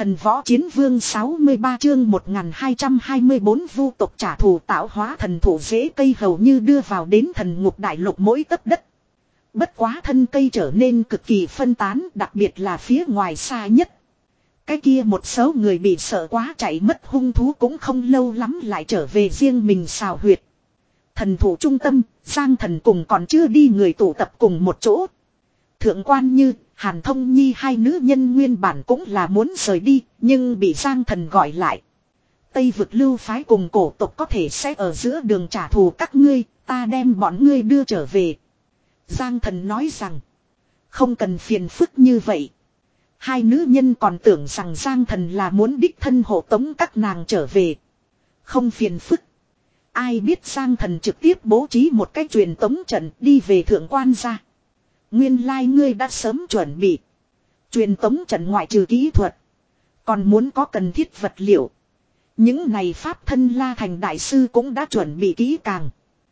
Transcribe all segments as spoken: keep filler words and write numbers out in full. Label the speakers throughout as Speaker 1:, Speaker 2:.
Speaker 1: Thần võ chiến vương sáu mươi ba chương một nghìn hai trăm hai mươi bốn vu tộc trả thù tạo hóa thần thụ rễ cây hầu như đưa vào đến thần ngục đại lục mỗi tấc đất. Bất quá thân cây trở nên cực kỳ phân tán, đặc biệt là phía ngoài xa nhất. Cái kia một số người bị sợ quá chạy mất hung thú cũng không lâu lắm lại trở về riêng mình xào huyệt. Thần thủ trung tâm, Giang Thần cùng còn chưa đi người tụ tập cùng một chỗ. Thượng quan Như, Hàn Thông Nhi hai nữ nhân nguyên bản cũng là muốn rời đi, nhưng bị Giang Thần gọi lại. Tây vực lưu phái cùng cổ tộc có thể sẽ ở giữa đường trả thù các ngươi, ta đem bọn ngươi đưa trở về. Giang Thần nói rằng, không cần phiền phức như vậy. Hai nữ nhân còn tưởng rằng Giang Thần là muốn đích thân hộ tống các nàng trở về. Không phiền phức. Ai biết Giang Thần trực tiếp bố trí một cái truyền tống trận đi về thượng quan gia. Nguyên lai like ngươi đã sớm chuẩn bị. Truyền tống trận ngoại trừ kỹ thuật. Còn muốn có cần thiết vật liệu. Những này pháp thân La Thành đại sư cũng đã chuẩn bị kỹ càng.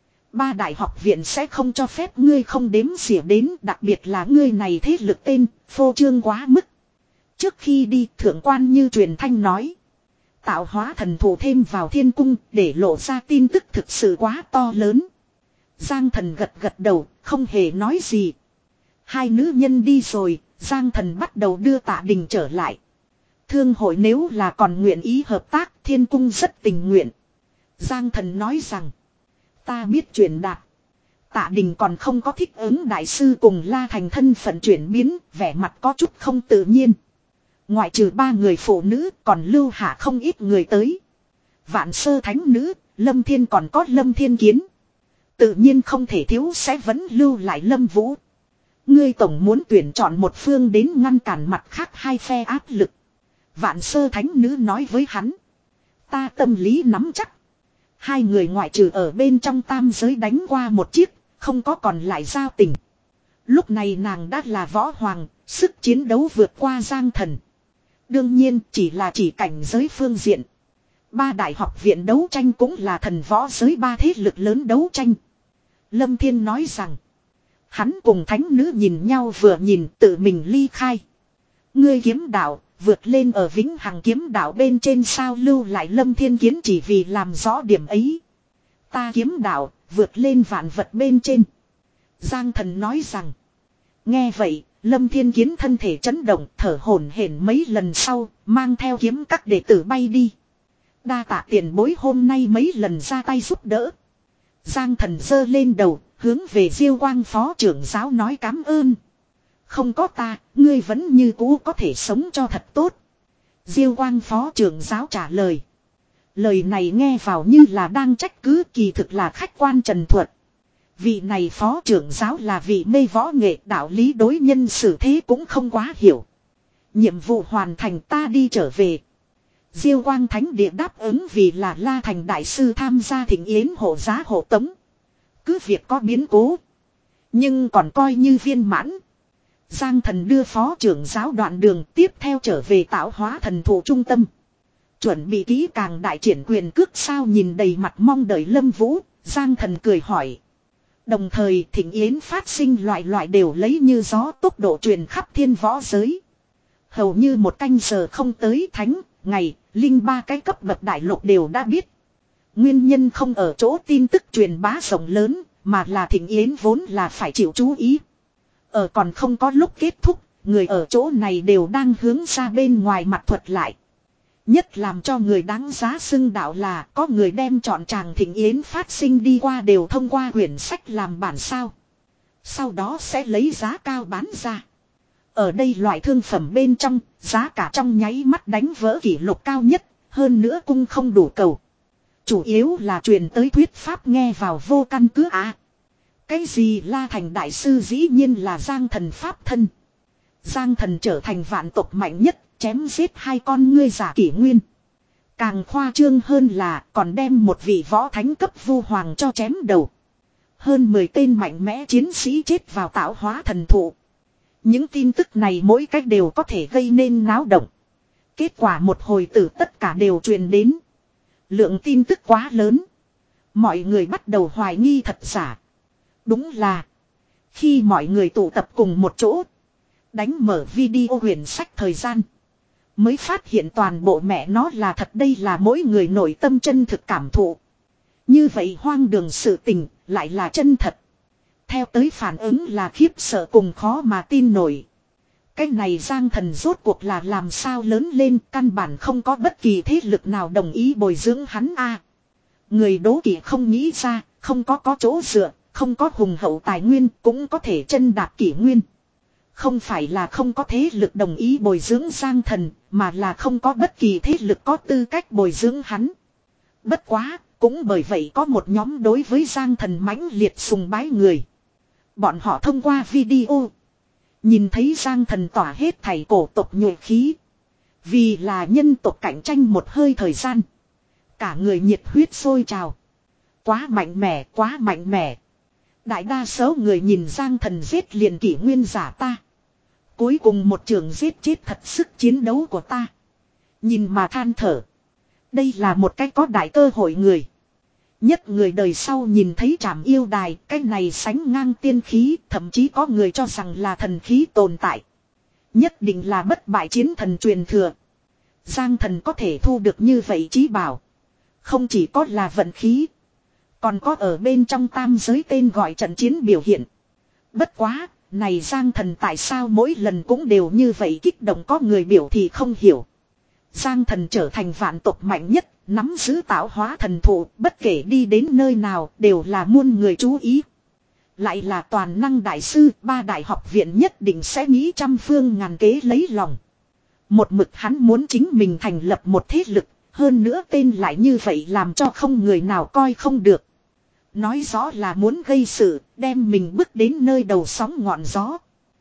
Speaker 1: Ba đại học viện sẽ không cho phép ngươi không đếm xỉa đến, đặc biệt là ngươi này thế lực tên, phô trương quá mức. Trước khi đi, thượng quan Như truyền thanh nói. Tạo hóa thần thụ thêm vào thiên cung, để lộ ra tin tức thực sự quá to lớn. Giang Thần gật gật đầu, không hề nói gì. Hai nữ nhân đi rồi, Giang Thần bắt đầu đưa Tạ Đình trở lại. Thương hội nếu là còn nguyện ý hợp tác, thiên cung rất tình nguyện. Giang Thần nói rằng, ta biết truyền đạt. Tạ Đình còn không có thích ứng đại sư cùng La Thành thân phận chuyển biến, vẻ mặt có chút không tự nhiên. Ngoại trừ ba người phụ nữ còn lưu hạ không ít người tới. Vạn sơ thánh nữ, Lâm Thiên còn có Lâm Thiên Kiến. Tự nhiên không thể thiếu sẽ vẫn lưu lại Lâm Vũ. Ngươi tổng muốn tuyển chọn một phương đến ngăn cản mặt khác hai phe áp lực. Vạn sơ thánh nữ nói với hắn. Ta tâm lý nắm chắc. Hai người ngoại trừ ở bên trong tam giới đánh qua một chiếc, không có còn lại giao tình. Lúc này nàng đã là võ hoàng, sức chiến đấu vượt qua Giang Thần. Đương nhiên chỉ là chỉ cảnh giới phương diện. Ba đại học viện đấu tranh cũng là thần võ giới ba thế lực lớn đấu tranh. Lâm Thiên nói rằng. Hắn cùng thánh nữ nhìn nhau vừa nhìn tự mình ly khai. Ngươi kiếm đạo vượt lên ở vĩnh hằng kiếm đạo bên trên sao lưu lại Lâm Thiên Kiến chỉ vì làm rõ điểm ấy. Ta kiếm đạo vượt lên vạn vật bên trên. Giang Thần nói rằng. Nghe vậy. Lâm Thiên Kiến thân thể chấn động thở hổn hển mấy lần sau mang theo kiếm các đệ tử bay đi. Đa tạ tiền bối hôm nay mấy lần ra tay giúp đỡ. Giang Thần giơ lên đầu hướng về Diêu Quang phó trưởng giáo nói cám ơn. Không có ta ngươi vẫn như cũ có thể sống cho thật tốt. Diêu Quang phó trưởng giáo trả lời. Lời này nghe vào như là đang trách cứ kỳ thực là khách quan trần thuật. Vị này phó trưởng giáo là vị mê võ nghệ đạo lý đối nhân xử thế cũng không quá hiểu. Nhiệm vụ hoàn thành ta đi trở về. Diêu Quang Thánh Địa đáp ứng vì là La Thành đại sư tham gia thịnh yến hộ giá hộ tống. Cứ việc có biến cố. Nhưng còn coi như viên mãn. Giang Thần đưa phó trưởng giáo đoạn đường tiếp theo trở về tạo hóa thần thụ trung tâm. Chuẩn bị kỹ càng đại triển quyền cước sao nhìn đầy mặt mong đợi Lâm Vũ. Giang Thần cười hỏi. Đồng thời thịnh yến phát sinh loại loại đều lấy như gió tốc độ truyền khắp thiên võ giới. Hầu như một canh giờ không tới thánh, ngày, linh ba cái cấp bậc đại lục đều đã biết. Nguyên nhân không ở chỗ tin tức truyền bá rộng lớn, mà là thịnh yến vốn là phải chịu chú ý. Ở còn không có lúc kết thúc, người ở chỗ này đều đang hướng ra bên ngoài mặt thuật lại. Nhất làm cho người đáng giá xưng đạo là có người đem chọn tràng thịnh yến phát sinh đi qua đều thông qua quyển sách làm bản sao. Sau đó sẽ lấy giá cao bán ra. Ở đây loại thương phẩm bên trong, giá cả trong nháy mắt đánh vỡ kỷ lục cao nhất, hơn nữa cung không đủ cầu. Chủ yếu là truyền tới thuyết pháp nghe vào vô căn cứ à. Cái gì La Thành đại sư dĩ nhiên là Giang Thần pháp thân. Giang Thần trở thành vạn tộc mạnh nhất. Chém giết hai con ngươi giả kỷ nguyên. Càng khoa trương hơn là còn đem một vị võ thánh cấp vu hoàng cho chém đầu. Hơn mười tên mạnh mẽ chiến sĩ chết vào tạo hóa thần thụ. Những tin tức này mỗi cách đều có thể gây nên náo động. Kết quả một hồi tử tất cả đều truyền đến. Lượng tin tức quá lớn. Mọi người bắt đầu hoài nghi thật giả. Đúng là. Khi mọi người tụ tập cùng một chỗ. Đánh mở video huyền sách thời gian. Mới phát hiện toàn bộ mẹ nó là thật, đây là mỗi người nội tâm chân thực cảm thụ. Như vậy hoang đường sự tình lại là chân thật. Theo tới phản ứng là khiếp sợ cùng khó mà tin nổi. Cái này Giang Thần rốt cuộc là làm sao lớn lên, căn bản không có bất kỳ thế lực nào đồng ý bồi dưỡng hắn a. Người đố kỵ không nghĩ ra, không có có chỗ dựa, không có hùng hậu tài nguyên, cũng có thể chân đạp kỷ nguyên. Không phải là không có thế lực đồng ý bồi dưỡng Giang Thần, mà là không có bất kỳ thế lực có tư cách bồi dưỡng hắn. Bất quá, cũng bởi vậy có một nhóm đối với Giang Thần mãnh liệt sùng bái người. Bọn họ thông qua video nhìn thấy Giang Thần tỏa hết thảy cổ tộc nhuệ khí. Vì là nhân tộc cạnh tranh một hơi thời gian. Cả người nhiệt huyết sôi trào. Quá mạnh mẽ, quá mạnh mẽ. Đại đa số người nhìn Giang Thần giết liền kỷ nguyên giả ta. Cuối cùng một trường giết chết thật sức chiến đấu của ta. Nhìn mà than thở. Đây là một cái có đại cơ hội người. Nhất người đời sau nhìn thấy Trảm Yêu Đài, cái này sánh ngang tiên khí, thậm chí có người cho rằng là thần khí tồn tại. Nhất định là bất bại chiến thần truyền thừa. Giang Thần có thể thu được như vậy chí bảo. Không chỉ có là vận khí, còn có ở bên trong tam giới tên gọi trận chiến biểu hiện. Bất quá, này Giang Thần tại sao mỗi lần cũng đều như vậy kích động, có người biểu thì không hiểu. Giang Thần trở thành vạn tộc mạnh nhất, nắm giữ tạo hóa thần thụ, bất kể đi đến nơi nào đều là muôn người chú ý. Lại là toàn năng đại sư, ba đại học viện nhất định sẽ nghĩ trăm phương ngàn kế lấy lòng. Một mực hắn muốn chính mình thành lập một thế lực, hơn nữa tên lại như vậy làm cho không người nào coi không được. Nói rõ là muốn gây sự, đem mình bước đến nơi đầu sóng ngọn gió.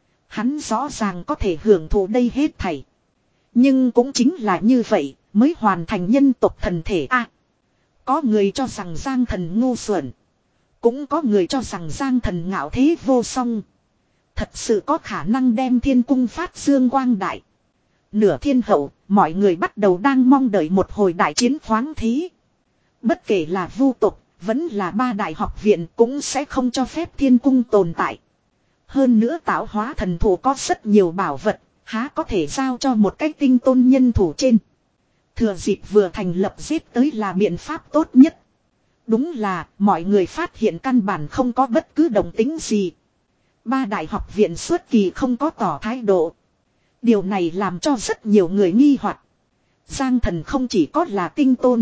Speaker 1: Hắn rõ ràng có thể hưởng thụ đây hết thảy. Nhưng cũng chính là như vậy, mới hoàn thành nhân tộc thần thể a. À, có người cho rằng Giang Thần ngu xuẩn. Cũng có người cho rằng Giang Thần ngạo thế vô song. Thật sự có khả năng đem thiên cung phát dương quang đại. Nửa thiên hậu, mọi người bắt đầu đang mong đợi một hồi đại chiến khoáng thí. Bất kể là vu tộc, vẫn là ba đại học viện cũng sẽ không cho phép thiên cung tồn tại. Hơn nữa tạo hóa thần thụ có rất nhiều bảo vật, há có thể giao cho một cách tinh tôn nhân thủ trên. Thừa dịp vừa thành lập giết tới là biện pháp tốt nhất. Đúng là mọi người phát hiện căn bản không có bất cứ động tính gì. Ba đại học viện xuất kỳ không có tỏ thái độ. Điều này làm cho rất nhiều người nghi hoặc. Giang Thần không chỉ có là tinh tôn.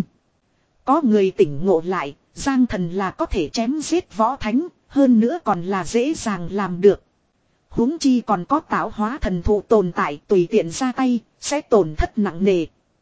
Speaker 1: Có người tỉnh ngộ lại, Giang Thần là có thể chém giết võ thánh, hơn nữa còn là dễ dàng làm được. Huống chi còn có tạo hóa thần thụ tồn tại, tùy tiện ra tay, sẽ tổn thất nặng nề.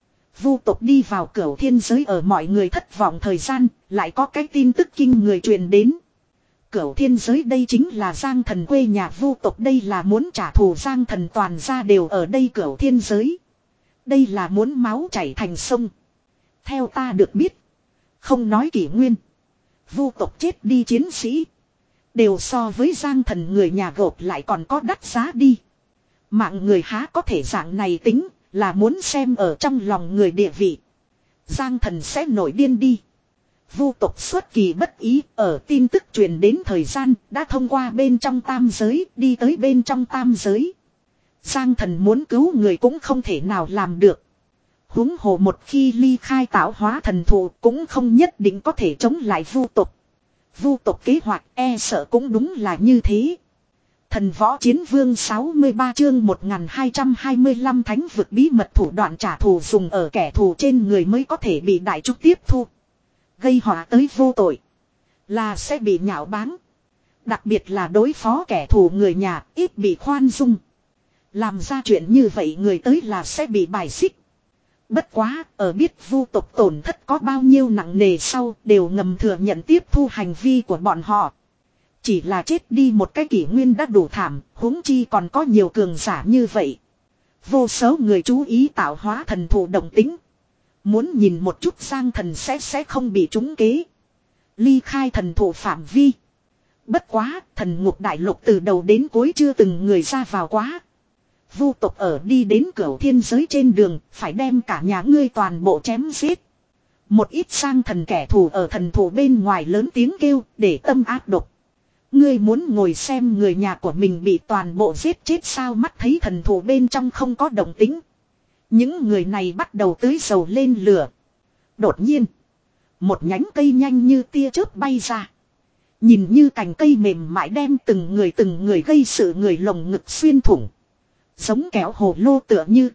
Speaker 1: Vu tộc đi vào cửu thiên giới, ở mọi người thất vọng thời gian, lại có cái tin tức kinh người truyền đến. Cửu thiên giới đây chính là Giang Thần quê nhà vu tộc, đây là muốn trả thù Giang Thần, toàn gia đều ở đây cửu thiên giới. Đây là muốn máu chảy thành sông. Theo ta được biết, không nói kỷ nguyên, vu tộc chết đi chiến sĩ đều so với Giang Thần người nhà gộp lại còn có đắt giá đi. Mạng người há có thể dạng này tính, là muốn xem ở trong lòng người địa vị. Giang Thần sẽ nổi điên đi. Vu tộc xuất kỳ bất ý, ở tin tức truyền đến thời gian, đã thông qua bên trong tam giới, đi tới bên trong tam giới. Giang Thần muốn cứu người cũng không thể nào làm được. Huống hồ một khi ly khai tạo hóa thần thụ cũng không nhất định có thể chống lại vu tộc. Vu tộc kế hoạch e sợ cũng đúng là như thế. Thần võ chiến vương sáu mươi ba chương một nghìn hai trăm hai mươi lăm thánh vực bí mật thủ đoạn trả thù dùng ở kẻ thù trên người mới có thể bị đại trúc tiếp thu. Gây họa tới vô tội là sẽ bị nhạo báng. Đặc biệt là đối phó kẻ thù người nhà ít bị khoan dung. Làm ra chuyện như vậy người tới là sẽ bị bài xích. Bất quá, ở biết vu tộc tổn thất có bao nhiêu nặng nề sau, đều ngầm thừa nhận tiếp thu hành vi của bọn họ. Chỉ là chết đi một cái kỷ nguyên đã đủ thảm, huống chi còn có nhiều cường giả như vậy. Vô số người chú ý tạo hóa thần thụ động tính. Muốn nhìn một chút Giang Thần sẽ sẽ không bị trúng kế. Ly khai thần thụ phạm vi. Bất quá, thần ngục đại lục từ đầu đến cuối chưa từng người ra vào quá. Vu tộc ở đi đến cửu thiên giới trên đường, phải đem cả nhà ngươi toàn bộ chém giết. Một ít sang thần kẻ thù ở thần thụ bên ngoài lớn tiếng kêu, để tâm ác độc. Ngươi muốn ngồi xem người nhà của mình bị toàn bộ giết chết sao? Mắt thấy thần thụ bên trong không có động tĩnh, Những người này bắt đầu tưới dầu lên lửa. Đột nhiên. Một nhánh cây nhanh như tia chớp bay ra. Nhìn như cành cây mềm mại đem từng người từng người gây sự người lồng ngực xuyên thủng. Giống kéo hồ lô tựa như.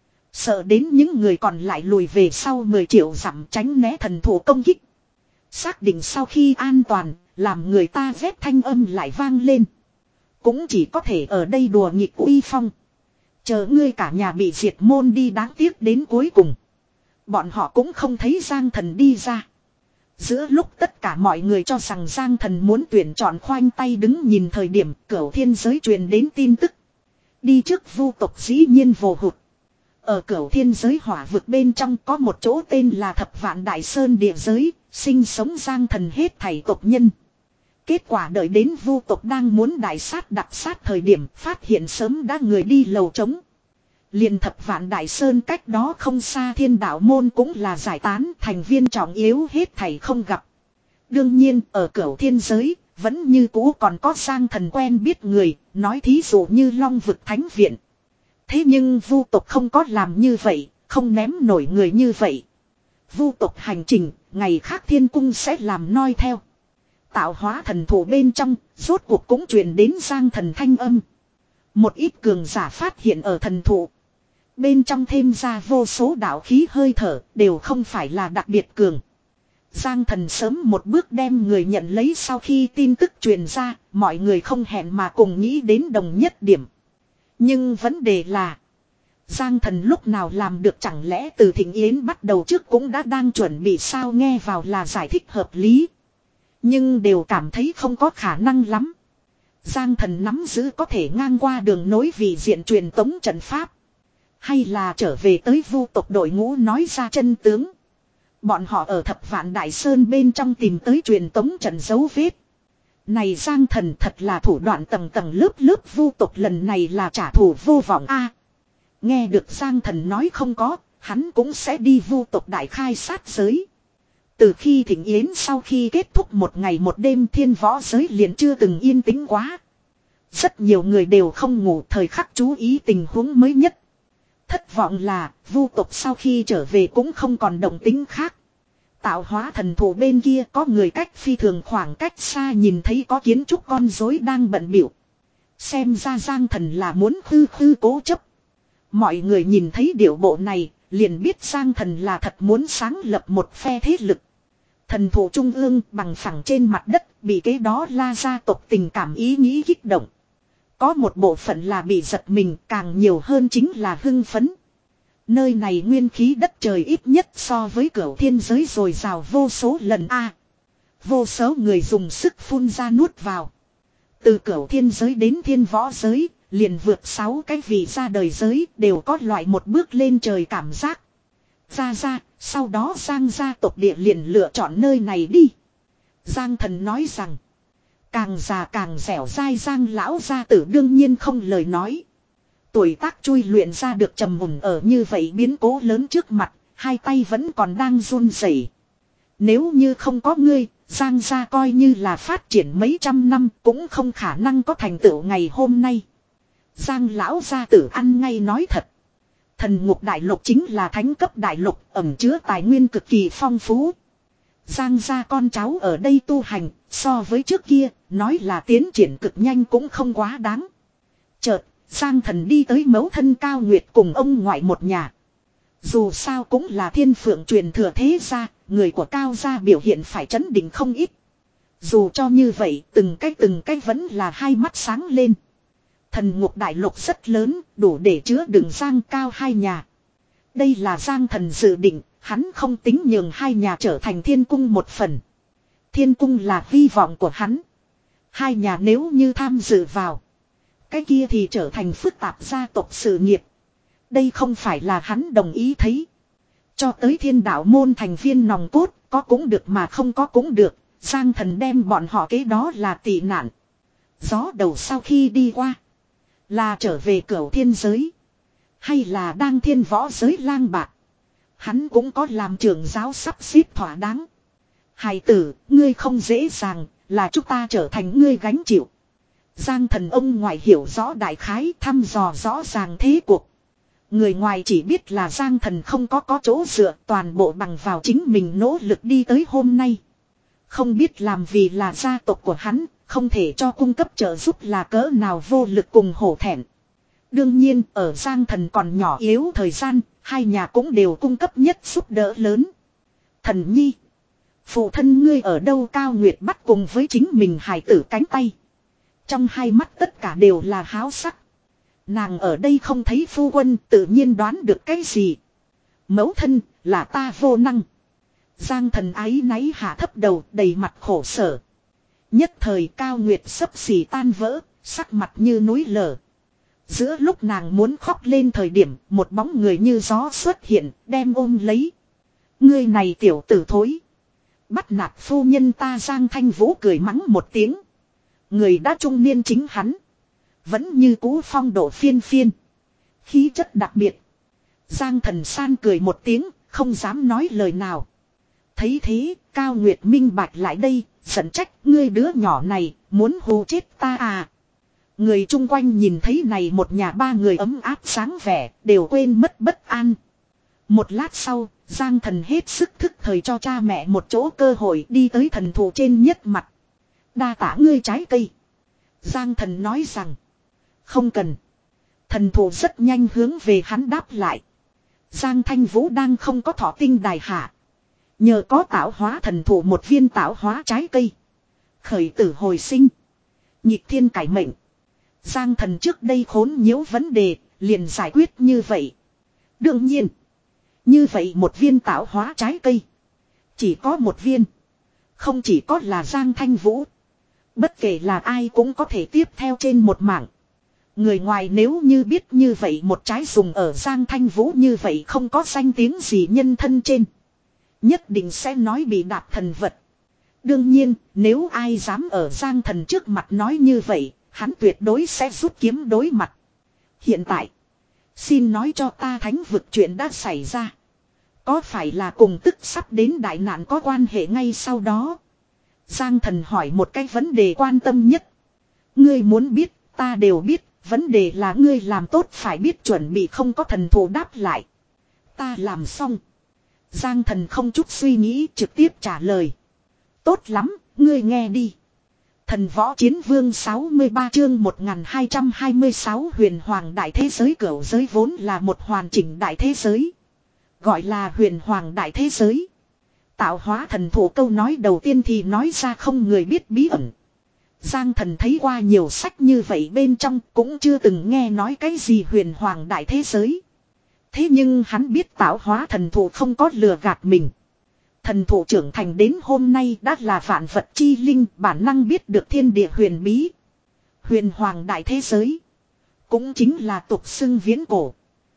Speaker 1: Sợ đến những người còn lại lùi về sau mười triệu dặm tránh né thần thủ công kích. Xác định sau khi an toàn, làm người ta ghét thanh âm lại vang lên. Cũng chỉ có thể ở đây đùa nghịch uy phong. Chờ ngươi cả nhà bị diệt môn đi, đáng tiếc đến cuối cùng. Bọn họ cũng không thấy Giang Thần đi ra. Giữa lúc tất cả mọi người cho rằng Giang Thần muốn tuyển chọn khoanh tay đứng nhìn thời điểm Cửu Thiên Giới truyền đến tin tức. Đi trước vu tộc dĩ nhiên vô hụt. Ở Cửu Thiên Giới hỏa vực bên trong có một chỗ tên là Thập Vạn Đại Sơn địa giới, sinh sống Giang Thần hết thảy tộc nhân. Kết quả đợi đến vu tộc đang muốn đại sát đặc sát thời điểm phát hiện sớm đã người đi lầu trống. Liền Thập Vạn Đại Sơn cách đó không xa Thiên Đạo Môn cũng là giải tán, thành viên trọng yếu hết thảy không gặp. Đương nhiên ở Cửu Thiên Giới vẫn như cũ còn có Giang Thần quen biết người, nói thí dụ như Long Vực Thánh Viện. Thế nhưng vu tộc không có làm như vậy, không ném nổi người như vậy. Vu tộc hành trình, ngày khác Thiên Cung sẽ làm noi theo. Tạo hóa thần thủ bên trong, rốt cuộc cũng truyền đến Giang Thần thanh âm. Một ít cường giả phát hiện ở thần thụ. Bên trong thêm ra vô số đạo khí hơi thở, đều không phải là đặc biệt cường. Giang Thần sớm một bước đem người nhận lấy, sau khi tin tức truyền ra, mọi người không hẹn mà cùng nghĩ đến đồng nhất điểm. Nhưng vấn đề là, Giang Thần lúc nào làm được, chẳng lẽ từ Thịnh Yến bắt đầu trước cũng đã đang chuẩn bị sao? Nghe vào là giải thích hợp lý. Nhưng đều cảm thấy không có khả năng lắm. Giang Thần nắm giữ có thể ngang qua đường nối vì diện truyền tống trận pháp. Hay là trở về tới vu tộc đội ngũ nói ra chân tướng. Bọn họ ở Thập Vạn Đại Sơn bên trong tìm tới truyền tống trận dấu vết. Này Giang Thần thật là thủ đoạn tầng tầng lớp lớp, vu tộc lần này là trả thù vô vọng a. Nghe được Giang Thần nói không có, hắn cũng sẽ đi vu tộc đại khai sát giới. Từ khi Thịnh Yến sau khi kết thúc một ngày một đêm, thiên võ giới liền chưa từng yên tĩnh quá. Rất nhiều người đều không ngủ, thời khắc chú ý tình huống mới nhất. Thất vọng là, vu tộc sau khi trở về cũng không còn động tính khác. Tạo hóa thần thủ bên kia có người cách phi thường khoảng cách xa nhìn thấy có kiến trúc con rối đang bận biểu. Xem ra Giang Thần là muốn khư khư cố chấp. Mọi người nhìn thấy điệu bộ này, liền biết Giang Thần là thật muốn sáng lập một phe thế lực. Thần thủ trung ương bằng phẳng trên mặt đất, bị cái đó la gia tộc tình cảm ý nghĩ kích động. Có một bộ phận là bị giật mình, càng nhiều hơn chính là hưng phấn. Nơi này nguyên khí đất trời ít nhất so với Cửu Thiên Giới dồi dào vô số lần a. Vô số người dùng sức phun ra nuốt vào. Từ Cửu Thiên Giới đến Thiên Võ Giới, liền vượt sáu cái vị ra đời giới, đều có loại một bước lên trời cảm giác. Ra ra, sau đó Giang gia tộc địa liền lựa chọn nơi này đi. Giang Thần nói rằng, càng già càng dẻo dai Giang lão gia tử đương nhiên không lời nói. Tuổi tác chui luyện ra được trầm mùn ở như vậy biến cố lớn trước mặt, hai tay vẫn còn đang run rẩy. Nếu như không có ngươi, Giang gia coi như là phát triển mấy trăm năm cũng không khả năng có thành tựu ngày hôm nay. Giang lão gia tử ăn ngay nói thật. Thần ngục đại lục chính là thánh cấp đại lục, ẩn chứa tài nguyên cực kỳ phong phú. Giang gia con cháu ở đây tu hành, so với trước kia, nói là tiến triển cực nhanh cũng không quá đáng. Chợt, Giang Thần đi tới mẫu thân Cao Nguyệt cùng ông ngoại một nhà. Dù sao cũng là thiên phượng truyền thừa thế gia, người của Cao gia biểu hiện phải trấn định không ít. Dù cho như vậy, từng cái từng cái vẫn là hai mắt sáng lên. Thần ngục đại lục rất lớn, đủ để chứa đựng Giang Cao hai nhà. Đây là Giang Thần dự định, hắn không tính nhường hai nhà trở thành thiên cung một phần. Thiên cung là hy vọng của hắn. Hai nhà nếu như tham dự vào, cái kia thì trở thành phức tạp gia tộc sự nghiệp. Đây không phải là hắn đồng ý thấy. Cho tới Thiên Đạo Môn thành viên nòng cốt, có cũng được mà không có cũng được. Giang Thần đem bọn họ cái đó là tị nạn. Gió đầu sau khi đi qua, là trở về Cửu Thiên Giới, hay là đang Thiên Võ Giới lang bạc, hắn cũng có làm trưởng giáo sắp xếp thỏa đáng. Hài tử, ngươi không dễ dàng, là chúng ta trở thành ngươi gánh chịu. Giang Thần ông ngoại hiểu rõ đại khái, thăm dò rõ ràng thế cuộc. Người ngoài chỉ biết là Giang Thần không có có chỗ dựa, toàn bộ bằng vào chính mình nỗ lực đi tới hôm nay. Không biết làm vì là gia tộc của hắn, không thể cho cung cấp trợ giúp là cỡ nào vô lực cùng hổ thẹn. Đương nhiên ở Giang Thần còn nhỏ yếu thời gian, hai nhà cũng đều cung cấp nhất giúp đỡ lớn. Thần nhi, phụ thân ngươi ở đâu? Cao Nguyệt bắt cùng với chính mình hài tử cánh tay. Trong hai mắt tất cả đều là háo sắc. Nàng ở đây không thấy phu quân, tự nhiên đoán được cái gì. Mẫu thân, là ta vô năng. Giang Thần áy náy hạ thấp đầu, đầy mặt khổ sở. Nhất thời Cao Nguyệt xấp xỉ tan vỡ, sắc mặt như núi lở. Giữa lúc nàng muốn khóc lên thời điểm, một bóng người như gió xuất hiện, đem ôm lấy. Ngươi này tiểu tử thối. Bắt nạt phu nhân ta. Giang Thanh Vũ cười mắng một tiếng. Người đã trung niên chính hắn. Vẫn như cũ phong độ phiên phiên. Khí chất đặc biệt. Giang Thần San cười một tiếng, không dám nói lời nào. Thấy thế, Cao Nguyệt minh bạch lại đây, giận trách ngươi đứa nhỏ này, muốn hù chết ta à. Người chung quanh nhìn thấy này một nhà ba người ấm áp sáng vẻ, đều quên mất bất an. Một lát sau, Giang Thần hết sức thức thời cho cha mẹ một chỗ cơ hội đi tới thần thụ trên nhất mặt. Đa tả ngươi trái cây. Giang Thần nói rằng, không cần. Thần thụ rất nhanh hướng về hắn đáp lại. Giang Thanh Vũ đang không có thọ tinh đài hạ. Nhờ có tạo hóa thần thụ một viên tạo hóa trái cây. Khởi tử hồi sinh. Nhịp thiên cải mệnh. Giang Thần trước đây khốn nhiễu vấn đề, liền giải quyết như vậy. Đương nhiên, như vậy một viên tạo hóa trái cây. Chỉ có một viên. Không chỉ có là Giang Thanh Vũ. Bất kể là ai cũng có thể tiếp theo trên một mảng. Người ngoài nếu như biết như vậy một trái dùng ở Giang Thanh Vũ như vậy không có danh tiếng gì nhân thân trên. Nhất định sẽ nói bị đạp thần vật. Đương nhiên, nếu ai dám ở Giang Thần trước mặt nói như vậy, hắn tuyệt đối sẽ rút kiếm đối mặt. Hiện tại, xin nói cho ta thánh vực chuyện đã xảy ra. Có phải là cùng tức sắp đến đại nạn có quan hệ ngay sau đó? Giang Thần hỏi một cái vấn đề quan tâm nhất. Ngươi muốn biết, ta đều biết, vấn đề là ngươi làm tốt phải biết chuẩn bị. Không có thần thụ đáp lại. Ta làm xong. Giang Thần không chút suy nghĩ trực tiếp trả lời. Tốt lắm, ngươi nghe đi. Thần võ chiến vương sáu mươi ba chương một nghìn hai trăm hai mươi sáu huyền hoàng đại thế giới. Cửu giới vốn là một hoàn chỉnh đại thế giới. Gọi là huyền hoàng đại thế giới. Tạo hóa thần thụ câu nói đầu tiên thì nói ra không người biết bí ẩn. Giang Thần thấy qua nhiều sách như vậy bên trong cũng chưa từng nghe nói cái gì huyền hoàng đại thế giới. Thế nhưng hắn biết tạo hóa thần thụ không có lừa gạt mình. Thần thụ trưởng thành đến hôm nay đã là vạn vật chi linh, bản năng biết được thiên địa huyền bí. Huyền hoàng đại thế giới cũng chính là tục xưng viễn cổ.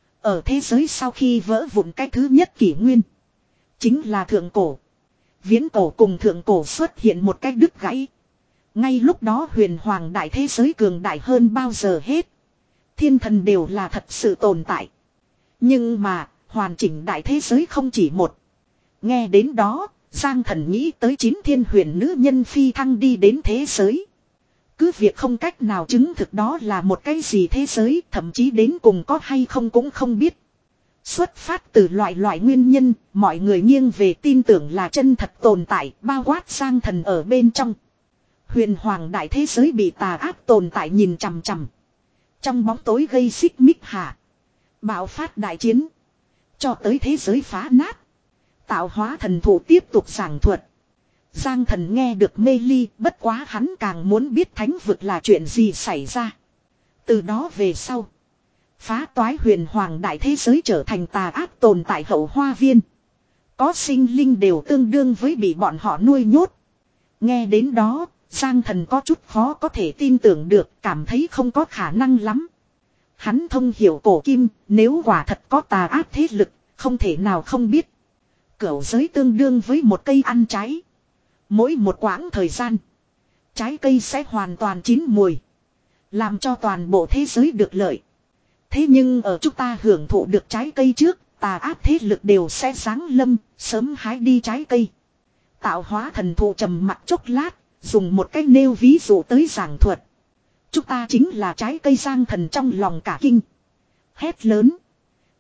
Speaker 1: Ở thế giới sau khi vỡ vụn cái thứ nhất kỷ nguyên, chính là thượng cổ. Viễn cổ cùng thượng cổ xuất hiện một cách đứt gãy. Ngay lúc đó huyền hoàng đại thế giới cường đại hơn bao giờ hết. Thiên thần đều là thật sự tồn tại. Nhưng mà, hoàn chỉnh đại thế giới không chỉ một. Nghe đến đó, Giang Thần nghĩ tới chín thiên huyền nữ nhân phi thăng đi đến thế giới. Cứ việc không cách nào chứng thực đó là một cái gì thế giới, thậm chí đến cùng có hay không cũng không biết. Xuất phát từ loại loại nguyên nhân, mọi người nghiêng về tin tưởng là chân thật tồn tại, bao quát Giang Thần ở bên trong. Huyền hoàng đại thế giới bị tà ác tồn tại nhìn chằm chằm. Trong bóng tối gây xích mích hạ. Bạo phát đại chiến. Cho tới thế giới phá nát. Tạo hóa thần thụ tiếp tục giảng thuật. Giang Thần nghe được mê ly, bất quá hắn càng muốn biết thánh vực là chuyện gì xảy ra. Từ đó về sau, phá toái huyền hoàng đại thế giới trở thành tà ác tồn tại hậu hoa viên. Có sinh linh đều tương đương với bị bọn họ nuôi nhốt. Nghe đến đó, Giang Thần có chút khó có thể tin tưởng được, cảm thấy không có khả năng lắm. Hắn thông hiểu cổ kim, nếu quả thật có tà ác thế lực, không thể nào không biết. Cửu giới tương đương với một cây ăn trái. Mỗi một quãng thời gian, trái cây sẽ hoàn toàn chín mùi, làm cho toàn bộ thế giới được lợi. Thế nhưng ở chúng ta hưởng thụ được trái cây trước, tà ác thế lực đều sẽ giáng lâm, sớm hái đi trái cây. Tạo hóa thần thụ trầm mặc chốc lát, dùng một cách nêu ví dụ tới giảng thuật. Chúng ta chính là trái cây. Giang Thần trong lòng cả kinh. Hét lớn.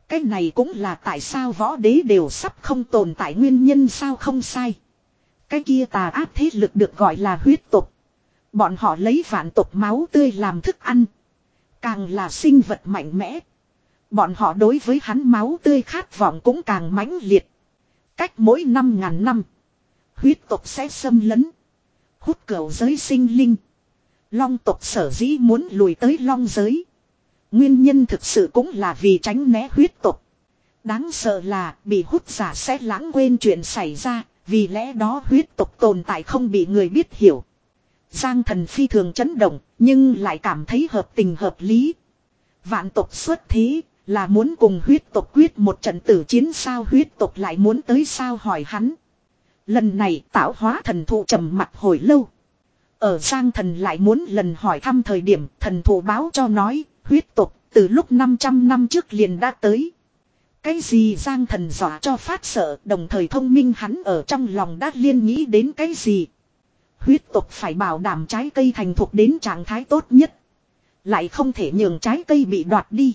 Speaker 1: Cái này cũng là tại sao võ đế đều sắp không tồn tại nguyên nhân sao không sai. Cái kia tà ác thế lực được gọi là huyết tộc. Bọn họ lấy vạn tộc máu tươi làm thức ăn. Càng là sinh vật mạnh mẽ. Bọn họ đối với hắn máu tươi khát vọng cũng càng mãnh liệt. Cách mỗi năm ngàn năm. Huyết tộc sẽ xâm lấn. Hút cửu giới sinh linh. Long tộc sở dĩ muốn lùi tới long giới. Nguyên nhân thực sự cũng là vì tránh né huyết tộc. Đáng sợ là bị hút giả sẽ lãng quên chuyện xảy ra. Vì lẽ đó huyết tộc tồn tại không bị người biết hiểu. Giang Thần phi thường chấn động. Nhưng lại cảm thấy hợp tình hợp lý. Vạn tộc xuất thế. Là muốn cùng huyết tộc quyết một trận tử chiến sao huyết tộc lại muốn tới sao hỏi hắn. Lần này tạo hóa thần thụ trầm mặt hồi lâu. Ở Giang Thần lại muốn lần hỏi thăm thời điểm thần thụ báo cho nói huyết tộc từ lúc năm trăm năm trước liền đã tới. Cái gì Giang Thần dọa cho phát sợ đồng thời thông minh hắn ở trong lòng đã liên nghĩ đến cái gì. Huyết tộc phải bảo đảm trái cây thành thục đến trạng thái tốt nhất. Lại không thể nhường trái cây bị đoạt đi.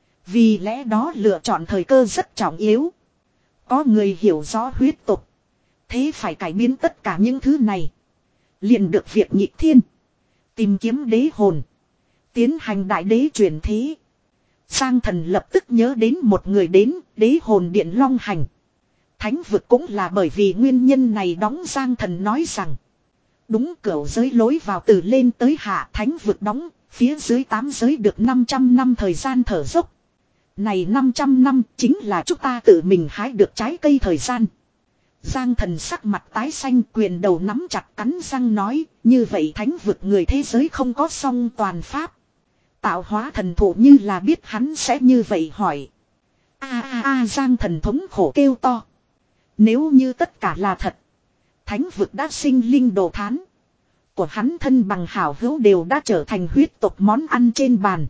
Speaker 1: Vì lẽ đó lựa chọn thời cơ rất trọng yếu. Có người hiểu rõ huyết tộc. Thế phải cải biến tất cả những thứ này. Liền được việc nhịp thiên. Tìm kiếm đế hồn. Tiến hành đại đế chuyển thế. Giang Thần lập tức nhớ đến một người đến đế hồn điện long hành. Thánh vực cũng là bởi vì nguyên nhân này đóng Giang Thần nói rằng. Đúng cửu giới lối vào từ lên tới hạ thánh vực đóng. Phía dưới tám giới được năm trăm năm thời gian thở dốc. Này năm trăm năm chính là chúng ta tự mình hái được trái cây thời gian. Giang Thần sắc mặt tái xanh quyền đầu nắm chặt cắn răng nói. Như vậy thánh vực người thế giới không có song toàn pháp. Tạo hóa thần thụ như là biết hắn sẽ như vậy hỏi. A a a Giang Thần thống khổ kêu to. Nếu như tất cả là thật. Thánh vực đã sinh linh đồ thán. Của hắn thân bằng hảo hữu đều đã trở thành huyết tộc món ăn trên bàn.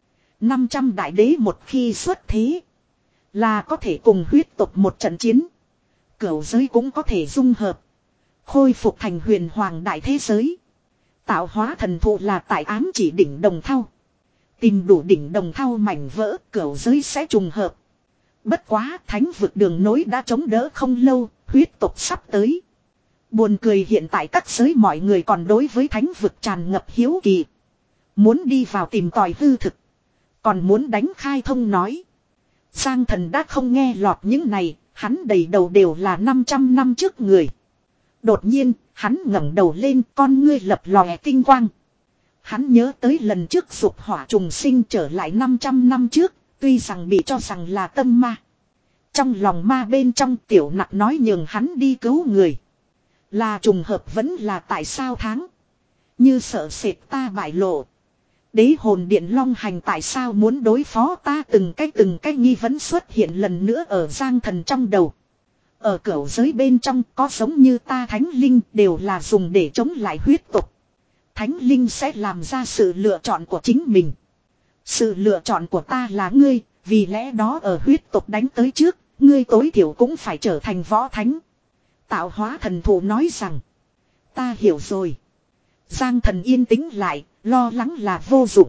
Speaker 1: năm trăm đại đế một khi xuất thế. Là có thể cùng huyết tộc một trận chiến. Cửu giới cũng có thể dung hợp. Khôi phục thành huyền hoàng đại thế giới. Tạo hóa thần thụ là tại ám chỉ đỉnh đồng thau. Tìm đủ đỉnh đồng thau mảnh vỡ cửu giới sẽ trùng hợp. Bất quá thánh vực đường nối đã chống đỡ không lâu. Huyết tộc sắp tới. Buồn cười hiện tại các giới mọi người còn đối với thánh vực tràn ngập hiếu kỳ. Muốn đi vào tìm tòi hư thực. Còn muốn đánh khai thông nói. Giang Thần đã không nghe lọt những này. Hắn đầy đầu đều là năm trăm năm trước người. Đột nhiên, hắn ngẩng đầu lên con ngươi lập lòe tinh quang. Hắn nhớ tới lần trước dục hỏa trùng sinh trở lại năm trăm năm trước, tuy rằng bị cho rằng là tâm ma. Trong lòng ma bên trong tiểu nặc nói nhường hắn đi cứu người. Là trùng hợp vẫn là tại sao tháng. Như sợ sệt ta bại lộ. Đế hồn điện long hành tại sao muốn đối phó ta từng cái từng cái nghi vấn xuất hiện lần nữa ở Giang Thần trong đầu. Ở cửu giới bên trong có giống như ta thánh linh đều là dùng để chống lại huyết tục. Thánh linh sẽ làm ra sự lựa chọn của chính mình. Sự lựa chọn của ta là ngươi, vì lẽ đó ở huyết tục đánh tới trước, ngươi tối thiểu cũng phải trở thành võ thánh. Tạo hóa thần thụ nói rằng, ta hiểu rồi. Giang Thần yên tĩnh lại, lo lắng là vô dụng.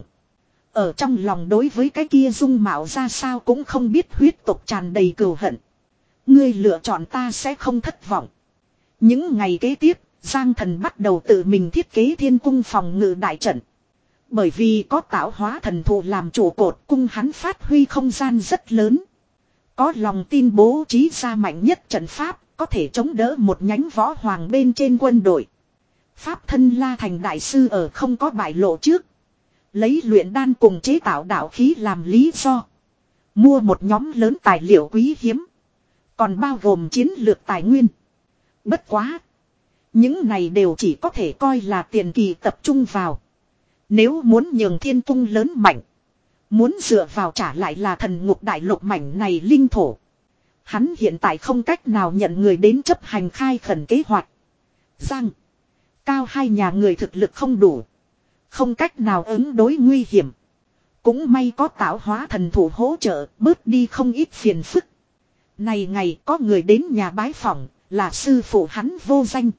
Speaker 1: Ở trong lòng đối với cái kia dung mạo ra sao cũng không biết huyết tục tràn đầy cừu hận. Ngươi lựa chọn ta sẽ không thất vọng. Những ngày kế tiếp, Giang Thần bắt đầu tự mình thiết kế thiên cung phòng ngự đại trận. Bởi vì có tạo hóa thần thụ làm trụ cột cung hắn phát huy không gian rất lớn. Có lòng tin bố trí ra mạnh nhất trận pháp, có thể chống đỡ một nhánh võ hoàng bên trên quân đội. Pháp thân La Thành đại sư ở không có bại lộ trước. Lấy luyện đan cùng chế tạo đạo khí làm lý do. Mua một nhóm lớn tài liệu quý hiếm. Còn bao gồm chiến lược tài nguyên. Bất quá. Những này đều chỉ có thể coi là tiền kỳ tập trung vào. Nếu muốn nhường thiên cung lớn mạnh. Muốn dựa vào trả lại là thần ngục đại lục mảnh này linh thổ. Hắn hiện tại không cách nào nhận người đến chấp hành khai khẩn kế hoạch. Giang. Cao hai nhà người thực lực không đủ. Không cách nào ứng đối nguy hiểm. Cũng may có tạo hóa thần thủ hỗ trợ bớt đi không ít phiền phức. Này ngày có người đến nhà bái phỏng là sư phụ hắn Vô Danh.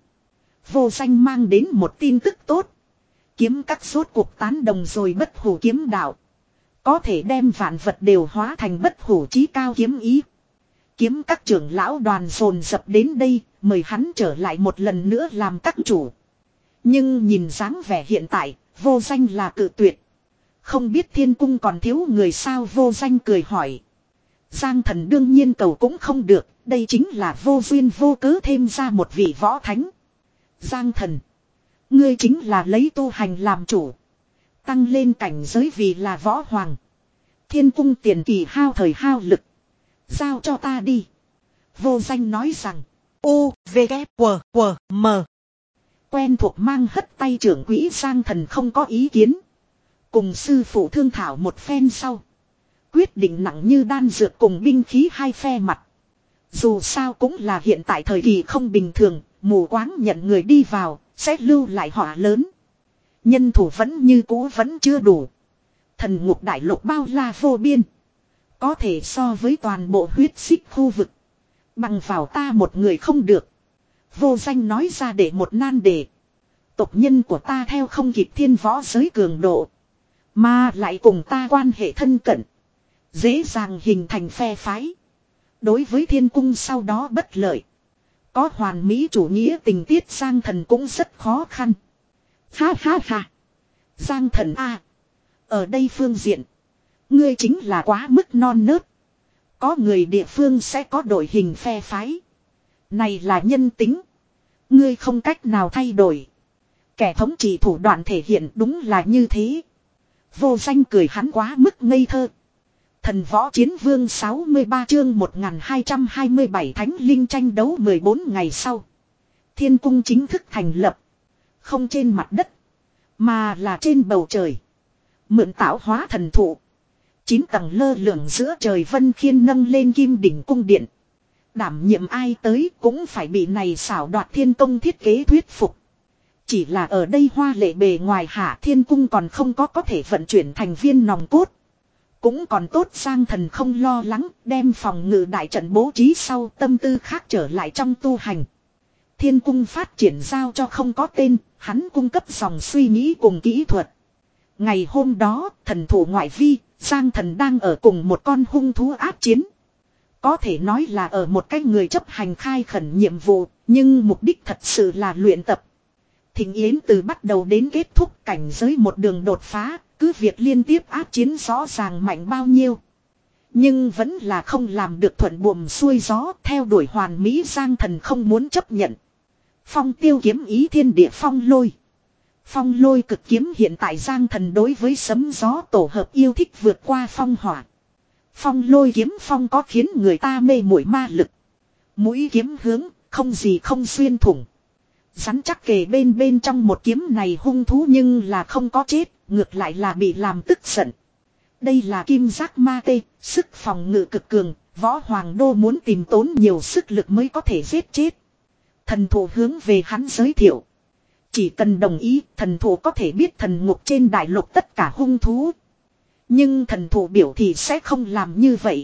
Speaker 1: Vô Danh mang đến một tin tức tốt. Kiếm các rốt cuộc tán đồng rồi bất hủ kiếm đạo. Có thể đem vạn vật đều hóa thành bất hủ chí cao kiếm ý. Kiếm các trưởng lão đoàn dồn dập đến đây, mời hắn trở lại một lần nữa làm các chủ. Nhưng nhìn dáng vẻ hiện tại, vô danh là cự tuyệt. Không biết thiên cung còn thiếu người sao, vô danh cười hỏi. Giang thần đương nhiên cầu cũng không được, đây chính là vô duyên vô cớ thêm ra một vị võ thánh. Giang thần, ngươi chính là lấy tu hành làm chủ. Tăng lên cảnh giới vì là võ hoàng. Thiên cung tiền kỳ hao thời hao lực. Giao cho ta đi. Vô danh nói rằng. U, V, K, W, W, M. Quen thuộc mang hất tay trưởng quỹ Giang thần không có ý kiến. Cùng sư phụ thương thảo một phen sau. Quyết định nặng như đan dược cùng binh khí hai phe mặt. Dù sao cũng là hiện tại thời kỳ không bình thường. Mù quáng nhận người đi vào. Sẽ lưu lại họa lớn. Nhân thủ vẫn như cũ vẫn chưa đủ. Thần ngục đại lục bao la vô biên. Có thể so với toàn bộ huyết xích khu vực. Bằng vào ta một người không được. Vô danh nói ra để một nan đề. Tộc nhân của ta theo không kịp thiên võ giới cường độ. Mà lại cùng ta quan hệ thân cận. Dễ dàng hình thành phe phái. Đối với thiên cung sau đó bất lợi. Có hoàn mỹ chủ nghĩa tình tiết Giang thần cũng rất khó khăn. Ha ha ha. Giang thần a, ở đây phương diện. Ngươi chính là quá mức non nớt. Có người địa phương sẽ có đội hình phe phái. Này là nhân tính. Ngươi không cách nào thay đổi. Kẻ thống trị thủ đoạn thể hiện đúng là như thế. Vô danh cười hắn quá mức ngây thơ. Thần võ chiến vương sáu mươi ba chương một nghìn hai trăm hai mươi bảy thánh linh tranh đấu mười bốn ngày sau. Thiên cung chính thức thành lập. Không trên mặt đất. Mà là trên bầu trời. Mượn tạo hóa thần thụ. Chín tầng lơ lửng giữa trời vân khiên nâng lên kim đỉnh cung điện. Đảm nhiệm ai tới cũng phải bị này xảo đoạt thiên công thiết kế thuyết phục. Chỉ là ở đây hoa lệ bề ngoài hạ thiên cung còn không có có thể vận chuyển thành viên nòng cốt. Cũng còn tốt Giang thần không lo lắng đem phòng ngự đại trận bố trí sau tâm tư khác trở lại trong tu hành. Thiên cung phát triển giao cho không có tên, hắn cung cấp dòng suy nghĩ cùng kỹ thuật. Ngày hôm đó, thần thủ ngoại vi, Giang thần đang ở cùng một con hung thú áp chiến. Có thể nói là ở một cái người chấp hành khai khẩn nhiệm vụ, nhưng mục đích thật sự là luyện tập. Thịnh yến từ bắt đầu đến kết thúc cảnh giới một đường đột phá, cứ việc liên tiếp áp chiến rõ ràng mạnh bao nhiêu. Nhưng vẫn là không làm được thuận buồm xuôi gió, theo đuổi hoàn mỹ Giang thần không muốn chấp nhận. Phong tiêu kiếm ý thiên địa phong lôi. Phong lôi cực kiếm hiện tại Giang thần đối với sấm gió tổ hợp yêu thích vượt qua phong hỏa. Phong lôi kiếm phong có khiến người ta mê muội ma lực. Mũi kiếm hướng, không gì không xuyên thủng. Rắn chắc kề bên bên trong một kiếm này hung thú nhưng là không có chết, ngược lại là bị làm tức giận. Đây là kim giác ma tê, sức phòng ngự cực cường, võ hoàng đô muốn tìm tốn nhiều sức lực mới có thể giết chết. Thần thủ hướng về hắn giới thiệu. Chỉ cần đồng ý, thần thủ có thể biết thần ngục trên đại lục tất cả hung thú. Nhưng thần thủ biểu thì sẽ không làm như vậy.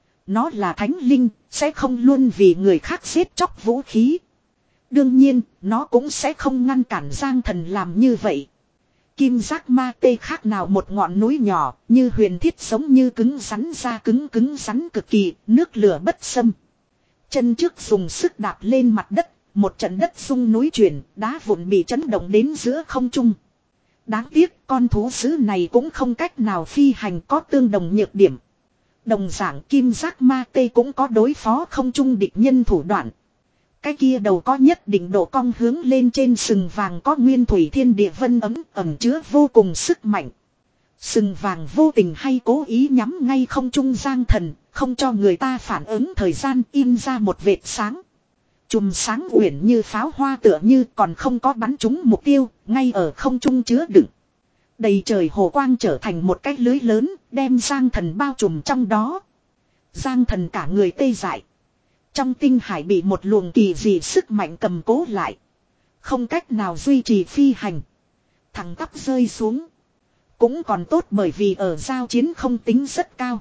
Speaker 1: Nó là thánh linh, sẽ không luôn vì người khác giết chóc vũ khí. Đương nhiên, nó cũng sẽ không ngăn cản Giang thần làm như vậy. Kim giác ma tê khác nào một ngọn núi nhỏ, như huyền thiết giống như cứng rắn ra cứng cứng rắn cực kỳ, nước lửa bất xâm. Chân trước dùng sức đạp lên mặt đất, một trận đất rung núi chuyển, đá vụn bị chấn động đến giữa không trung. Đáng tiếc con thú dữ này cũng không cách nào phi hành, có tương đồng nhược điểm. Đồng dạng kim giác ma tê cũng có đối phó không trung địch nhân thủ đoạn. Cái kia đầu có nhất định độ cong hướng lên trên sừng vàng có nguyên thủy thiên địa vân ấm ẩm chứa vô cùng sức mạnh. Sừng vàng vô tình hay cố ý nhắm ngay không trung Giang thần, không cho người ta phản ứng thời gian, in ra một vệt sáng. Chùm sáng uyển như pháo hoa tựa như còn không có bắn trúng mục tiêu, ngay ở không trung chứa đựng. Đầy trời hồ quang trở thành một cái lưới lớn, đem Giang thần bao trùm trong đó. Giang thần cả người tê dại. Trong tinh hải bị một luồng kỳ dị sức mạnh cầm cố lại. Không cách nào duy trì phi hành. Thẳng tắp rơi xuống. Cũng còn tốt bởi vì ở giao chiến không tính rất cao.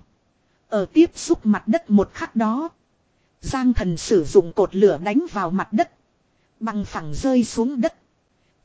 Speaker 1: Ở tiếp xúc mặt đất một khắc đó. Giang thần sử dụng cột lửa đánh vào mặt đất. Bằng phẳng rơi xuống đất.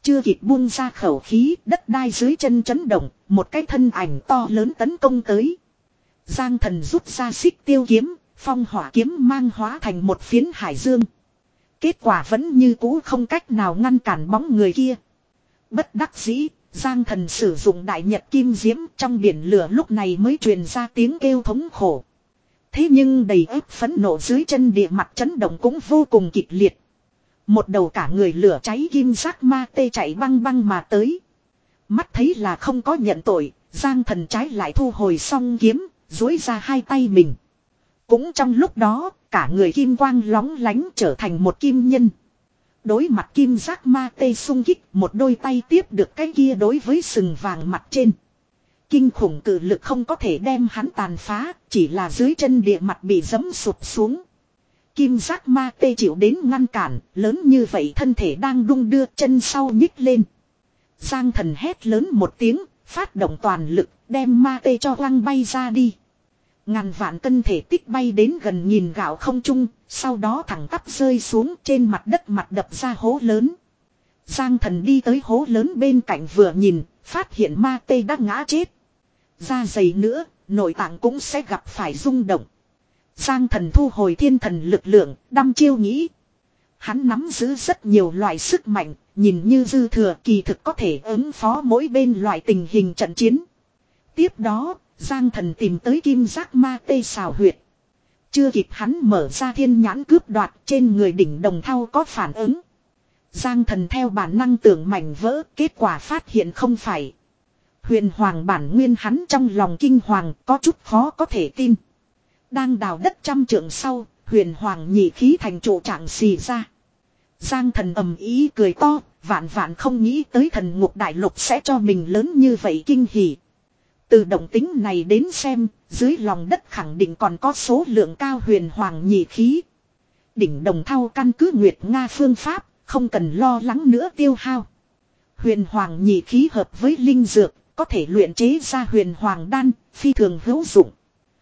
Speaker 1: Chưa kịp buông ra khẩu khí, đất đai dưới chân chấn động, một cái thân ảnh to lớn tấn công tới. Giang Thần rút ra xích tiêu kiếm, phong hỏa kiếm mang hóa thành một phiến hải dương. Kết quả vẫn như cũ không cách nào ngăn cản bóng người kia. Bất đắc dĩ, Giang Thần sử dụng đại nhật kim diễm, trong biển lửa lúc này mới truyền ra tiếng kêu thống khổ. Thế nhưng đầy ép phẫn nộ dưới chân địa mặt chấn động cũng vô cùng kịch liệt. Một đầu cả người lửa cháy kim giác ma tê chạy băng băng mà tới. Mắt thấy là không có nhận tội, Giang Thần trái lại thu hồi song kiếm, duỗi ra hai tay mình. Cũng trong lúc đó, cả người kim quang lóng lánh trở thành một kim nhân. Đối mặt kim giác ma tê xung kích, một đôi tay tiếp được cái kia đối với sừng vàng mặt trên. Kinh khủng cự lực không có thể đem hắn tàn phá, chỉ là dưới chân địa mặt bị giẫm sụp xuống. Kim giác ma tê chịu đến ngăn cản, lớn như vậy thân thể đang đung đưa, chân sau nhích lên. Giang Thần hét lớn một tiếng, phát động toàn lực, đem ma tê cho quăng bay ra đi. Ngàn vạn cân thể tích bay đến gần nghìn gạo không trung, sau đó thẳng tắp rơi xuống trên mặt đất, mặt đập ra hố lớn. Giang Thần đi tới hố lớn bên cạnh vừa nhìn, phát hiện ma tê đã ngã chết. Da dày nữa, nội tạng cũng sẽ gặp phải rung động. Giang Thần thu hồi thiên thần lực lượng, đăm chiêu nghĩ. Hắn nắm giữ rất nhiều loại sức mạnh, nhìn như dư thừa kỳ thực có thể ứng phó mỗi bên loại tình hình trận chiến. Tiếp đó, Giang Thần tìm tới kim giác ma tê xào huyệt. Chưa kịp hắn mở ra thiên nhãn cướp đoạt, trên người đỉnh đồng thau có phản ứng. Giang Thần theo bản năng tưởng mảnh vỡ, kết quả phát hiện không phải. Huyền hoàng bản nguyên, hắn trong lòng kinh hoàng, có chút khó có thể tin. Đang đào đất trăm trượng sau, huyền hoàng nhị khí thành trụ trạng xì ra. Giang Thần ầm ý cười to, vạn vạn không nghĩ tới thần ngục đại lục sẽ cho mình lớn như vậy kinh hỉ. Từ động tính này đến xem, dưới lòng đất khẳng định còn có số lượng cao huyền hoàng nhị khí. Đỉnh đồng thau căn cứ Nguyệt Nga phương pháp, không cần lo lắng nữa tiêu hao. Huyền hoàng nhị khí hợp với linh dược, có thể luyện chế ra huyền hoàng đan, phi thường hữu dụng.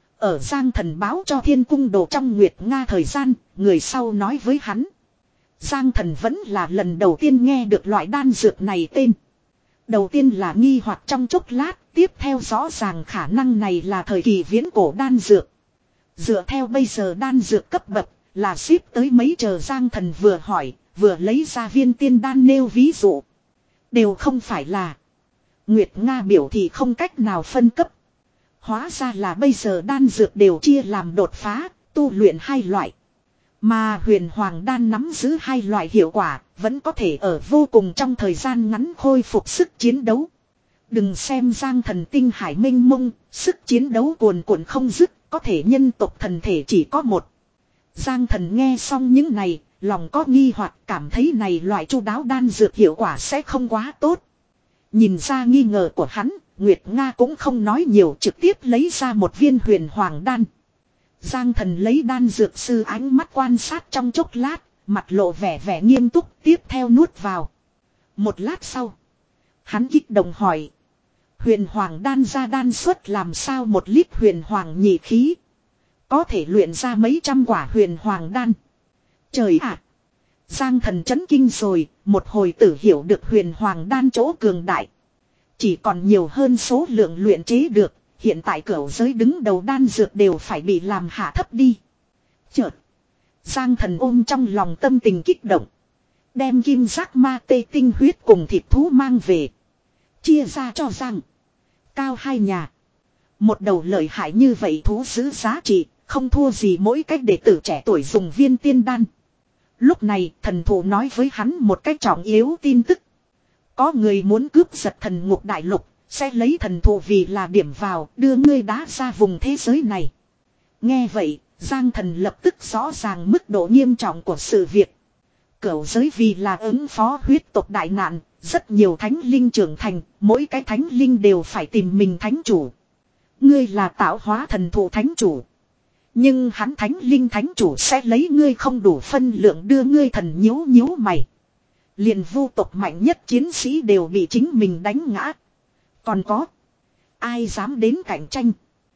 Speaker 1: Ở Giang Thần báo cho thiên cung đồ trong Nguyệt Nga thời gian, người sau nói với hắn. Giang Thần vẫn là lần đầu tiên nghe được loại đan dược này tên. Đầu tiên là nghi hoặc trong chốc lát, tiếp theo rõ ràng khả năng này là thời kỳ viễn cổ đan dược. Dựa theo bây giờ đan dược cấp bậc, là ship tới mấy chờ. Giang Thần vừa hỏi, vừa lấy ra viên tiên đan nêu ví dụ. Đều không phải là. Nguyệt Nga biểu thì không cách nào phân cấp. Hóa ra là bây giờ đan dược đều chia làm đột phá, tu luyện hai loại. Mà huyền hoàng đan nắm giữ hai loại hiệu quả, vẫn có thể ở vô cùng trong thời gian ngắn khôi phục sức chiến đấu. Đừng xem Giang Thần tinh hải minh mông, sức chiến đấu cuồn cuộn không dứt, có thể nhân tộc thần thể chỉ có một. Giang Thần nghe xong những này, lòng có nghi hoặc, cảm thấy này loại chu đáo đan dược hiệu quả sẽ không quá tốt. Nhìn ra nghi ngờ của hắn, Nguyệt Nga cũng không nói nhiều, trực tiếp lấy ra một viên huyền hoàng đan. Giang Thần lấy đan dược sư ánh mắt quan sát trong chốc lát, mặt lộ vẻ vẻ nghiêm túc, tiếp theo nuốt vào. Một lát sau, hắn kích động hỏi. Huyền hoàng đan ra đan suất làm sao một lít huyền hoàng nhị khí? Có thể luyện ra mấy trăm quả huyền hoàng đan. Trời ạ! Giang Thần chấn kinh rồi, một hồi tử hiểu được huyền hoàng đan chỗ cường đại. Chỉ còn nhiều hơn số lượng luyện chế được, hiện tại cửu giới đứng đầu đan dược đều phải bị làm hạ thấp đi. Chợt, Giang Thần ôm trong lòng tâm tình kích động. Đem kim giác ma tê tinh huyết cùng thịt thú mang về. Chia ra cho Giang Cao hai nhà. Một đầu lợi hại như vậy thú giữ giá trị, không thua gì mỗi cách đệ tử trẻ tuổi dùng viên tiên đan. Lúc này thần thủ nói với hắn một cách trọng yếu tin tức. Có người muốn cướp giật thần ngục đại lục, sẽ lấy thần thụ vì là điểm vào, đưa ngươi đá ra vùng thế giới này. Nghe vậy, Giang Thần lập tức rõ ràng mức độ nghiêm trọng của sự việc. Cửu giới vì là ứng phó huyết tộc đại nạn, rất nhiều thánh linh trưởng thành, mỗi cái thánh linh đều phải tìm mình thánh chủ. Ngươi là tạo hóa thần thụ thánh chủ. Nhưng hắn thánh linh thánh chủ sẽ lấy ngươi không đủ phân lượng đưa ngươi thần nhíu nhíu mày. Liền vu tộc mạnh nhất chiến sĩ đều bị chính mình đánh ngã. Còn có ai dám đến cạnh tranh?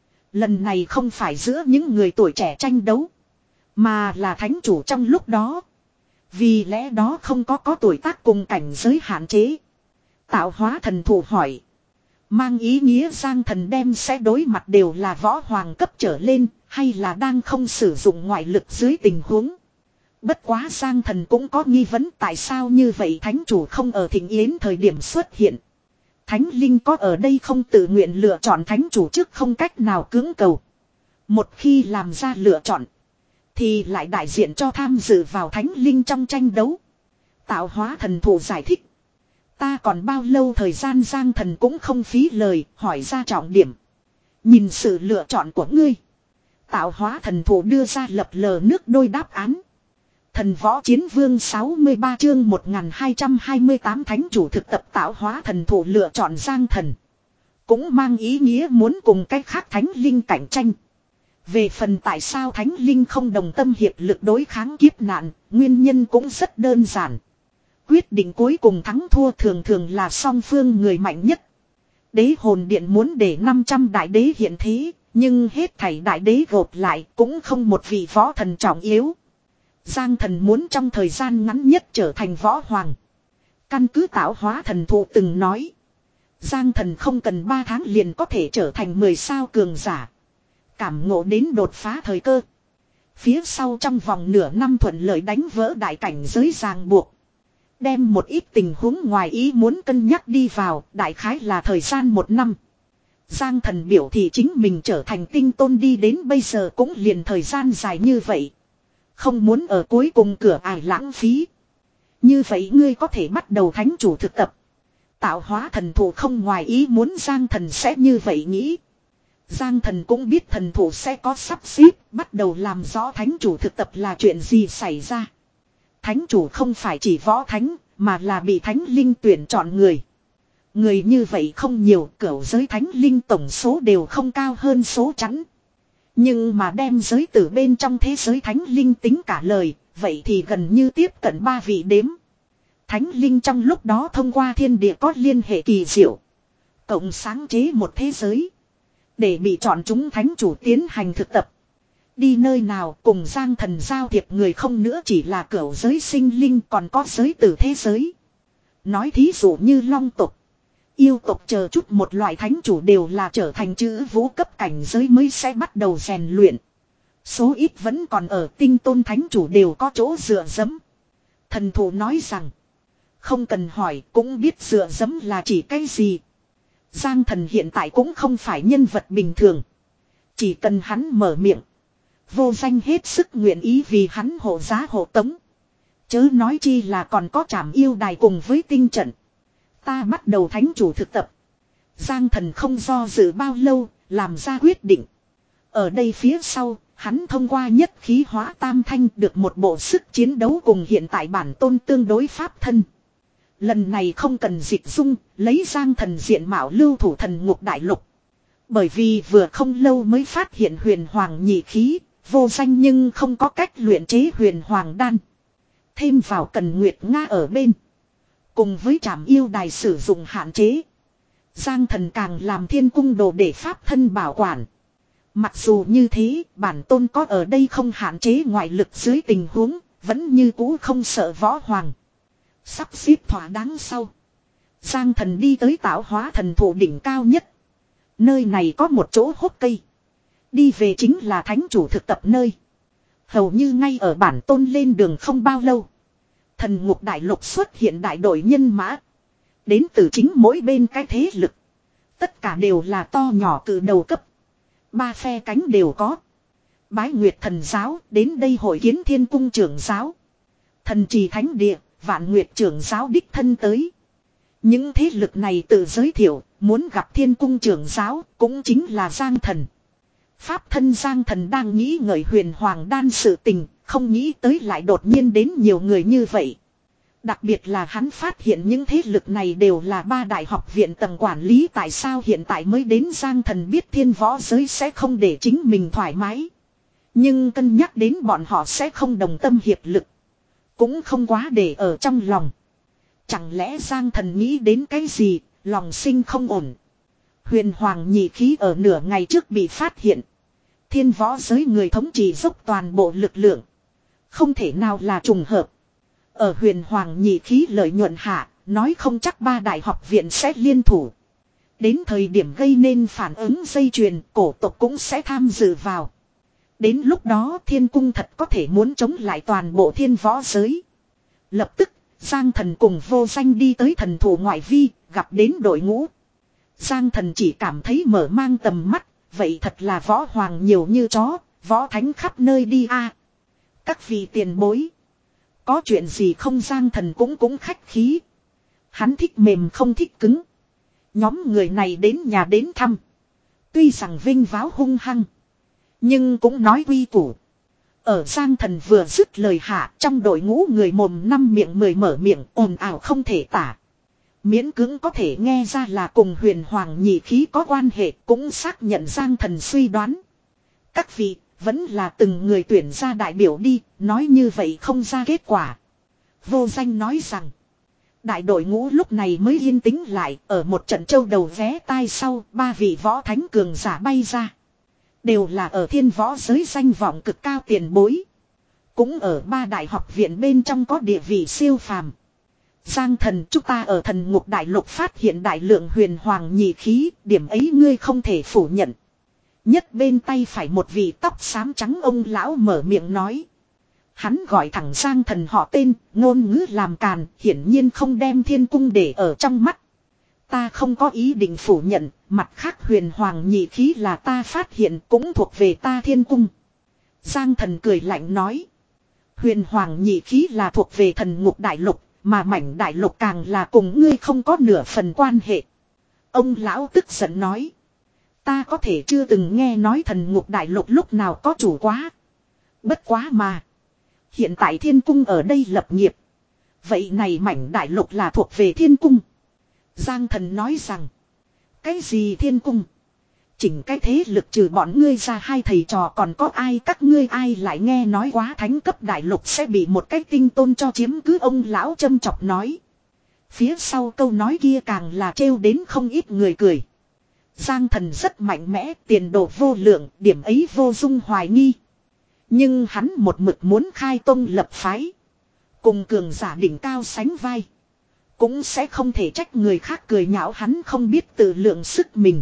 Speaker 1: Lần này không phải giữa những người tuổi trẻ tranh đấu, mà là thánh chủ trong lúc đó. Vì lẽ đó không có có tuổi tác cùng cảnh giới hạn chế. Tạo hóa thần thủ hỏi. Mang ý nghĩa Giang Thần đem sẽ đối mặt đều là võ hoàng cấp trở lên, hay là đang không sử dụng ngoại lực dưới tình huống. Bất quá Giang Thần cũng có nghi vấn tại sao như vậy thánh chủ không ở thịnh yến thời điểm xuất hiện. Thánh linh có ở đây không tự nguyện lựa chọn thánh chủ trước không cách nào cưỡng cầu. Một khi làm ra lựa chọn, thì lại đại diện cho tham dự vào thánh linh trong tranh đấu. Tạo hóa thần thủ giải thích. Ta còn bao lâu thời gian Giang Thần cũng không phí lời, hỏi ra trọng điểm. Nhìn sự lựa chọn của ngươi. Tạo hóa thần thủ đưa ra lập lờ nước đôi đáp án. Thần võ chiến vương sáu mươi ba chương một nghìn hai trăm hai mươi tám thánh chủ thực tập tạo hóa thần thủ lựa chọn Giang Thần. Cũng mang ý nghĩa muốn cùng cách khác thánh linh cạnh tranh. Về phần tại sao thánh linh không đồng tâm hiệp lực đối kháng kiếp nạn, nguyên nhân cũng rất đơn giản. Quyết định cuối cùng thắng thua thường thường là song phương người mạnh nhất. Đế hồn điện muốn để năm trăm đại đế hiện thế, nhưng hết thảy đại đế gộp lại cũng không một vị võ thần trọng yếu. Giang Thần muốn trong thời gian ngắn nhất trở thành võ hoàng. Căn cứ tạo hóa thần thụ từng nói. Giang Thần không cần ba tháng liền có thể trở thành mười sao cường giả. Cảm ngộ đến đột phá thời cơ. Phía sau trong vòng nửa năm thuận lợi đánh vỡ đại cảnh giới ràng buộc. Đem một ít tình huống ngoài ý muốn cân nhắc đi vào, đại khái là thời gian một năm. Giang Thần biểu thị chính mình trở thành tinh tôn đi đến bây giờ cũng liền thời gian dài như vậy. Không muốn ở cuối cùng cửa ải lãng phí. Như vậy ngươi có thể bắt đầu thánh chủ thực tập. Tạo hóa thần thủ không ngoài ý muốn Giang Thần sẽ như vậy nghĩ. Giang Thần cũng biết thần thủ sẽ có sắp xếp, bắt đầu làm rõ thánh chủ thực tập là chuyện gì xảy ra. Thánh chủ không phải chỉ võ thánh, mà là bị thánh linh tuyển chọn người. Người như vậy không nhiều, cửu giới thánh linh tổng số đều không cao hơn số chẵn. Nhưng mà đem giới tử bên trong thế giới thánh linh tính cả lời, vậy thì gần như tiếp cận ba vị đếm. Thánh linh trong lúc đó thông qua thiên địa có liên hệ kỳ diệu. Cộng sáng chế một thế giới. Để bị chọn chúng thánh chủ tiến hành thực tập. Đi nơi nào cùng Giang Thần giao thiệp người không nữa chỉ là cửu giới sinh linh còn có giới tử thế giới. Nói thí dụ như long tộc, yêu tộc chờ chút một loại thánh chủ đều là trở thành chữ vũ cấp cảnh giới mới sẽ bắt đầu rèn luyện. Số ít vẫn còn ở tinh tôn thánh chủ đều có chỗ dựa dẫm. Thần thủ nói rằng, không cần hỏi cũng biết dựa dẫm là chỉ cái gì. Giang Thần hiện tại cũng không phải nhân vật bình thường. Chỉ cần hắn mở miệng, vô danh hết sức nguyện ý vì hắn hộ giá hộ tống. Chớ nói chi là còn có trảm yêu đài cùng với tinh trận. Ta bắt đầu thánh chủ thực tập. Giang Thần không do dự bao lâu, làm ra quyết định. Ở đây phía sau, hắn thông qua nhất khí hóa tam thanh được một bộ sức chiến đấu cùng hiện tại bản tôn tương đối pháp thân. Lần này không cần dịch dung, lấy Giang Thần diện mạo lưu thủ thần ngục đại lục. Bởi vì vừa không lâu mới phát hiện huyền hoàng nhị khí, vô danh nhưng không có cách luyện chế huyền hoàng đan. Thêm vào cần Nguyệt Nga ở bên. Cùng với trảm yêu đài sử dụng hạn chế. Giang Thần càng làm thiên cung đồ để pháp thân bảo quản. Mặc dù như thế, bản tôn có ở đây không hạn chế ngoại lực dưới tình huống, vẫn như cũ không sợ võ hoàng. Sắp xếp thỏa đáng sau. Giang Thần đi tới tạo hóa thần thụ đỉnh cao nhất. Nơi này có một chỗ hốc cây. Đi về chính là thánh chủ thực tập nơi. Hầu như ngay ở bản tôn lên đường không bao lâu. Thần ngục đại lục xuất hiện đại đội nhân mã. Đến từ chính mỗi bên cái thế lực. Tất cả đều là to nhỏ cử đầu cấp. Ba phe cánh đều có. Bái Nguyệt thần giáo đến đây hội kiến thiên cung trưởng giáo. Thần trì thánh địa, Vạn Nguyệt trưởng giáo đích thân tới. Những thế lực này tự giới thiệu, muốn gặp thiên cung trưởng giáo, cũng chính là Giang Thần. Pháp thân Giang Thần đang nghĩ ngợi huyền hoàng đan sự tình, không nghĩ tới lại đột nhiên đến nhiều người như vậy. Đặc biệt là hắn phát hiện những thế lực này đều là ba đại học viện tầng quản lý, tại sao hiện tại mới đến. Giang Thần biết thiên võ giới sẽ không để chính mình thoải mái. Nhưng cân nhắc đến bọn họ sẽ không đồng tâm hiệp lực. Cũng không quá để ở trong lòng. Chẳng lẽ Giang Thần nghĩ đến cái gì, lòng sinh không ổn. Huyền hoàng nhị khí ở nửa ngày trước bị phát hiện. Thiên võ giới người thống trị dốc toàn bộ lực lượng. Không thể nào là trùng hợp. Ở huyền hoàng nhị khí lợi nhuận hạ, nói không chắc ba đại học viện sẽ liên thủ. Đến thời điểm gây nên phản ứng dây chuyền, cổ tộc cũng sẽ tham dự vào. Đến lúc đó thiên cung thật có thể muốn chống lại toàn bộ thiên võ giới. Lập tức, Giang Thần cùng Vô Danh đi tới thần thủ ngoại vi, gặp đến đội ngũ. Giang Thần chỉ cảm thấy mở mang tầm mắt, vậy thật là võ hoàng nhiều như chó, võ thánh khắp nơi đi a. Các vị tiền bối. Có chuyện gì không? Giang Thần cũng cũng khách khí. Hắn thích mềm không thích cứng. Nhóm người này đến nhà đến thăm. Tuy rằng vinh váo hung hăng, nhưng cũng nói quy củ. Ở Giang Thần vừa dứt lời hạ, trong đội ngũ người mồm năm miệng mười mở miệng ồn ào không thể tả. Miễn cưỡng có thể nghe ra là cùng huyền hoàng nhị khí có quan hệ, cũng xác nhận Giang Thần suy đoán. Các vị, vẫn là từng người tuyển ra đại biểu đi, nói như vậy không ra kết quả. Vô Danh nói rằng, đại đội ngũ lúc này mới yên tĩnh lại, ở một trận châu đầu vé tai sau, ba vị võ thánh cường giả bay ra. Đều là ở thiên võ giới danh vọng cực cao tiền bối. Cũng ở ba đại học viện bên trong có địa vị siêu phàm. Giang Thần, chúng ta ở thần ngục đại lục phát hiện đại lượng huyền hoàng nhị khí, điểm ấy ngươi không thể phủ nhận. Nhất bên tay phải một vị tóc xám trắng ông lão mở miệng nói. Hắn gọi thẳng Giang Thần họ tên, ngôn ngữ làm càn, hiển nhiên không đem thiên cung để ở trong mắt. Ta không có ý định phủ nhận, mặt khác huyền hoàng nhị khí là ta phát hiện cũng thuộc về ta thiên cung. Giang Thần cười lạnh nói. Huyền hoàng nhị khí là thuộc về thần ngục đại lục, mà mảnh đại lục càng là cùng ngươi không có nửa phần quan hệ. Ông lão tức giận nói. Ta có thể chưa từng nghe nói thần ngục đại lục lúc nào có chủ quá. Bất quá mà. Hiện tại thiên cung ở đây lập nghiệp. Vậy này mảnh đại lục là thuộc về thiên cung. Giang Thần nói rằng. Cái gì thiên cung? Chỉnh cái thế lực trừ bọn ngươi ra hai thầy trò còn có ai, các ngươi ai lại nghe nói quá thánh cấp đại lục sẽ bị một cái tinh tôn cho chiếm cứ, ông lão châm chọc nói. Phía sau câu nói kia càng là trêu đến không ít người cười. Giang Thần rất mạnh mẽ, tiền đồ vô lượng, điểm ấy vô dung hoài nghi. Nhưng hắn một mực muốn khai tông lập phái. Cùng cường giả đỉnh cao sánh vai. Cũng sẽ không thể trách người khác cười nhạo hắn không biết tự lượng sức mình.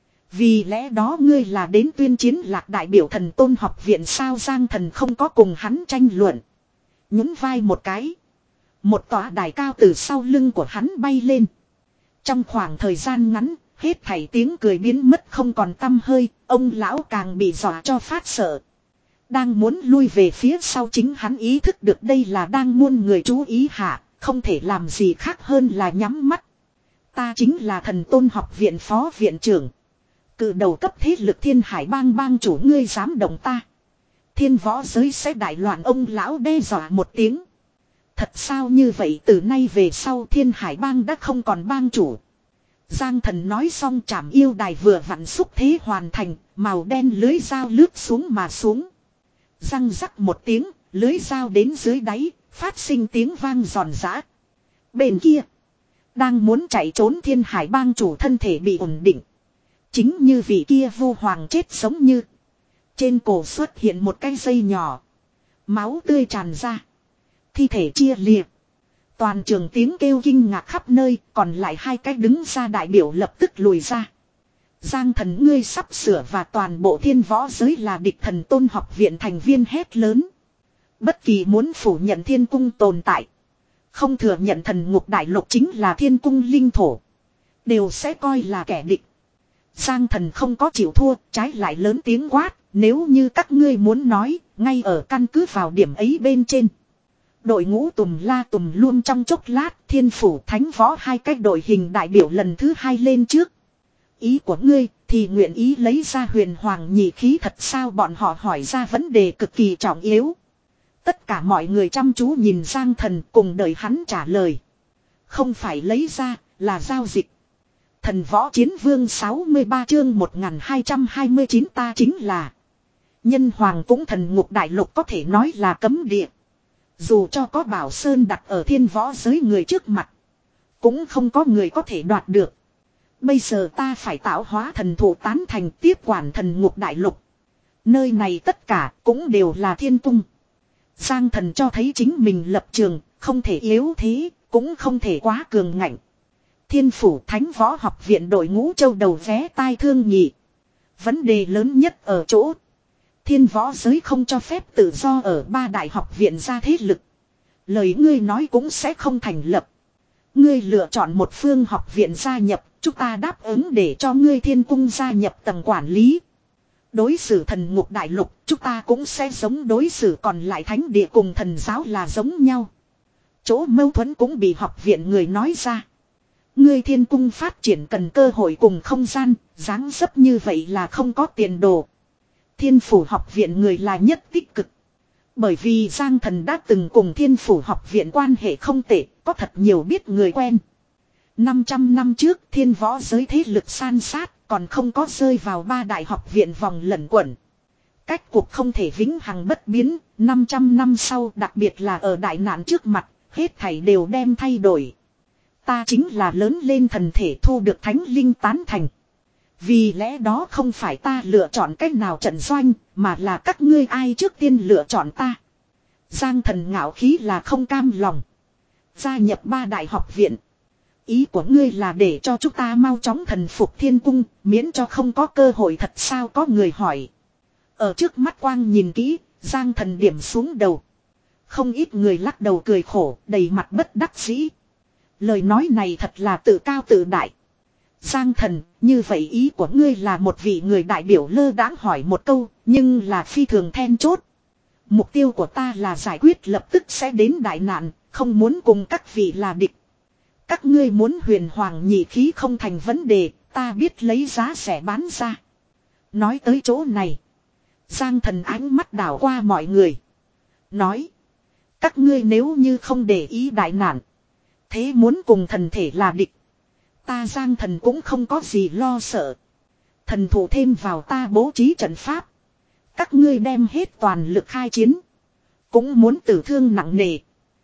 Speaker 1: Vì lẽ đó ngươi là đến tuyên chiến lạc đại biểu thần tôn học viện sao? Giang Thần không có cùng hắn tranh luận. Nhún vai một cái. Một tòa đài cao từ sau lưng của hắn bay lên. Trong khoảng thời gian ngắn, hết thảy tiếng cười biến mất không còn tăm hơi, ông lão càng bị dọa cho phát sợ. Đang muốn lui về phía sau, chính hắn ý thức được đây là đang muôn người chú ý hạ, không thể làm gì khác hơn là nhắm mắt. Ta chính là thần tôn học viện phó viện trưởng. Cự đầu cấp thế lực Thiên Hải bang bang chủ, ngươi dám động ta. Thiên võ giới sẽ đại loạn, ông lão đe dọa một tiếng. Thật sao? Như vậy từ nay về sau Thiên Hải bang đã không còn bang chủ. Giang Thần nói xong, trảm yêu đài vừa vặn xúc thế hoàn thành, màu đen lưới dao lướt xuống mà xuống. Răng rắc một tiếng, lưới dao đến dưới đáy, phát sinh tiếng vang giòn giã. Bên kia, đang muốn chạy trốn Thiên Hải bang chủ thân thể bị ổn định. Chính như vị kia vu hoàng chết sống như. Trên cổ xuất hiện một cái dây nhỏ. Máu tươi tràn ra. Thi thể chia liệt. Toàn trường tiếng kêu kinh ngạc khắp nơi, còn lại hai cái đứng ra đại biểu lập tức lùi ra. Giang Thần, ngươi sắp sửa và toàn bộ thiên võ giới là địch thần tôn học viện thành viên hét lớn. Bất kỳ muốn phủ nhận thiên cung tồn tại, không thừa nhận thần ngục đại lục chính là thiên cung linh thổ, đều sẽ coi là kẻ địch. Giang Thần không có chịu thua, trái lại lớn tiếng quát, nếu như các ngươi muốn nói, ngay ở căn cứ vào điểm ấy bên trên. Đội ngũ tùm la tùm luôn trong chốc lát, thiên phủ thánh võ hai cách đội hình đại biểu lần thứ hai lên trước. Ý của ngươi thì nguyện ý lấy ra huyền hoàng nhị khí thật sao? Bọn họ hỏi ra vấn đề cực kỳ trọng yếu. Tất cả mọi người chăm chú nhìn Giang Thần cùng đợi hắn trả lời. Không phải lấy ra, là giao dịch. Thần võ chiến vương sáu mươi ba chương một nghìn hai trăm hai mươi chín, ta chính là nhân hoàng, cũng thần ngục đại lục có thể nói là cấm địa. Dù cho có Bảo Sơn đặt ở thiên võ giới người trước mặt, cũng không có người có thể đoạt được. Bây giờ ta phải tạo hóa thần thụ tán thành tiếp quản thần ngục đại lục. Nơi này tất cả cũng đều là thiên cung. Giang Thần cho thấy chính mình lập trường, không thể yếu thế, cũng không thể quá cường ngạnh. Thiên Phủ Thánh Võ Học Viện đội ngũ châu đầu vé tai thương nhị. Vấn đề lớn nhất ở chỗ thiên võ giới không cho phép tự do ở ba đại học viện ra thế lực. Lời ngươi nói cũng sẽ không thành lập. Ngươi lựa chọn một phương học viện gia nhập, chúng ta đáp ứng để cho ngươi thiên cung gia nhập tầng quản lý. Đối xử thần ngục đại lục, chúng ta cũng sẽ giống đối xử còn lại thánh địa cùng thần giáo là giống nhau. Chỗ mâu thuẫn cũng bị học viện người nói ra. Ngươi thiên cung phát triển cần cơ hội cùng không gian, dáng dấp như vậy là không có tiền đồ. Thiên Phủ học viện người là nhất tích cực. Bởi vì Giang Thần đã từng cùng Thiên Phủ học viện quan hệ không tệ, có thật nhiều biết người quen. năm trăm năm trước thiên võ giới thế lực san sát, còn không có rơi vào ba đại học viện vòng lẩn quẩn. Cách cuộc không thể vĩnh hằng bất biến, năm trăm năm sau đặc biệt là ở đại nạn trước mặt, hết thảy đều đem thay đổi. Ta chính là lớn lên thần thể thu được thánh linh tán thành. Vì lẽ đó không phải ta lựa chọn cách nào trận doanh, mà là các ngươi ai trước tiên lựa chọn ta. Giang Thần ngạo khí là không cam lòng. Gia nhập ba đại học viện. Ý của ngươi là để cho chúng ta mau chóng thần phục thiên cung, miễn cho không có cơ hội thật sao, có người hỏi. Ở trước mắt quang nhìn kỹ, Giang Thần điểm xuống đầu. Không ít người lắc đầu cười khổ, đầy mặt bất đắc dĩ. Lời nói này thật là tự cao tự đại. Giang Thần, như vậy ý của ngươi là một vị người đại biểu lơ đãng hỏi một câu, nhưng là phi thường then chốt. Mục tiêu của ta là giải quyết lập tức sẽ đến đại nạn, không muốn cùng các vị là địch. Các ngươi muốn huyền hoàng nhị khí không thành vấn đề, ta biết lấy giá rẻ bán ra. Nói tới chỗ này, Giang Thần ánh mắt đảo qua mọi người. Nói, các ngươi nếu như không để ý đại nạn, thế muốn cùng thần thể là địch. Ta Giang Thần cũng không có gì lo sợ. Thần thủ thêm vào ta bố trí trận pháp. Các ngươi đem hết toàn lực khai chiến. Cũng muốn tử thương nặng nề.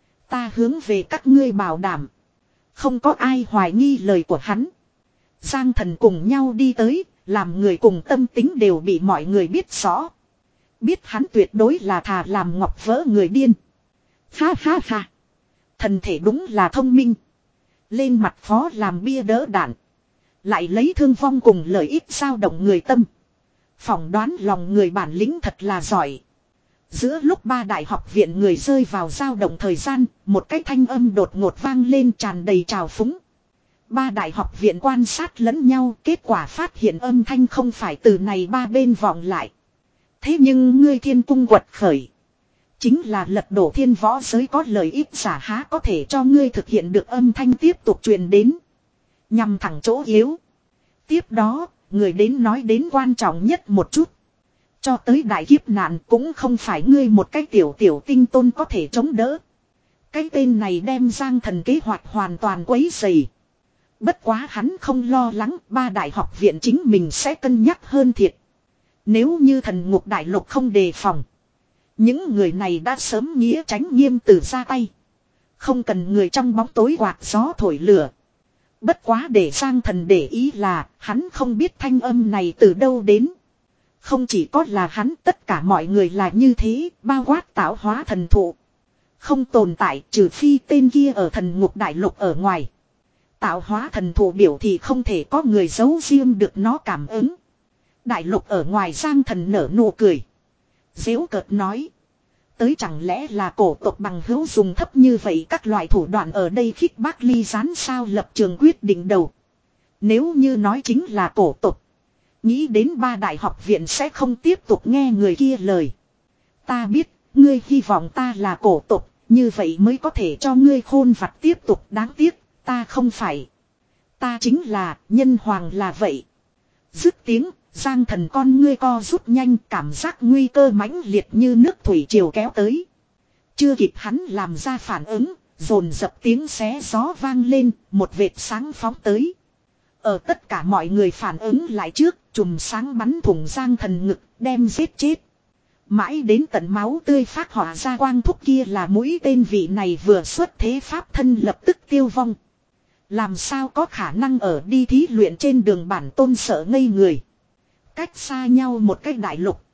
Speaker 1: Ta hướng về các ngươi bảo đảm. Không có ai hoài nghi lời của hắn. Giang Thần cùng nhau đi tới, làm người cùng tâm tính đều bị mọi người biết rõ. Biết hắn tuyệt đối là thà làm ngọc vỡ người điên. Ha ha ha. Thần thể đúng là thông minh. Lên mặt phó làm bia đỡ đạn. Lại lấy thương vong cùng lợi ích dao động người tâm. Phỏng đoán lòng người bản lĩnh thật là giỏi. Giữa lúc ba đại học viện người rơi vào dao động thời gian, một cái thanh âm đột ngột vang lên tràn đầy trào phúng. Ba đại học viện quan sát lẫn nhau, kết quả phát hiện âm thanh không phải từ này ba bên vọng lại. Thế nhưng ngươi thiên cung quật khởi. Chính là lật đổ thiên võ giới có lợi ích giả há có thể cho ngươi thực hiện được âm thanh tiếp tục truyền đến. Nhằm thẳng chỗ yếu. Tiếp đó, người đến nói đến quan trọng nhất một chút. Cho tới đại kiếp nạn cũng không phải ngươi một cái tiểu tiểu tinh tôn có thể chống đỡ. Cái tên này đem Giang Thần kế hoạch hoàn toàn quấy rầy. Bất quá hắn không lo lắng ba đại học viện chính mình sẽ cân nhắc hơn thiệt. Nếu như thần ngục đại lục không đề phòng. Những người này đã sớm nghĩa tránh nghiêm từ ra tay. Không cần người trong bóng tối quạt gió thổi lửa. Bất quá để Giang Thần để ý là hắn không biết thanh âm này từ đâu đến. Không chỉ có là hắn, tất cả mọi người là như thế, bao quát tạo hóa thần thụ. Không tồn tại trừ phi tên kia ở thần ngục đại lục ở ngoài. Tạo hóa thần thụ biểu thì không thể có người giấu riêng được nó cảm ứng. Đại lục ở ngoài Giang Thần nở nụ cười. Giễu cợt nói. Tới chẳng lẽ là cổ tộc bằng hữu dùng thấp như vậy các loại thủ đoạn ở đây khích bác ly gián sao lập trường quyết định đầu. Nếu như nói chính là cổ tộc. Nghĩ đến ba đại học viện sẽ không tiếp tục nghe người kia lời. Ta biết, ngươi hy vọng ta là cổ tộc, như vậy mới có thể cho ngươi khôn vặt tiếp tục, đáng tiếc, ta không phải. Ta chính là, nhân hoàng là vậy. Dứt tiếng, Giang Thần con ngươi co rút nhanh, cảm giác nguy cơ mãnh liệt như nước thủy triều kéo tới. Chưa kịp hắn làm ra phản ứng, dồn dập tiếng xé gió vang lên, một vệt sáng phóng tới. Ở tất cả mọi người phản ứng lại trước, chùm sáng bắn thủng Giang Thần ngực, đem giết chết. Mãi đến tận máu tươi phát hỏa ra quang thúc kia là mũi tên vị này vừa xuất thế pháp thân lập tức tiêu vong. Làm sao có khả năng ở đi thí luyện trên đường bản tôn sợ ngây người. Cách xa nhau một cái đại lục.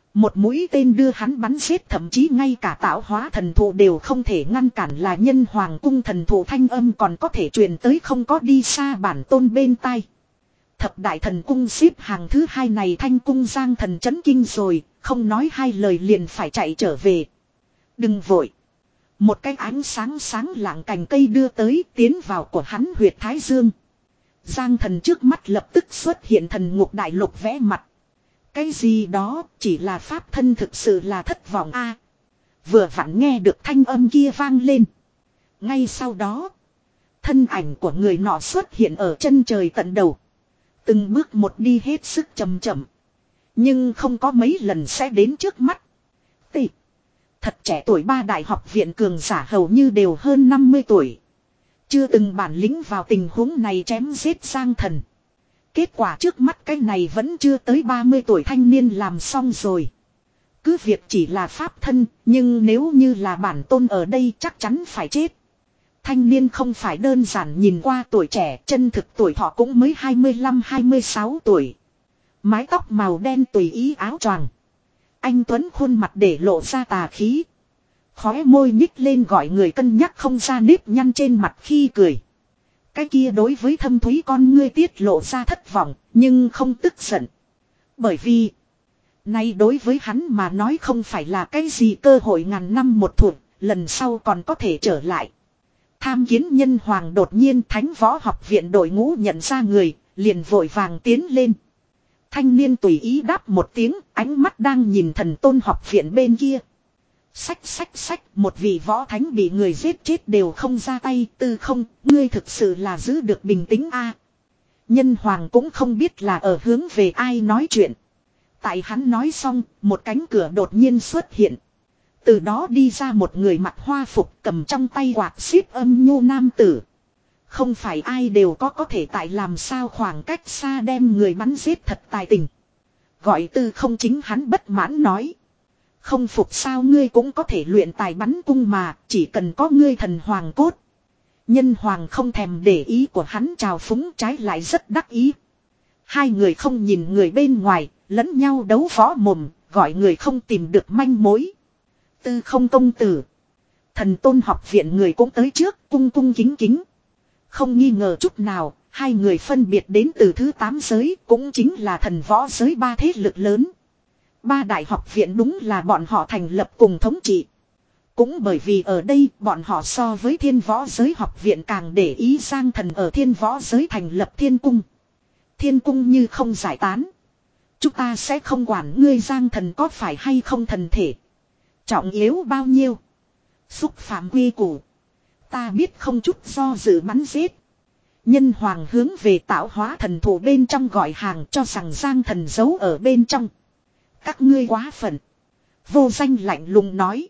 Speaker 1: Một mũi tên đưa hắn bắn giết, thậm chí ngay cả tạo hóa thần thụ đều không thể ngăn cản, là nhân hoàng cung thần thụ thanh âm còn có thể truyền tới không có đi xa bản tôn bên tai. Thập đại thần cung xếp hàng thứ hai này thanh cung Giang Thần chấn kinh rồi, không nói hai lời liền phải chạy trở về. Đừng vội. Một cái ánh sáng sáng lạng cành cây đưa tới, tiến vào của hắn huyệt thái dương. Giang Thần trước mắt lập tức xuất hiện thần ngục đại lục vẽ mặt. Cái gì đó chỉ là pháp thân, thực sự là thất vọng a. Vừa vặn nghe được thanh âm kia vang lên. Ngay sau đó, thân ảnh của người nọ xuất hiện ở chân trời tận đầu. Từng bước một đi hết sức chậm chậm. Nhưng không có mấy lần sẽ đến trước mắt. Tị. Thật trẻ tuổi, ba đại học viện cường giả hầu như đều hơn năm mươi tuổi. Chưa từng bản lĩnh vào tình huống này chém giết Giang Thần. Kết quả trước mắt cái này vẫn chưa tới ba mươi tuổi thanh niên làm xong rồi. Cứ việc chỉ là pháp thân, nhưng nếu như là bản tôn ở đây chắc chắn phải chết. Thanh niên không phải đơn giản nhìn qua tuổi trẻ, chân thực tuổi thọ cũng mới hai mươi lăm hai mươi sáu tuổi. Mái tóc màu đen tùy ý áo choàng. Anh tuấn khuôn mặt để lộ ra tà khí. Khóe môi nhích lên gọi người cân nhắc không ra nếp nhăn trên mặt khi cười. Cái kia đối với thâm thúy con ngươi tiết lộ ra thất vọng, nhưng không tức giận. Bởi vì, nay đối với hắn mà nói không phải là cái gì cơ hội ngàn năm một thủa, lần sau còn có thể trở lại. Tham kiến nhân hoàng, đột nhiên Thánh Võ Học Viện đội ngũ nhận ra người, liền vội vàng tiến lên. Thanh niên tùy ý đáp một tiếng, ánh mắt đang nhìn Thần Tôn Học Viện bên kia. Sách sách sách, một vị võ thánh bị người giết chết đều không ra tay, Tư Không, ngươi thực sự là giữ được bình tĩnh a. Nhân hoàng cũng không biết là ở hướng về ai nói chuyện. Tại hắn nói xong, một cánh cửa đột nhiên xuất hiện. Từ đó đi ra một người mặc hoa phục, cầm trong tay quạt xíp âm nhu nam tử. Không phải ai đều có có thể tại làm sao khoảng cách xa đem người bắn giết thật tài tình. Gọi Tư Không chính hắn bất mãn nói. Không phục sao, ngươi cũng có thể luyện tài bắn cung mà, chỉ cần có ngươi thần hoàng cốt. Nhân hoàng không thèm để ý của hắn trào phúng, trái lại rất đắc ý. Hai người không nhìn người bên ngoài, lẫn nhau đấu võ mồm, gọi người không tìm được manh mối. Tư Không công tử. Thần Tôn Học Viện người cũng tới trước, cung cung kính kính. Không nghi ngờ chút nào, hai người phân biệt đến từ thứ tám giới, cũng chính là thần võ giới ba thế lực lớn. Ba đại học viện đúng là bọn họ thành lập cùng thống trị. Cũng bởi vì ở đây bọn họ so với thiên võ giới học viện càng để ý Giang Thần ở thiên võ giới thành lập thiên cung. Thiên cung như không giải tán, chúng ta sẽ không quản ngươi Giang Thần có phải hay không thần thể. Trọng yếu bao nhiêu, xúc phạm quy củ, ta biết không chút do dự bắn giết. Nhân hoàng hướng về tạo hóa thần thụ bên trong gọi hàng, cho rằng Giang Thần giấu ở bên trong. Các ngươi quá phận. Vô Danh lạnh lùng nói.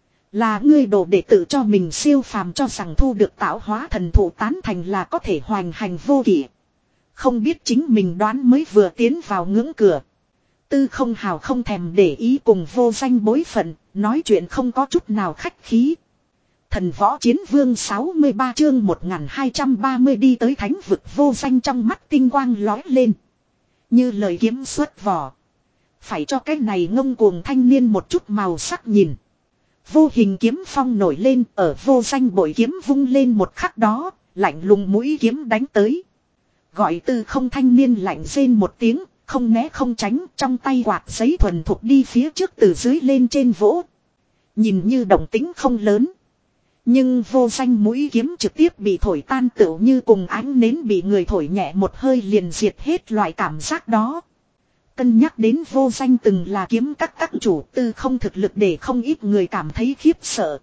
Speaker 1: Là ngươi đồ đệ tự cho mình siêu phàm, cho rằng thu được tạo hóa thần thụ tán thành là có thể hoành hành vô kỷ. Không biết chính mình đoán mới vừa tiến vào ngưỡng cửa. Tư Không hào không thèm để ý cùng Vô Danh bối phận, nói chuyện không có chút nào khách khí. Thần Võ Chiến Vương sáu mươi ba chương một nghìn hai trăm ba mươi đi tới thánh vực. Vô Danh trong mắt tinh quang lói lên. Như lời kiếm xuất vỏ. Phải cho cái này ngông cuồng thanh niên một chút màu sắc nhìn. Vô hình kiếm phong nổi lên, ở Vô Danh bội kiếm vung lên một khắc đó, lạnh lùng mũi kiếm đánh tới. Gọi Tư Không thanh niên lạnh rên một tiếng, không né không tránh, trong tay quạt giấy thuần thục đi phía trước từ dưới lên trên vỗ. Nhìn như động tính không lớn, nhưng Vô Danh mũi kiếm trực tiếp bị thổi tan, tựu như cùng ánh nến bị người thổi nhẹ một hơi liền diệt hết loại cảm giác đó. Cân nhắc đến Vô Danh từng là kiếm các các chủ, Tư Không thực lực để không ít người cảm thấy khiếp sợ.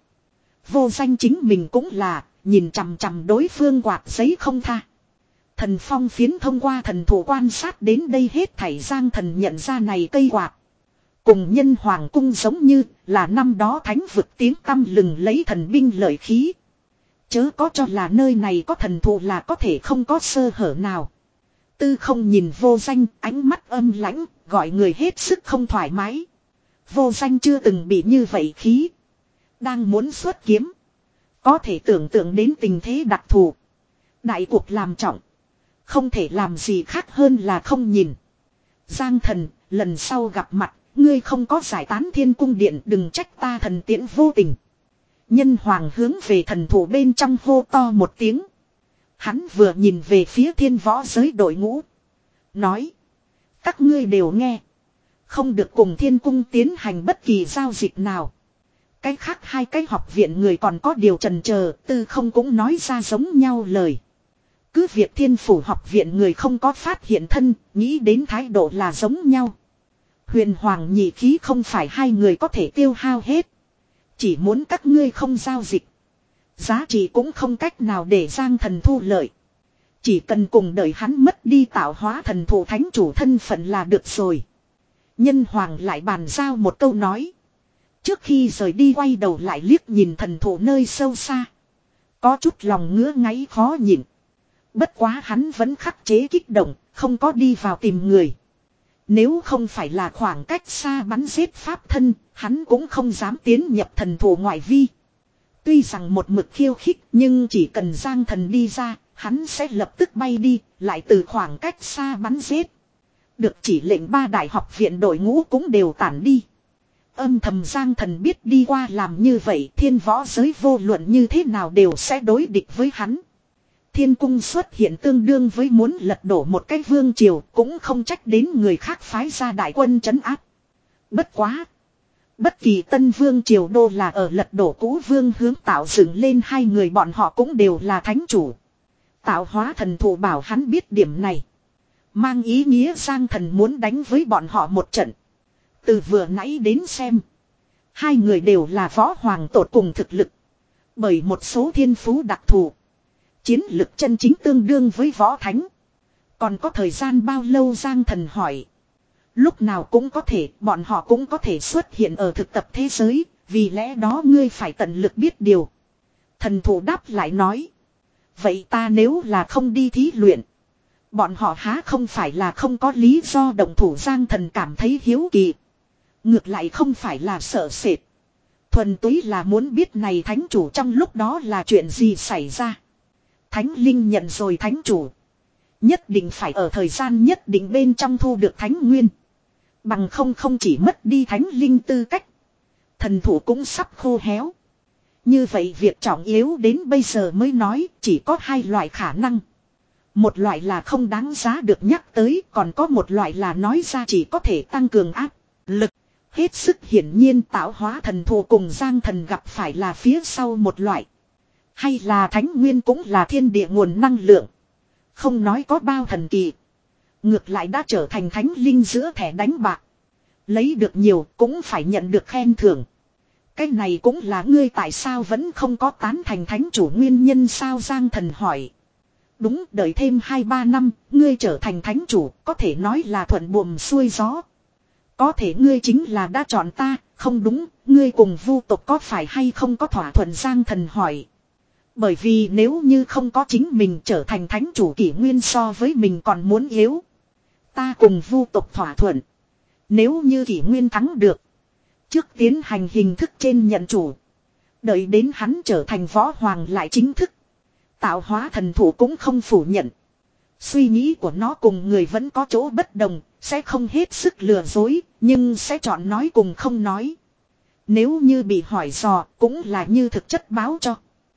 Speaker 1: Vô Danh chính mình cũng là, nhìn chằm chằm đối phương quạt giấy không tha. Thần Phong Phiến thông qua thần thủ quan sát đến đây hết thảy. Giang Thần nhận ra này cây quạt cùng Nhân Hoàng cung giống như là năm đó thánh vực tiếng tăm lừng lấy thần binh lợi khí. Chớ có cho là nơi này có thần thụ là có thể không có sơ hở nào. Tư Không nhìn Vô Danh, ánh mắt âm lãnh, gọi người hết sức không thoải mái. Vô Danh chưa từng bị như vậy khí. Đang muốn xuất kiếm, có thể tưởng tượng đến tình thế đặc thù. Đại cuộc làm trọng, không thể làm gì khác hơn là không nhìn. Giang Thần, lần sau gặp mặt, ngươi không có giải tán thiên cung điện, đừng trách ta thần tiễn vô tình. Nhân hoàng hướng về thần thủ bên trong hô to một tiếng. Hắn vừa nhìn về phía thiên võ giới đội ngũ. Nói. Các ngươi đều nghe. Không được cùng thiên cung tiến hành bất kỳ giao dịch nào. Cái khác hai cái học viện người còn có điều chần chờ, tư không cũng nói ra giống nhau lời. Cứ việc thiên phủ học viện người không có phát hiện thân, nghĩ đến thái độ là giống nhau. Huyền hoàng nhị khí không phải hai người có thể tiêu hao hết. Chỉ muốn các ngươi không giao dịch. Giá trị cũng không cách nào để Giang Thần thu lợi. Chỉ cần cùng đợi hắn mất đi tạo hóa thần thủ thánh chủ thân phận là được rồi. Nhân hoàng lại bàn giao một câu nói. Trước khi rời đi quay đầu lại liếc nhìn thần thủ nơi sâu xa. Có chút lòng ngứa ngáy khó nhịn. Bất quá hắn vẫn khắc chế kích động, không có đi vào tìm người. Nếu không phải là khoảng cách xa bắn giết pháp thân, hắn cũng không dám tiến nhập thần thủ ngoại vi. Tuy rằng một mực khiêu khích, nhưng chỉ cần Giang Thần đi ra, hắn sẽ lập tức bay đi, lại từ khoảng cách xa bắn giết. Được chỉ lệnh ba đại học viện đội ngũ cũng đều tản đi. Âm thầm Giang Thần biết đi qua làm như vậy, thiên võ giới vô luận như thế nào đều sẽ đối địch với hắn. Thiên cung xuất hiện tương đương với muốn lật đổ một cái vương triều, cũng không trách đến người khác phái ra đại quân trấn áp. Bất quá. Bất kỳ tân vương triều đô là ở lật đổ cũ vương hướng tạo dựng lên, hai người bọn họ cũng đều là thánh chủ. Tạo hóa thần thủ bảo hắn biết điểm này. Mang ý nghĩa Giang Thần muốn đánh với bọn họ một trận. Từ vừa nãy đến xem. Hai người đều là võ hoàng tột cùng thực lực. Bởi một số thiên phú đặc thù. Chiến lực chân chính tương đương với võ thánh. Còn có thời gian bao lâu Giang Thần hỏi. Lúc nào cũng có thể, bọn họ cũng có thể xuất hiện ở thực tập thế giới. Vì lẽ đó ngươi phải tận lực biết điều. Thần thủ đáp lại nói. Vậy ta nếu là không đi thí luyện. Bọn họ há không phải là không có lý do động thủ. Giang Thần cảm thấy hiếu kỳ. Ngược lại không phải là sợ sệt. Thuần túy là muốn biết này thánh chủ trong lúc đó là chuyện gì xảy ra. Thánh linh nhận rồi thánh chủ. Nhất định phải ở thời gian nhất định bên trong thu được thánh nguyên. Bằng không không chỉ mất đi thánh linh tư cách. Thần thủ cũng sắp khô héo. Như vậy việc trọng yếu đến bây giờ mới nói chỉ có hai loại khả năng. Một loại là không đáng giá được nhắc tới, còn có một loại là nói ra chỉ có thể tăng cường áp lực. Hết sức hiển nhiên tạo hóa thần thù cùng Giang Thần gặp phải là phía sau một loại. Hay là thánh nguyên cũng là thiên địa nguồn năng lượng. Không nói có bao thần kỳ. Ngược lại đã trở thành thánh linh giữa thẻ đánh bạc. Lấy được nhiều cũng phải nhận được khen thưởng. Cái này cũng là ngươi tại sao vẫn không có tán thành thánh chủ nguyên nhân sao Giang Thần hỏi. Đúng, đợi thêm hai ba năm, ngươi trở thành thánh chủ, có thể nói là thuận buồm xuôi gió. Có thể ngươi chính là đã chọn ta, không đúng, ngươi cùng vu tộc có phải hay không có thỏa thuận Giang Thần hỏi. Bởi vì nếu như không có chính mình trở thành thánh chủ kỷ nguyên so với mình còn muốn yếu. Ta cùng vu tộc thỏa thuận. Nếu như kỷ nguyên thắng được. Trước tiến hành hình thức trên nhận chủ. Đợi đến hắn trở thành võ hoàng lại chính thức. Tạo hóa thần thủ cũng không phủ nhận. Suy nghĩ của nó cùng người vẫn có chỗ bất đồng. Sẽ không hết sức lừa dối. Nhưng sẽ chọn nói cùng không nói. Nếu như bị hỏi dò cũng là như thực chất báo cho.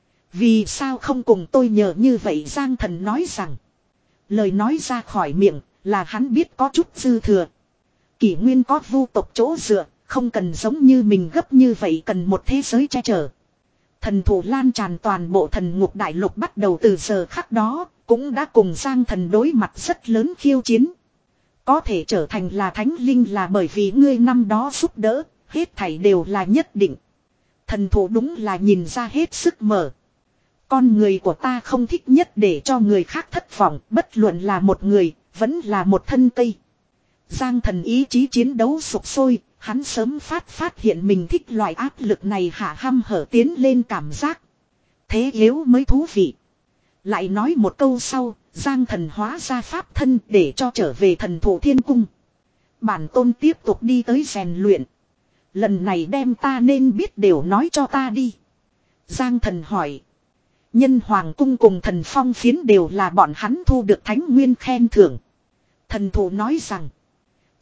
Speaker 1: Vì sao không cùng tôi nhờ như vậy Giang Thần nói rằng. Lời nói ra khỏi miệng là hắn biết có chút dư thừa. Kỷ nguyên có vu tộc chỗ dựa. Không cần giống như mình gấp như vậy cần một thế giới che chở. Thần thủ lan tràn toàn bộ thần ngục đại lục bắt đầu từ giờ khắc đó. Cũng đã cùng Giang Thần đối mặt rất lớn khiêu chiến. Có thể trở thành là thánh linh là bởi vì ngươi năm đó giúp đỡ. Hết thảy đều là nhất định. Thần thủ đúng là nhìn ra hết sức mở. Con người của ta không thích nhất để cho người khác thất vọng. Bất luận là một người, vẫn là một thân cây. Giang Thần ý chí chiến đấu sục sôi. Hắn sớm phát phát hiện mình thích loại áp lực này hạ hăm hở tiến lên cảm giác. Thế yếu mới thú vị. Lại nói một câu sau, Giang Thần hóa ra pháp thân để cho trở về thần thủ thiên cung. Bản tôn tiếp tục đi tới rèn luyện. Lần này đem ta nên biết đều nói cho ta đi. Giang Thần hỏi. Nhân hoàng cung cùng thần phong phiến đều là bọn hắn thu được thánh nguyên khen thưởng. Thần thủ nói rằng.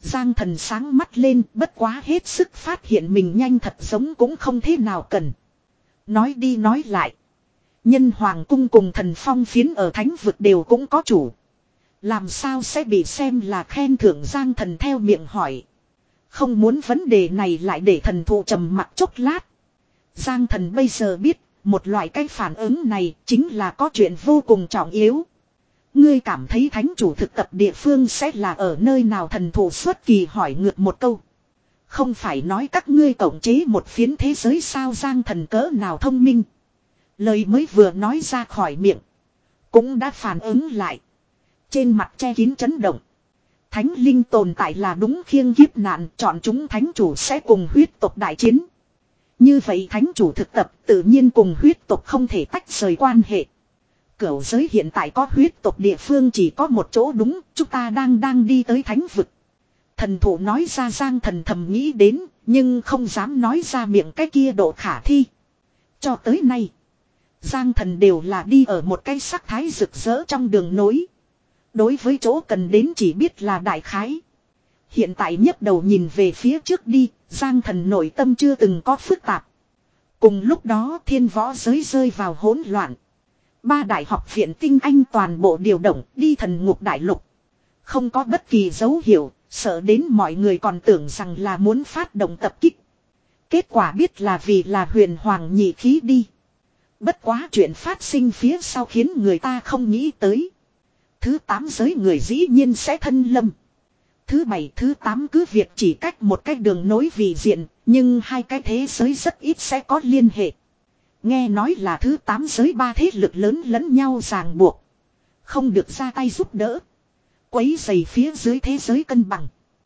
Speaker 1: Giang thần sáng mắt lên, bất quá hết sức phát hiện mình nhanh thật giống cũng không thế nào cần. Nói đi nói lại. Nhân hoàng cung cùng thần phong phiến ở thánh vực đều cũng có chủ. Làm sao sẽ bị xem là khen thưởng Giang thần theo miệng hỏi. Không muốn vấn đề này lại để thần thụ trầm mặc chốc lát. Giang thần bây giờ biết, một loại cái phản ứng này chính là có chuyện vô cùng trọng yếu. Ngươi cảm thấy thánh chủ thực tập địa phương sẽ là ở nơi nào? Thần thụ xuất kỳ hỏi ngược một câu. Không phải nói các ngươi tổng chế một phiến thế giới sao? Giang thần cỡ nào thông minh. Lời mới vừa nói ra khỏi miệng. Cũng đã phản ứng lại. Trên mặt che kín chấn động. Thánh linh tồn tại là đúng khiêng kiếp nạn, chọn chúng thánh chủ sẽ cùng huyết tộc đại chiến. Như vậy thánh chủ thực tập tự nhiên cùng huyết tộc không thể tách rời quan hệ. Cửu giới hiện tại có huyết tộc địa phương chỉ có một chỗ đúng, chúng ta đang đang đi tới thánh vực. Thần thủ nói ra. Giang thần thầm nghĩ đến, nhưng không dám nói ra miệng cái kia độ khả thi. Cho tới nay, Giang thần đều là đi ở một cái sắc thái rực rỡ trong đường nối. Đối với chỗ cần đến chỉ biết là đại khái. Hiện tại nhấc đầu nhìn về phía trước đi, Giang thần nội tâm chưa từng có phức tạp. Cùng lúc đó thiên võ giới rơi vào hỗn loạn. Ba đại học viện tinh anh toàn bộ điều động đi thần ngục đại lục. Không có bất kỳ dấu hiệu, sợ đến mọi người còn tưởng rằng là muốn phát động tập kích. Kết quả biết là vì là huyền hoàng nhị khí đi. Bất quá chuyện phát sinh phía sau khiến người ta không nghĩ tới. Thứ tám giới người dĩ nhiên sẽ thân lâm. Thứ bảy thứ tám cứ việc chỉ cách một cái đường nối vì diện, nhưng hai cái thế giới rất ít sẽ có liên hệ. Nghe nói là thứ tám giới ba thế lực lớn lẫn nhau ràng buộc. Không được ra tay giúp đỡ. Quấy dày phía dưới thế giới cân bằng.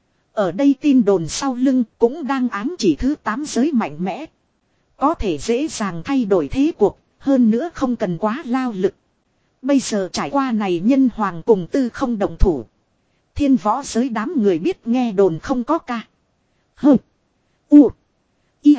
Speaker 1: Ở đây tin đồn sau lưng cũng đang ám chỉ thứ tám giới mạnh mẽ. Có thể dễ dàng thay đổi thế cuộc, hơn nữa không cần quá lao lực. Bây giờ trải qua này nhân hoàng cùng tư không đồng thủ. Thiên võ giới đám người biết nghe đồn không có ca. Hơ. U. I.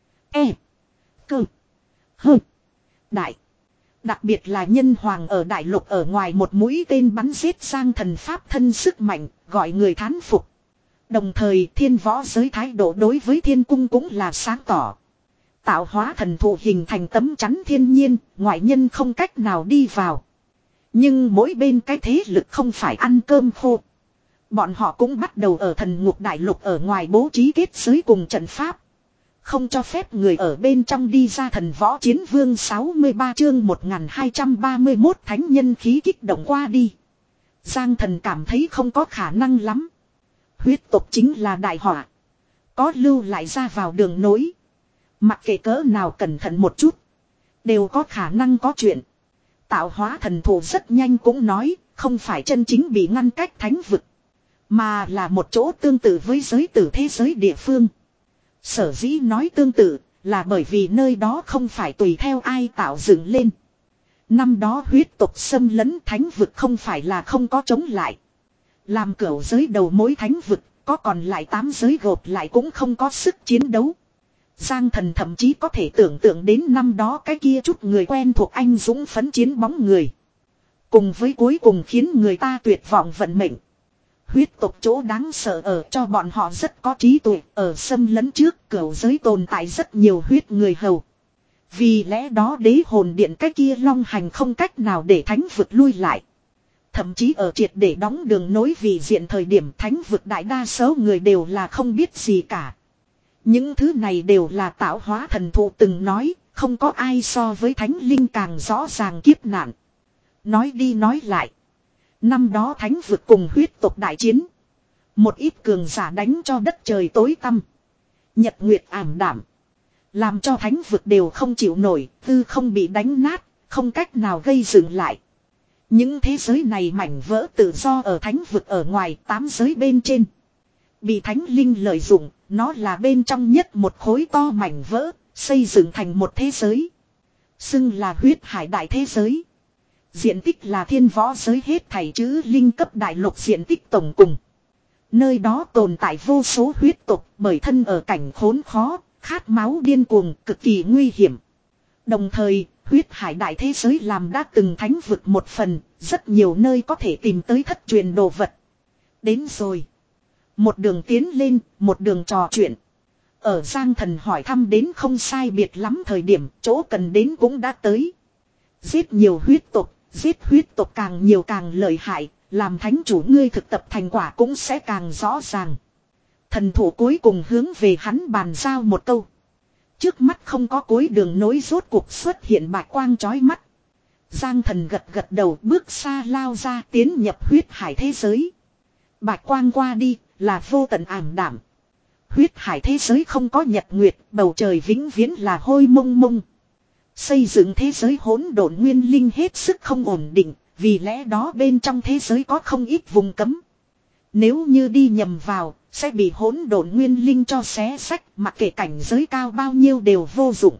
Speaker 1: E. Cơ. Hơ. Đại. Đặc biệt là nhân hoàng ở đại lục ở ngoài một mũi tên bắn giết sang thần pháp thân sức mạnh, gọi người thán phục. Đồng thời thiên võ giới thái độ đối với thiên cung cũng là sáng tỏ. Tạo hóa thần thụ hình thành tấm chắn thiên nhiên, ngoại nhân không cách nào đi vào. Nhưng mỗi bên cái thế lực không phải ăn cơm khô. Bọn họ cũng bắt đầu ở thần ngục đại lục ở ngoài bố trí kết giới cùng trận pháp. Không cho phép người ở bên trong đi ra. Thần võ chiến vương sáu mươi ba chương một nghìn hai trăm ba mươi mốt thánh nhân khí kích động qua đi. Giang thần cảm thấy không có khả năng lắm. Huyết tộc chính là đại họa. Có lưu lại ra vào đường nối. Mặc kệ cỡ nào cẩn thận một chút. Đều có khả năng có chuyện. Tạo hóa thần thụ rất nhanh cũng nói. Không phải chân chính bị ngăn cách thánh vực. Mà là một chỗ tương tự với giới tử thế giới địa phương. Sở dĩ nói tương tự là bởi vì nơi đó không phải tùy theo ai tạo dựng lên. Năm đó huyết tộc xâm lấn thánh vực không phải là không có chống lại. Làm cửu giới đầu mối thánh vực, có còn lại tám giới gộp lại cũng không có sức chiến đấu. Giang thần thậm chí có thể tưởng tượng đến năm đó cái kia chút người quen thuộc anh dũng phấn chiến bóng người. Cùng với cuối cùng khiến người ta tuyệt vọng vận mệnh. Huyết tộc chỗ đáng sợ ở cho bọn họ rất có trí tuệ, ở xâm lấn trước cửu giới tồn tại rất nhiều huyết người hầu. Vì lẽ đó đế hồn điện cái kia long hành không cách nào để thánh vực lui lại. Thậm chí ở triệt để đóng đường nối vì diện thời điểm thánh vực đại đa số người đều là không biết gì cả. Những thứ này đều là tạo hóa thần thụ từng nói, không có ai so với thánh linh càng rõ ràng kiếp nạn. Nói đi nói lại. Năm đó thánh vực cùng huyết tộc đại chiến. Một ít cường giả đánh cho đất trời tối tăm. Nhật nguyệt ảm đạm. Làm cho thánh vực đều không chịu nổi, tư không bị đánh nát, không cách nào gây dựng lại. Những thế giới này mảnh vỡ tự do ở thánh vực ở ngoài tám giới bên trên. Bị thánh linh lợi dụng, nó là bên trong nhất một khối to mảnh vỡ, xây dựng thành một thế giới. Xưng là huyết hải đại thế giới. Diện tích là thiên võ giới hết thảy chữ linh cấp đại lục diện tích tổng cùng. Nơi đó tồn tại vô số huyết tộc bởi thân ở cảnh khốn khó, khát máu điên cuồng, cực kỳ nguy hiểm. Đồng thời, huyết hải đại thế giới làm đã từng thánh vực một phần, rất nhiều nơi có thể tìm tới thất truyền đồ vật. Đến rồi. Một đường tiến lên, một đường trò chuyện. Ở Giang Thần hỏi thăm đến không sai biệt lắm thời điểm, chỗ cần đến cũng đã tới. Giết nhiều huyết tộc, giết huyết tộc càng nhiều càng lợi hại, làm thánh chủ ngươi thực tập thành quả cũng sẽ càng rõ ràng. Thần thủ cuối cùng hướng về hắn bàn giao một câu. Trước mắt không có cuối đường nối rốt cuộc xuất hiện bạch quang chói mắt. Giang Thần gật gật đầu bước xa lao ra tiến nhập huyết hải thế giới. Bạch quang qua đi là vô tận ảm đảm. Huyết hải thế giới không có nhật nguyệt, bầu trời vĩnh viễn là hôi mông mông. Xây dựng thế giới hỗn độn nguyên linh hết sức không ổn định, vì lẽ đó bên trong thế giới có không ít vùng cấm. Nếu như đi nhầm vào, sẽ bị hỗn độn nguyên linh cho xé sách, mặc kệ cảnh giới cao bao nhiêu đều vô dụng.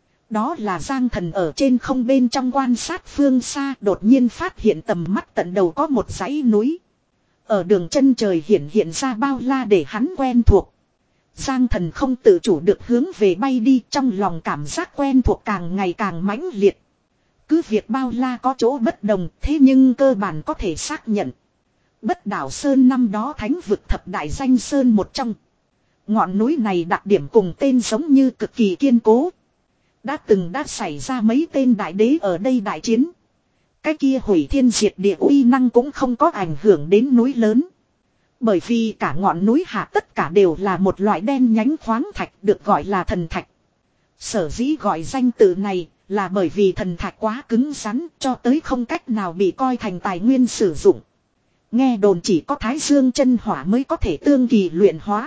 Speaker 1: Đó là Giang Thần ở trên không bên trong quan sát phương xa, đột nhiên phát hiện tầm mắt tận đầu có một dãy núi. Ở đường chân trời hiện hiện ra bao la để hắn quen thuộc. Giang Thần không tự chủ được hướng về bay đi, trong lòng cảm giác quen thuộc càng ngày càng mãnh liệt. Cứ việc bao la có chỗ bất đồng, thế nhưng cơ bản có thể xác nhận. Bất Đảo Sơn năm đó thánh vực thập đại danh sơn một trong. Ngọn núi này đặc điểm cùng tên giống như cực kỳ kiên cố. Đã từng đã xảy ra mấy tên đại đế ở đây đại chiến. Cái kia hủy thiên diệt địa uy năng cũng không có ảnh hưởng đến núi lớn. Bởi vì cả ngọn núi hạ tất cả đều là một loại đen nhánh khoáng thạch được gọi là thần thạch. Sở dĩ gọi danh tự này là bởi vì thần thạch quá cứng rắn cho tới không cách nào bị coi thành tài nguyên sử dụng. Nghe đồn chỉ có Thái Dương chân hỏa mới có thể tương kỳ luyện hóa.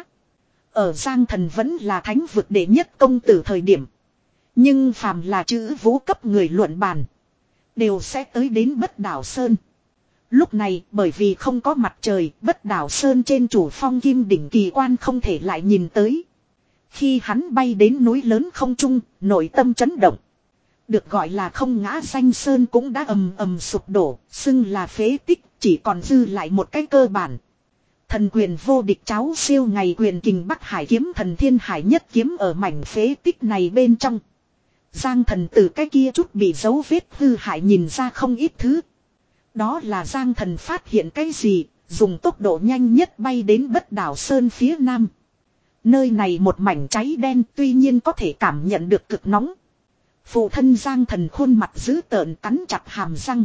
Speaker 1: Ở Giang Thần vẫn là thánh vực đệ nhất công tử thời điểm. Nhưng phàm là chữ vũ cấp người luận bàn đều sẽ tới đến Bất Đảo Sơn. Lúc này bởi vì không có mặt trời, Bất Đảo Sơn trên chủ phong kim đỉnh kỳ quan không thể lại nhìn tới. Khi hắn bay đến núi lớn không trung, nội tâm chấn động. Được gọi là không ngã danh sơn cũng đã ầm ầm sụp đổ, xưng là phế tích, chỉ còn dư lại một cái cơ bản. Thần quyền vô địch cháu siêu ngày quyền kình Bắc Hải kiếm thần thiên hải nhất kiếm ở mảnh phế tích này bên trong. Giang Thần từ cái kia chút bị dấu vết hư hại nhìn ra không ít thứ. Đó là Giang Thần phát hiện cái gì, dùng tốc độ nhanh nhất bay đến Bất Đảo Sơn phía nam. Nơi này một mảnh cháy đen tuy nhiên có thể cảm nhận được cực nóng. Phụ thân Giang Thần khuôn mặt dữ tợn cắn chặt hàm răng.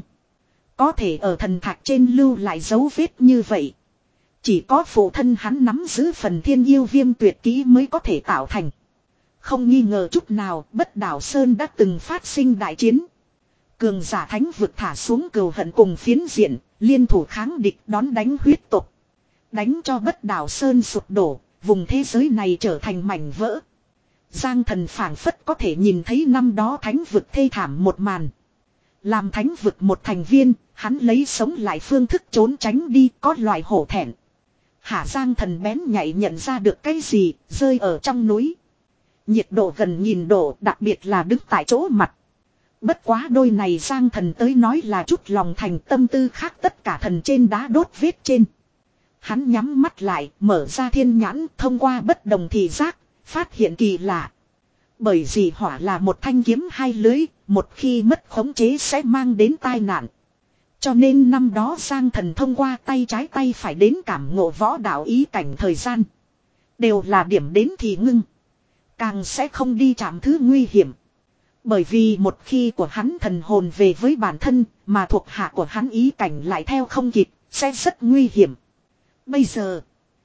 Speaker 1: Có thể ở thần thạch trên lưu lại dấu vết như vậy. Chỉ có phụ thân hắn nắm giữ phần thiên yêu viêm tuyệt kỹ mới có thể tạo thành. Không nghi ngờ chút nào, Bất Đảo Sơn đã từng phát sinh đại chiến. Cường giả thánh vực thả xuống cừu hận cùng phiến diện, liên thủ kháng địch đón đánh huyết tộc. Đánh cho Bất Đảo Sơn sụp đổ, vùng thế giới này trở thành mảnh vỡ. Giang Thần phảng phất có thể nhìn thấy năm đó thánh vực thê thảm một màn. Làm thánh vực một thành viên, hắn lấy sống lại phương thức trốn tránh đi có loại hổ thẹn. Hả Giang Thần bén nhạy nhận ra được cái gì, rơi ở trong núi. Nhiệt độ gần nghìn độ, đặc biệt là đứng tại chỗ mặt. Bất quá đôi này Giang Thần tới nói là chút lòng thành tâm tư khác tất cả thần trên đá đốt vết trên. Hắn nhắm mắt lại, mở ra thiên nhãn, thông qua bất đồng thị giác, phát hiện kỳ lạ. Bởi vì hỏa là một thanh kiếm hai lưới, một khi mất khống chế sẽ mang đến tai nạn. Cho nên năm đó Giang Thần thông qua tay trái tay phải đến cảm ngộ võ đạo ý cảnh thời gian. Đều là điểm đến thì ngưng. Càng sẽ không đi chạm thứ nguy hiểm. Bởi vì một khi của hắn thần hồn về với bản thân, mà thuộc hạ của hắn ý cảnh lại theo không kịp, sẽ rất nguy hiểm. Bây giờ,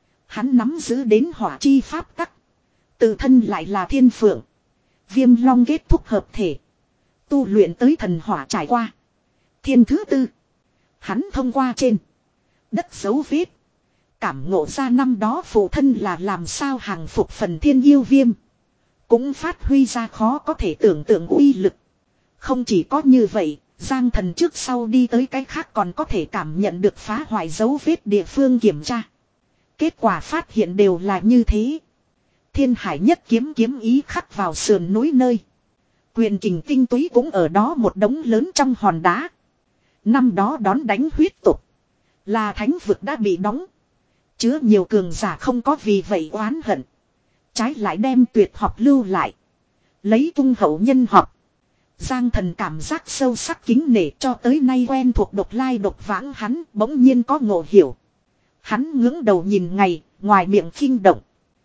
Speaker 1: hắn nắm giữ đến hỏa chi pháp tắc. Tự thân lại là thiên phượng. Viêm long kết thúc hợp thể. Tu luyện tới thần hỏa trải qua. Thiên thứ tư. Hắn thông qua trên đất dấu vết. Cảm ngộ ra năm đó phụ thân là làm sao hàng phục phần thiên yêu viêm. Cũng phát huy ra khó có thể tưởng tượng uy lực. Không chỉ có như vậy, Giang Thần trước sau đi tới cái khác còn có thể cảm nhận được phá hoại dấu vết địa phương kiểm tra. Kết quả phát hiện đều là như thế. Thiên hải nhất kiếm kiếm ý khắc vào sườn núi nơi. Quyền kình tinh túy cũng ở đó một đống lớn trong hòn đá. Năm đó đón đánh huyết tục. Là thánh vực đã bị đóng. Chứa nhiều cường giả không có vì vậy oán hận. Trái lại đem tuyệt học lưu lại. Lấy tung hậu nhân học. Giang Thần cảm giác sâu sắc kính nể cho tới nay quen thuộc độc lai độc vãng hắn bỗng nhiên có ngộ hiểu. Hắn ngưỡng đầu nhìn ngày, ngoài miệng khinh động.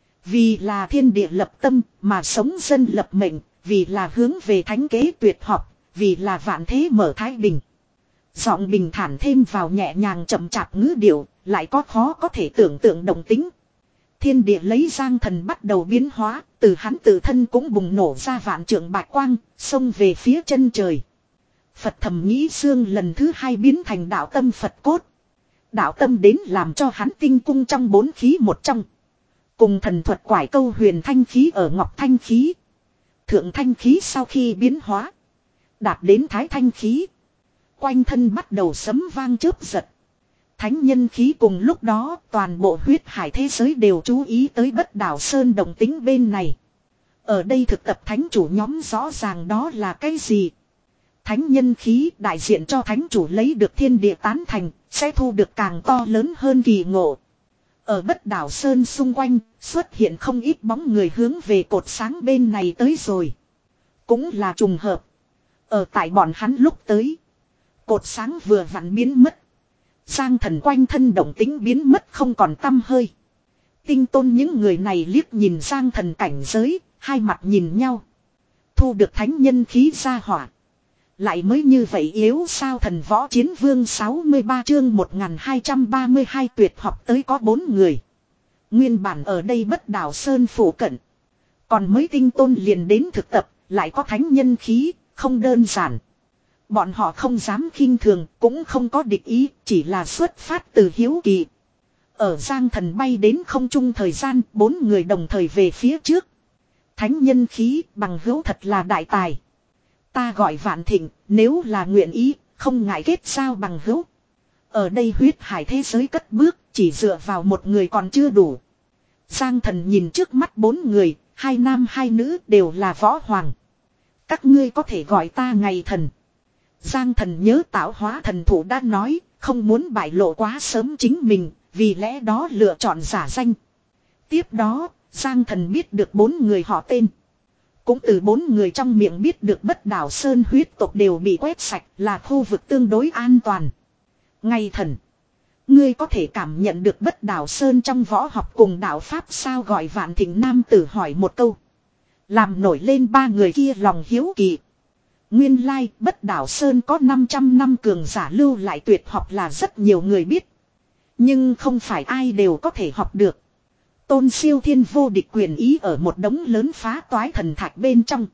Speaker 1: Vì là thiên địa lập tâm mà sống dân lập mệnh, vì là hướng về thánh kế tuyệt học, vì là vạn thế mở thái bình. Giọng bình thản thêm vào nhẹ nhàng chậm chạp ngữ điệu, lại có khó có thể tưởng tượng động tính. Thiên địa lấy Giang Thần bắt đầu biến hóa, từ hắn tự thân cũng bùng nổ ra vạn trượng bạch quang, xông về phía chân trời. Phật thầm nghĩ xương lần thứ hai biến thành đạo tâm Phật cốt. Đạo tâm đến làm cho hắn tinh cung trong bốn khí một trong. Cùng thần thuật quải câu huyền thanh khí ở ngọc thanh khí. Thượng thanh khí sau khi biến hóa, đạt đến thái thanh khí. Quanh thân bắt đầu sấm vang chớp giật. Thánh nhân khí cùng lúc đó toàn bộ huyết hải thế giới đều chú ý tới Bất Đảo Sơn động tính bên này. Ở đây thực tập thánh chủ nhóm rõ ràng đó là cái gì? Thánh nhân khí đại diện cho thánh chủ lấy được thiên địa tán thành, sẽ thu được càng to lớn hơn kỳ ngộ. Ở Bất Đảo Sơn xung quanh xuất hiện không ít bóng người hướng về cột sáng bên này tới rồi. Cũng là trùng hợp. Ở tại bọn hắn lúc tới, cột sáng vừa vặn biến mất. Giang Thần quanh thân động tính biến mất không còn tăm hơi. Tinh Tôn những người này liếc nhìn Giang Thần cảnh giới, hai mặt nhìn nhau. Thu được thánh nhân khí ra hỏa. Lại mới như vậy yếu sao? Thần Võ Chiến Vương sáu mươi ba chương một nghìn hai trăm ba mươi hai tuyệt học tới có bốn người. Nguyên bản ở đây Bất Đảo Sơn phủ cận. Còn mới Tinh Tôn liền đến thực tập, lại có thánh nhân khí, không đơn giản. Bọn họ không dám khinh thường, cũng không có địch ý, chỉ là xuất phát từ hiếu kỳ. Ở Giang Thần bay đến không trung thời gian, bốn người đồng thời về phía trước. Thánh nhân khí bằng hữu thật là đại tài. Ta gọi Vạn Thịnh, nếu là nguyện ý, không ngại kết giao bằng hữu. Ở đây huyết hải thế giới cất bước, chỉ dựa vào một người còn chưa đủ. Giang Thần nhìn trước mắt bốn người, hai nam hai nữ đều là võ hoàng. Các ngươi có thể gọi ta ngày thần. Giang Thần nhớ tạo hóa thần thủ đã nói, không muốn bại lộ quá sớm chính mình, vì lẽ đó lựa chọn giả danh. Tiếp đó, Giang Thần biết được bốn người họ tên. Cũng từ bốn người trong miệng biết được Bất Đảo Sơn huyết tộc đều bị quét sạch, là khu vực tương đối an toàn. Ngày thần, ngươi có thể cảm nhận được Bất Đảo Sơn trong võ học cùng đạo pháp sao? Gọi Vạn Thịnh nam tử hỏi một câu, làm nổi lên ba người kia lòng hiếu kỳ. Nguyên lai Bất Đảo Sơn có năm trăm năm cường giả lưu lại tuyệt học là rất nhiều người biết. Nhưng không phải ai đều có thể học được. Tôn siêu thiên vô địch quyền ý ở một đống lớn phá toái thần thạch bên trong.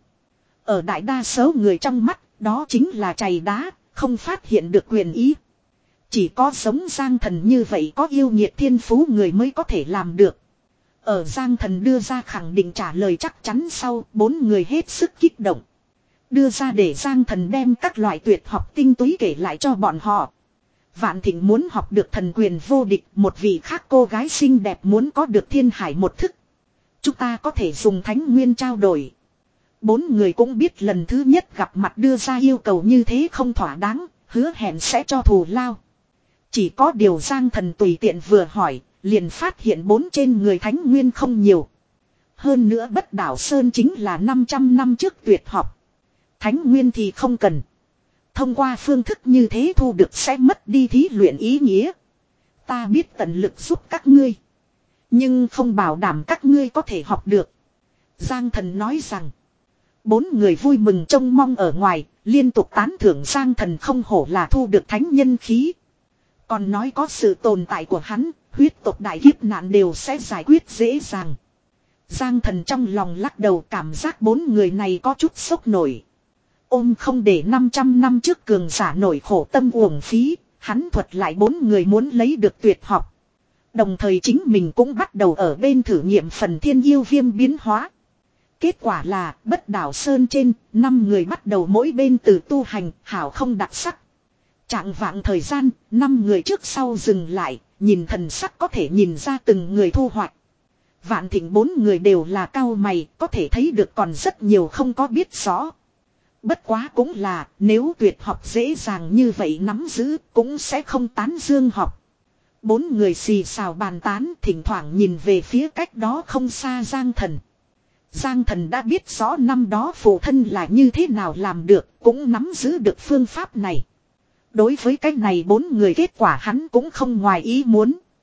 Speaker 1: Ở đại đa số người trong mắt, đó chính là chày đá, không phát hiện được quyền ý. Chỉ có giống Giang Thần như vậy có yêu nghiệt thiên phú người mới có thể làm được. Ở Giang Thần đưa ra khẳng định trả lời chắc chắn sau, bốn người hết sức kích động. Đưa ra để Giang Thần đem các loại tuyệt học tinh túy kể lại cho bọn họ. Vạn Thịnh muốn học được thần quyền vô địch, một vị khác cô gái xinh đẹp muốn có được thiên hải một thức. Chúng ta có thể dùng thánh nguyên trao đổi. Bốn người cũng biết lần thứ nhất gặp mặt đưa ra yêu cầu như thế không thỏa đáng, hứa hẹn sẽ cho thù lao. Chỉ có điều Giang Thần tùy tiện vừa hỏi, liền phát hiện bốn trên người thánh nguyên không nhiều. Hơn nữa Bất Đảo Sơn chính là năm trăm năm trước tuyệt học. Thánh nguyên thì không cần. Thông qua phương thức như thế thu được sẽ mất đi thí luyện ý nghĩa. Ta biết tận lực giúp các ngươi. Nhưng không bảo đảm các ngươi có thể học được. Giang Thần nói rằng. Bốn người vui mừng trông mong ở ngoài, liên tục tán thưởng Giang Thần không hổ là thu được thánh nhân khí. Còn nói có sự tồn tại của hắn, huyết tộc đại kiếp nạn đều sẽ giải quyết dễ dàng. Giang Thần trong lòng lắc đầu, cảm giác bốn người này có chút sốc nổi. Ôm không để năm trăm năm trước cường giả nổi khổ tâm uổng phí, hắn thuật lại bốn người muốn lấy được tuyệt học. Đồng thời chính mình cũng bắt đầu ở bên thử nghiệm phần thiên yêu viêm biến hóa. Kết quả là Bất Đảo Sơn trên, năm người bắt đầu mỗi bên từ tu hành, hảo không đặc sắc. Trạng vạng thời gian, năm người trước sau dừng lại, nhìn thần sắc có thể nhìn ra từng người thu hoạch. Vạn Thịnh bốn người đều là cao mày, có thể thấy được còn rất nhiều không có biết rõ. Bất quá cũng là, nếu tuyệt học dễ dàng như vậy nắm giữ, cũng sẽ không tán dương học. Bốn người xì xào bàn tán, thỉnh thoảng nhìn về phía cách đó không xa Giang Thần. Giang Thần đã biết rõ năm đó phụ thân là như thế nào làm được, cũng nắm giữ được phương pháp này. Đối với cách này bốn người kết quả hắn cũng không ngoài ý muốn.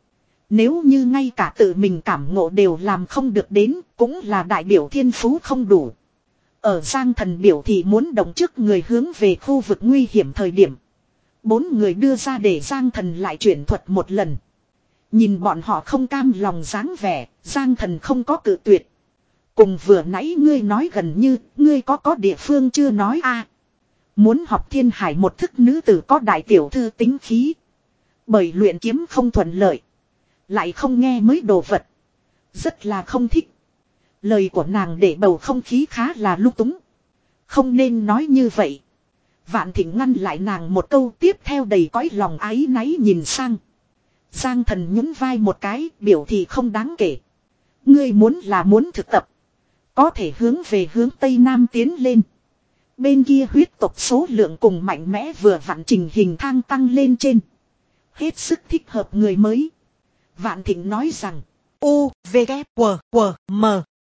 Speaker 1: Nếu như ngay cả tự mình cảm ngộ đều làm không được đến, cũng là đại biểu thiên phú không đủ. Ở Giang Thần biểu thì muốn động trước người hướng về khu vực nguy hiểm thời điểm. Bốn người đưa ra để Giang Thần lại chuyển thuật một lần. Nhìn bọn họ không cam lòng dáng vẻ, Giang Thần không có cự tuyệt. Cùng vừa nãy ngươi nói gần như, ngươi có có địa phương chưa nói a Muốn học Thiên Hải một thức nữ tử có đại tiểu thư tính khí. Bởi luyện kiếm không thuận lợi. Lại không nghe mới đồ vật. Rất là không thích. Lời của nàng để bầu không khí khá là lung túng. Không nên nói như vậy. Vạn Thịnh ngăn lại nàng một câu, tiếp theo đầy cõi lòng áy náy nhìn sang. Giang Thần nhún vai một cái, biểu thị không đáng kể. Ngươi muốn là muốn thực tập. Có thể hướng về hướng Tây Nam tiến lên. Bên kia huyết tộc số lượng cùng mạnh mẽ vừa vặn trình hình thang tăng lên trên. Hết sức thích hợp người mới. Vạn Thịnh nói rằng. U, V, K, W, W, M.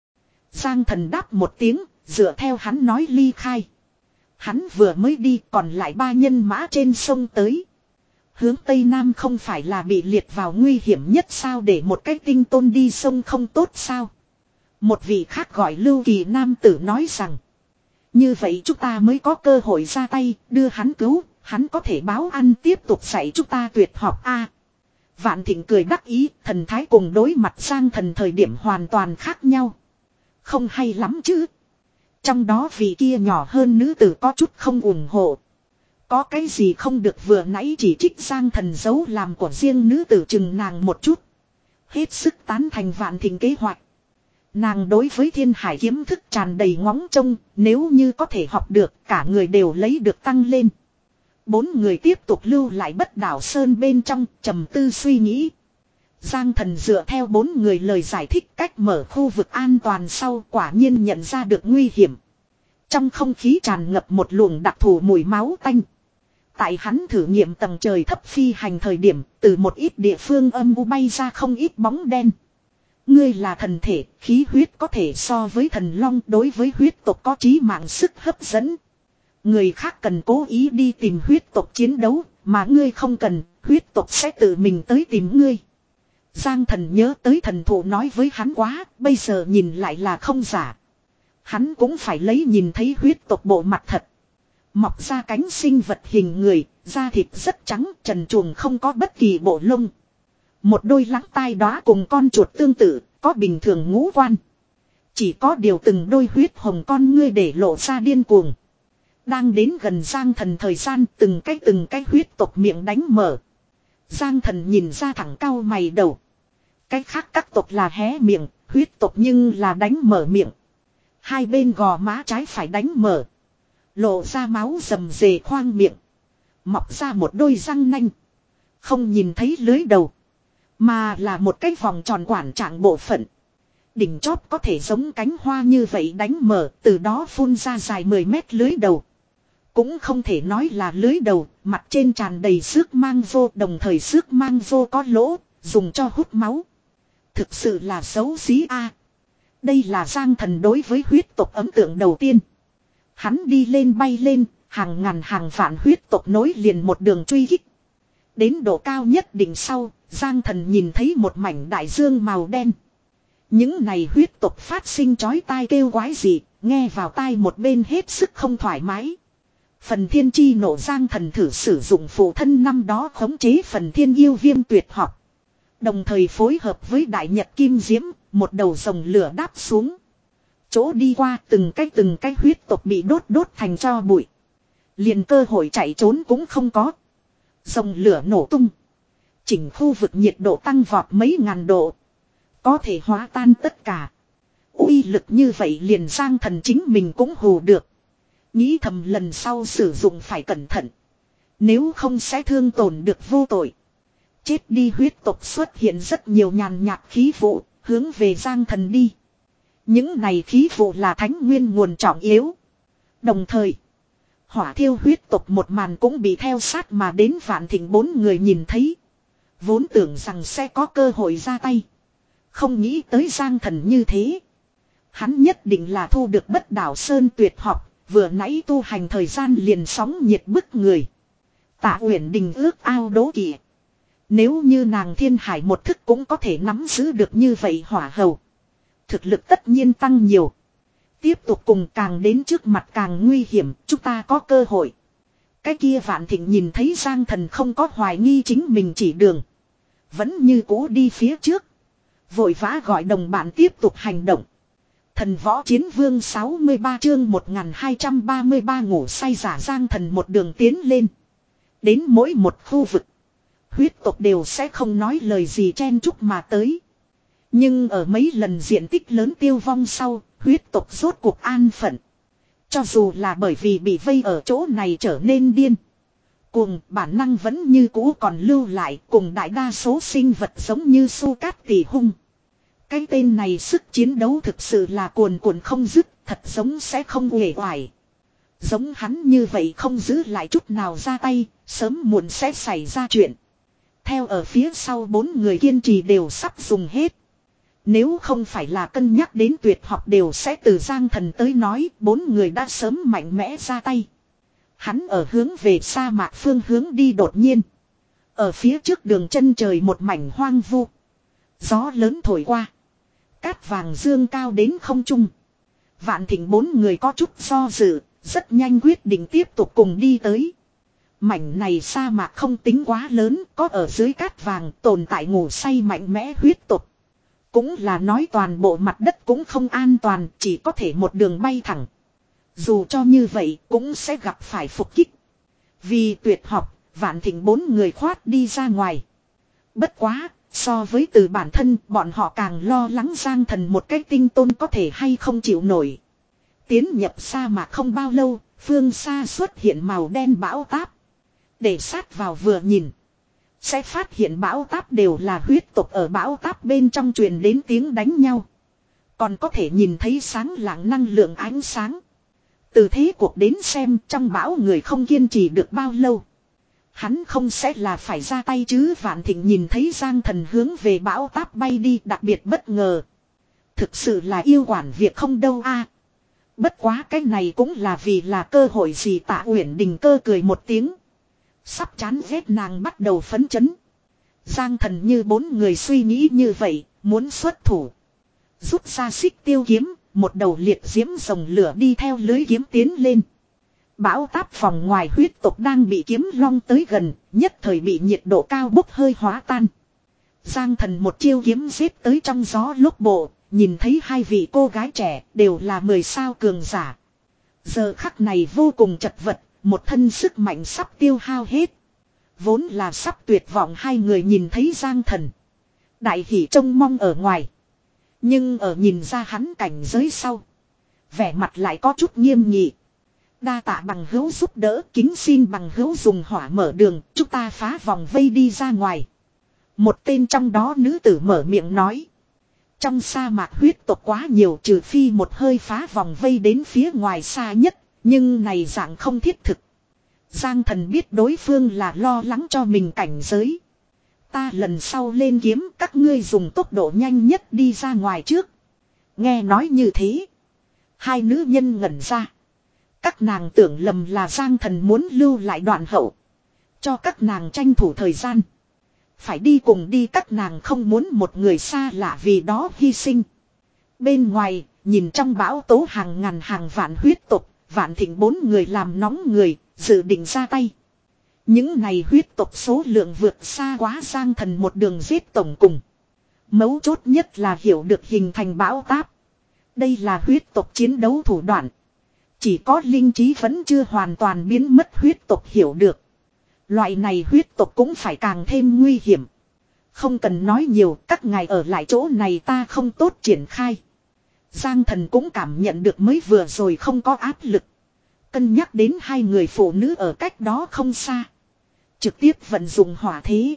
Speaker 1: Giang Thần đáp một tiếng, dựa theo hắn nói ly khai. Hắn vừa mới đi, còn lại ba nhân mã trên sông tới. Hướng Tây Nam không phải là bị liệt vào nguy hiểm nhất sao, để một cái tinh tôn đi sông không tốt sao? Một vị khác gọi Lưu Kỳ nam tử nói rằng. Như vậy chúng ta mới có cơ hội ra tay, đưa hắn cứu, hắn có thể báo ăn tiếp tục dạy chúng ta tuyệt học a. Vạn Thịnh cười đắc ý, thần thái cùng đối mặt Giang Thần thời điểm hoàn toàn khác nhau. Không hay lắm chứ. Trong đó vị kia nhỏ hơn nữ tử có chút không ủng hộ. Có cái gì không được, vừa nãy chỉ trích Giang Thần giấu làm của riêng nữ tử chừng nàng một chút. Hết sức tán thành Vạn Thịnh kế hoạch. Nàng đối với Thiên Hải kiếm thức tràn đầy ngóng trông, nếu như có thể học được, cả người đều lấy được tăng lên. Bốn người tiếp tục lưu lại Bất Đảo Sơn bên trong, trầm tư suy nghĩ. Giang Thần dựa theo bốn người lời giải thích cách mở khu vực an toàn sau, quả nhiên nhận ra được nguy hiểm. Trong không khí tràn ngập một luồng đặc thù mùi máu tanh. Tại hắn thử nghiệm tầng trời thấp phi hành thời điểm, từ một ít địa phương âm u bay ra không ít bóng đen. Ngươi là thần thể, khí huyết có thể so với thần long, đối với huyết tộc có chí mạng sức hấp dẫn. Người khác cần cố ý đi tìm huyết tộc chiến đấu, mà ngươi không cần, huyết tộc sẽ tự mình tới tìm ngươi. Giang Thần nhớ tới thần thụ nói với hắn quá, bây giờ nhìn lại là không giả. Hắn cũng phải lấy nhìn thấy huyết tộc bộ mặt thật. Mọc ra cánh sinh vật hình người, da thịt rất trắng, trần truồng không có bất kỳ bộ lông. Một đôi lắng tai đóa cùng con chuột tương tự, có bình thường ngũ quan. Chỉ có điều từng đôi huyết hồng con ngươi để lộ ra điên cuồng. Đang đến gần Giang Thần thời gian, từng cái từng cái huyết tộc miệng đánh mở. Giang Thần nhìn ra thẳng cau mày đầu. Cái khác các tộc là hé miệng, huyết tộc nhưng là đánh mở miệng. Hai bên gò má trái phải đánh mở. Lộ ra máu rầm rề khoang miệng. Mọc ra một đôi răng nanh. Không nhìn thấy lưới đầu. Mà là một cái vòng tròn quản trạng bộ phận. Đỉnh chóp có thể giống cánh hoa như vậy đánh mở, từ đó phun ra dài mười mét lưới đầu. Cũng không thể nói là lưới đầu, mặt trên tràn đầy xước mang vô, đồng thời xước mang vô có lỗ, dùng cho hút máu. Thực sự là xấu xí a. Đây là Giang Thần đối với huyết tộc ấn tượng đầu tiên. Hắn đi lên bay lên, hàng ngàn hàng vạn huyết tộc nối liền một đường truy kích. Đến độ cao nhất đỉnh sau, Giang Thần nhìn thấy một mảnh đại dương màu đen. Những này huyết tộc phát sinh chói tai kêu quái gì, nghe vào tai một bên hết sức không thoải mái. Phần thiên chi nộ, Giang Thần thử sử dụng phụ thân năm đó khống chế phần thiên yêu viêm tuyệt học. Đồng thời phối hợp với đại nhật kim diễm, một đầu rồng lửa đáp xuống. Chỗ đi qua từng cái từng cái huyết tộc bị đốt đốt thành tro bụi. Liền cơ hội chạy trốn cũng không có. Rồng lửa nổ tung. Chỉnh khu vực nhiệt độ tăng vọt mấy ngàn độ. Có thể hóa tan tất cả. Uy lực như vậy liền Giang Thần chính mình cũng hù được. Nghĩ thầm lần sau sử dụng phải cẩn thận. Nếu không sẽ thương tổn được vô tội. Chết đi huyết tộc xuất hiện rất nhiều nhàn nhạt khí vụ, hướng về Giang Thần đi. Những này khí vụ là thánh nguyên nguồn trọng yếu. Đồng thời, hỏa thiêu huyết tộc một màn cũng bị theo sát mà đến. Vạn Thịnh bốn người nhìn thấy. Vốn tưởng rằng sẽ có cơ hội ra tay. Không nghĩ tới Giang Thần như thế. Hắn nhất định là thu được Bất Đảo Sơn tuyệt học, vừa nãy tu hành thời gian liền sóng nhiệt bức người. Tạ Uyển Đình ước ao đố kỵ. Nếu như nàng thiên hải một thức cũng có thể nắm giữ được như vậy hỏa hầu. Thực lực tất nhiên tăng nhiều. Tiếp tục cùng càng đến trước mặt càng nguy hiểm, chúng ta có cơ hội. Cái kia Vạn Thịnh nhìn thấy Giang Thần không có hoài nghi chính mình chỉ đường. Vẫn như cũ đi phía trước. Vội vã gọi đồng bạn tiếp tục hành động. Thần võ chiến vương sáu mươi ba chương một nghìn hai trăm ba mươi ba ngủ say giả Giang Thần một đường tiến lên. Đến mỗi một khu vực. Huyết tộc đều sẽ không nói lời gì chen chúc mà tới. Nhưng ở mấy lần diện tích lớn tiêu vong sau, huyết tộc rốt cuộc an phận. Cho dù là bởi vì bị vây ở chỗ này trở nên điên. Cuồng bản năng vẫn như cũ còn lưu lại cùng đại đa số sinh vật giống như su cát tỷ hung. Cái tên này sức chiến đấu thực sự là cuồn cuộn không dứt, thật giống sẽ không uể oải. Giống hắn như vậy không giữ lại chút nào ra tay, sớm muộn sẽ xảy ra chuyện. Theo ở phía sau bốn người kiên trì đều sắp dùng hết. Nếu không phải là cân nhắc đến tuyệt học đều sẽ từ Giang Thần tới nói, bốn người đã sớm mạnh mẽ ra tay. Hắn ở hướng về sa mạc phương hướng đi đột nhiên. Ở phía trước đường chân trời một mảnh hoang vu. Gió lớn thổi qua. Cát vàng dương cao đến không trung. Vạn Thịnh bốn người có chút do dự, rất nhanh quyết định tiếp tục cùng đi tới. Mảnh này sa mạc không tính quá lớn, có ở dưới cát vàng tồn tại ngủ say mạnh mẽ huyết tộc. Cũng là nói toàn bộ mặt đất cũng không an toàn, chỉ có thể một đường bay thẳng. Dù cho như vậy cũng sẽ gặp phải phục kích. Vì tuyệt học, Vạn Thịnh bốn người khoát đi ra ngoài. Bất quá, so với từ bản thân bọn họ càng lo lắng Giang Thần một cái tinh tôn có thể hay không chịu nổi. Tiến nhập sa mạc không bao lâu, phương xa xuất hiện màu đen bão táp. Để sát vào vừa nhìn. Sẽ phát hiện bão táp đều là huyết tộc ở bão táp bên trong truyền đến tiếng đánh nhau. Còn có thể nhìn thấy sáng lạng năng lượng ánh sáng. Từ thế cuộc đến xem trong bão người không kiên trì được bao lâu. Hắn không sẽ là phải ra tay chứ. Vạn Thịnh nhìn thấy Giang Thần hướng về bão táp bay đi đặc biệt bất ngờ. Thực sự là yêu quản việc không đâu a. Bất quá cái này cũng là vì là cơ hội gì. Tạ Uyển Đình Cơ cười một tiếng. Sắp chán ghét nàng bắt đầu phấn chấn. Giang Thần như bốn người suy nghĩ như vậy, muốn xuất thủ. Rút ra xích tiêu kiếm, một đầu liệt diễm rồng lửa đi theo lưới kiếm tiến lên. Bão táp phòng ngoài huyết tộc đang bị kiếm long tới gần, nhất thời bị nhiệt độ cao bốc hơi hóa tan. Giang Thần một chiêu kiếm giết tới trong gió lúc bộ, nhìn thấy hai vị cô gái trẻ đều là mười sao cường giả. Giờ khắc này vô cùng chật vật. Một thân sức mạnh sắp tiêu hao hết. Vốn là sắp tuyệt vọng hai người nhìn thấy Giang Thần. Đại hỉ trông mong ở ngoài. Nhưng ở nhìn ra hắn cảnh giới sau. Vẻ mặt lại có chút nghiêm nghị. Đa tạ bằng hữu giúp đỡ, kính xin bằng hữu dùng hỏa mở đường, chúng ta phá vòng vây đi ra ngoài. Một tên trong đó nữ tử mở miệng nói. Trong sa mạc huyết tộc quá nhiều, trừ phi một hơi phá vòng vây đến phía ngoài xa nhất. Nhưng này dạng không thiết thực. Giang Thần biết đối phương là lo lắng cho mình cảnh giới. Ta lần sau lên kiếm các ngươi dùng tốc độ nhanh nhất đi ra ngoài trước. Nghe nói như thế. Hai nữ nhân ngẩn ra. Các nàng tưởng lầm là Giang Thần muốn lưu lại đoạn hậu. Cho các nàng tranh thủ thời gian. Phải đi cùng đi, các nàng không muốn một người xa lạ vì đó hy sinh. Bên ngoài, nhìn trong bão tố hàng ngàn hàng vạn huyết tộc. Vạn Thịnh bốn người làm nóng người, dự định ra tay. Những này huyết tộc số lượng vượt xa quá Giang Thần một đường giết tổng cùng. Mấu chốt nhất là hiểu được hình thành bão táp. Đây là huyết tộc chiến đấu thủ đoạn. Chỉ có linh trí vẫn chưa hoàn toàn biến mất huyết tộc hiểu được. Loại này huyết tộc cũng phải càng thêm nguy hiểm. Không cần nói nhiều, các ngài ở lại chỗ này ta không tốt triển khai. Giang Thần cũng cảm nhận được mới vừa rồi không có áp lực. Cân nhắc đến hai người phụ nữ ở cách đó không xa. Trực tiếp vận dụng hỏa thế.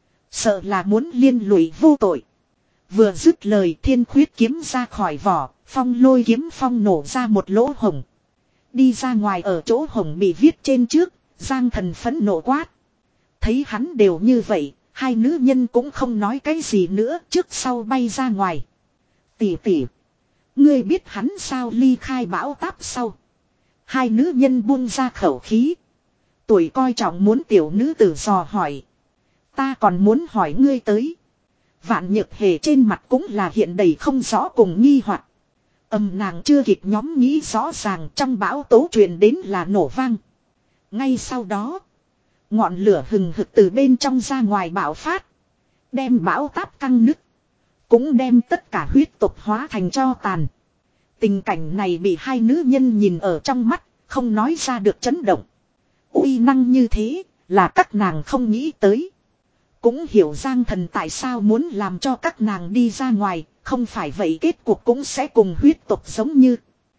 Speaker 1: Sợ là muốn liên lụy vô tội. Vừa dứt lời thiên khuyết kiếm ra khỏi vỏ, phong lôi kiếm phong nổ ra một lỗ hổng. Đi ra ngoài ở chỗ hổng bị viết trên trước, Giang Thần phẫn nộ quát. Thấy hắn đều như vậy, hai nữ nhân cũng không nói cái gì nữa, trước sau bay ra ngoài. Tỷ tỷ. Ngươi biết hắn sao ly khai bão táp sau. Hai nữ nhân buông ra khẩu khí. Tuổi coi trọng muốn tiểu nữ tử dò hỏi. Ta còn muốn hỏi ngươi tới. Vạn Nhược Hề trên mặt cũng là hiện đầy không rõ cùng nghi hoặc. Âm nàng chưa kịp nhóm nghĩ rõ ràng, trong bão tố truyền đến là nổ vang. Ngay sau đó, ngọn lửa hừng hực từ bên trong ra ngoài bạo phát. Đem bão táp căng nứt. Cũng đem tất cả huyết tục hóa thành tro tàn. Tình cảnh này bị hai nữ nhân nhìn ở trong mắt, không nói ra được chấn động. Uy năng như thế, là các nàng không nghĩ tới. Cũng hiểu Giang Thần tại sao muốn làm cho các nàng đi ra ngoài, không phải vậy kết cuộc cũng sẽ cùng huyết tục giống như.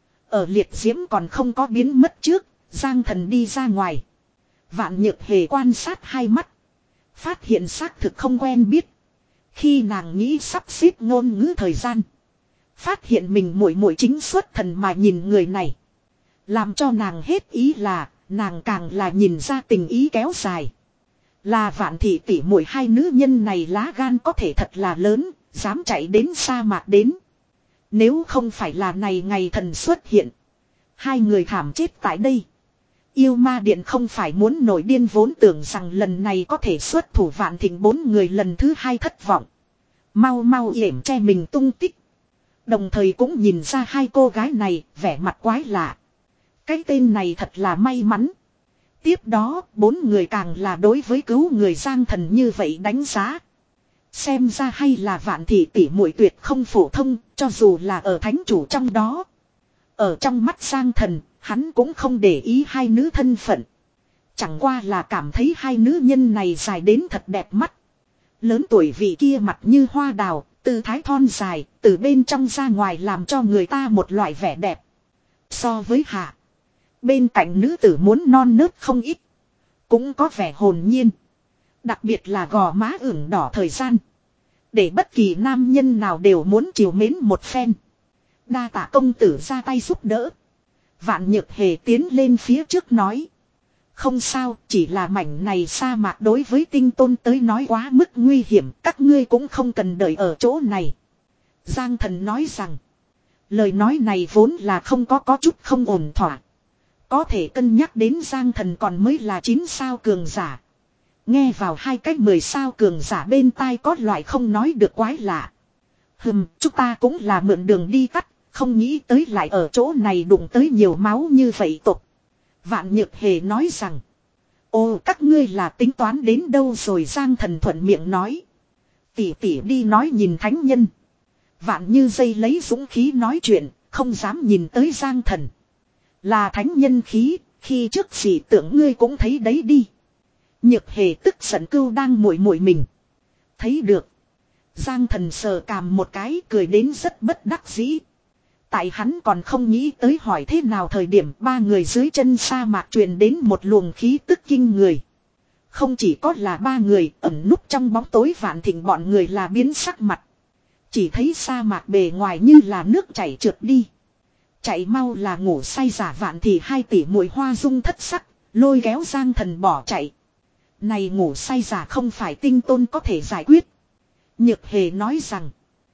Speaker 1: Ở liệt diễm còn không có biến mất trước, Giang Thần đi ra ngoài. Vạn Nhược Hề quan sát hai mắt. Phát hiện xác thực không quen biết. Khi nàng nghĩ sắp xếp ngôn ngữ thời gian. Phát hiện mình muội muội chính xuất thần mà nhìn người này. Làm cho nàng hết ý là, nàng càng là nhìn ra tình ý kéo dài. Là Vạn thị tỷ muội hai nữ nhân này lá gan có thể thật là lớn, dám chạy đến sa mạc đến. Nếu không phải là này ngày thần xuất hiện. Hai người thảm chết tại đây. Yêu ma điện không phải muốn nổi điên vốn tưởng rằng lần này có thể xuất thủ Vạn Thịnh bốn người lần thứ hai thất vọng. Mau mau yểm che mình tung tích. Đồng thời cũng nhìn ra hai cô gái này vẻ mặt quái lạ. Cái tên này thật là may mắn. Tiếp đó bốn người càng là đối với cứu người Giang Thần như vậy đánh giá. Xem ra hay là Vạn thị tỷ muội tuyệt không phổ thông, cho dù là ở thánh chủ trong đó. Ở trong mắt Giang Thần, hắn cũng không để ý hai nữ thân phận. Chẳng qua là cảm thấy hai nữ nhân này dài đến thật đẹp mắt. Lớn tuổi vị kia mặt như hoa đào, tư thái thon dài, từ bên trong ra ngoài làm cho người ta một loại vẻ đẹp. So với hạ, bên cạnh nữ tử muốn non nớt không ít. Cũng có vẻ hồn nhiên. Đặc biệt là gò má ửng đỏ thời gian. Để bất kỳ nam nhân nào đều muốn chiều mến một phen. Đa tạ công tử ra tay giúp đỡ. Vạn Nhược Hề tiến lên phía trước nói. Không sao, chỉ là mảnh này sa mạc đối với tinh tôn tới nói quá mức nguy hiểm. Các ngươi cũng không cần đợi ở chỗ này. Giang Thần nói rằng. Lời nói này vốn là không có có chút không ổn thỏa. Có thể cân nhắc đến Giang Thần còn mới là chín sao cường giả. Nghe vào hai cách mười sao cường giả bên tai có loại không nói được quái lạ. Hừm, chúng ta cũng là mượn đường đi tắt, không nghĩ tới lại ở chỗ này đụng tới nhiều máu như vậy tục. Vạn Nhược Hề nói rằng. Ồ, các ngươi là tính toán đến đâu rồi? Giang Thần thuận miệng nói. Tỷ tỷ đi nói nhìn thánh nhân. Vạn Như dây lấy dũng khí nói chuyện, không dám nhìn tới Giang Thần. Là thánh nhân khí, khi trước gì tưởng ngươi cũng thấy đấy đi. Nhược Hề tức giận cưu đang muội muội mình. Thấy được. Giang Thần sờ cằm một cái, cười đến rất bất đắc dĩ. Tại hắn còn không nghĩ tới hỏi thế nào thời điểm ba người dưới chân sa mạc truyền đến một luồng khí tức kinh người. Không chỉ có là ba người ẩn núp trong bóng tối Vạn Thịnh bọn người là biến sắc mặt. Chỉ thấy sa mạc bề ngoài như là nước chảy trượt đi. Chạy mau là ngủ say giả Vạn thì hai tỷ muội hoa dung thất sắc, lôi kéo Giang Thần bỏ chạy. Này ngủ say giả không phải tinh tôn có thể giải quyết. Nhược Hề nói rằng.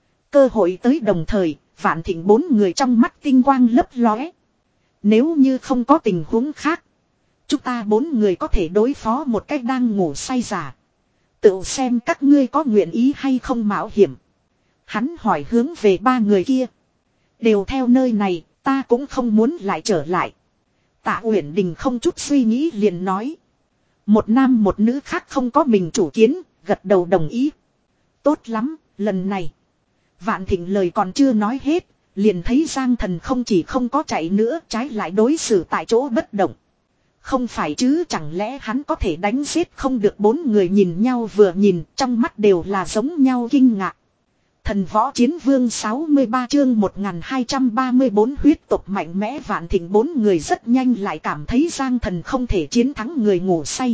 Speaker 1: Cơ hội tới đồng thời, Vạn Thịnh bốn người trong mắt tinh quang lấp lóe. Nếu như không có tình huống khác, chúng ta bốn người có thể đối phó một cách đang ngủ say giả. Tự xem các ngươi có nguyện ý hay không mạo hiểm. Hắn hỏi hướng về ba người kia. Đều theo nơi này, ta cũng không muốn lại trở lại. Tạ Uyển Đình không chút suy nghĩ liền nói. Một nam một nữ khác không có mình chủ kiến, gật đầu đồng ý. Tốt lắm, lần này. Vạn Thịnh lời còn chưa nói hết, liền thấy Giang Thần không chỉ không có chạy nữa, trái lại đối xử tại chỗ bất động. Không phải chứ, chẳng lẽ hắn có thể đánh giết không được? Bốn người nhìn nhau vừa nhìn, trong mắt đều là giống nhau kinh ngạc. Thần Võ Chiến Vương sáu mươi ba chương một nghìn hai trăm ba mươi bốn huyết tộc mạnh mẽ. Vạn Thịnh bốn người rất nhanh lại cảm thấy Giang Thần không thể chiến thắng người ngủ say.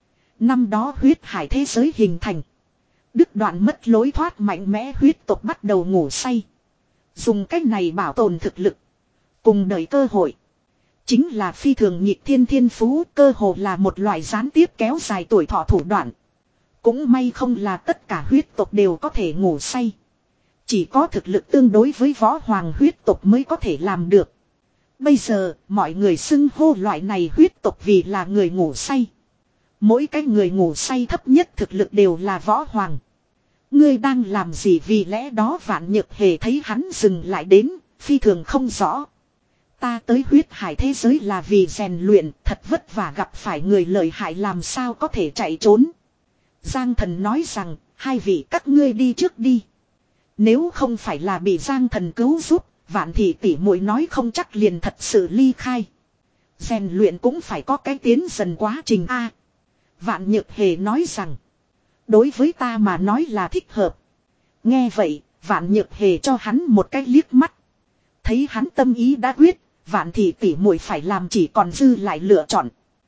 Speaker 1: Năm đó huyết hải thế giới hình thành. Đứt đoạn mất lối thoát mạnh mẽ huyết tộc bắt đầu ngủ say. Dùng cách này bảo tồn thực lực. Cùng đợi cơ hội. Chính là phi thường nhịp thiên thiên phú, cơ hồ là một loại gián tiếp kéo dài tuổi thọ thủ đoạn. Cũng may không là tất cả huyết tộc đều có thể ngủ say. Chỉ có thực lực tương đối với võ hoàng huyết tộc mới có thể làm được. Bây giờ, mọi người xưng hô loại này huyết tộc vì là người ngủ say. Mỗi cái người ngủ say thấp nhất thực lực đều là võ hoàng. Ngươi đang làm gì, vì lẽ đó Vạn Nhược Hề thấy hắn dừng lại đến, phi thường không rõ. Ta tới huyết hải thế giới là vì rèn luyện, thật vất vả gặp phải người lợi hại làm sao có thể chạy trốn. Giang Thần nói rằng, hai vị các ngươi đi trước đi. Nếu không phải là bị Giang Thần cứu giúp, Vạn thị tỷ muội nói không chắc liền thật sự ly khai. Rèn luyện cũng phải có cái tiến dần quá trình a. Vạn Nhược Hề nói rằng, đối với ta mà nói là thích hợp. Nghe vậy, Vạn Nhược Hề cho hắn một cái liếc mắt. Thấy hắn tâm ý đã quyết, Vạn thị tỷ muội phải làm chỉ còn dư lại lựa chọn.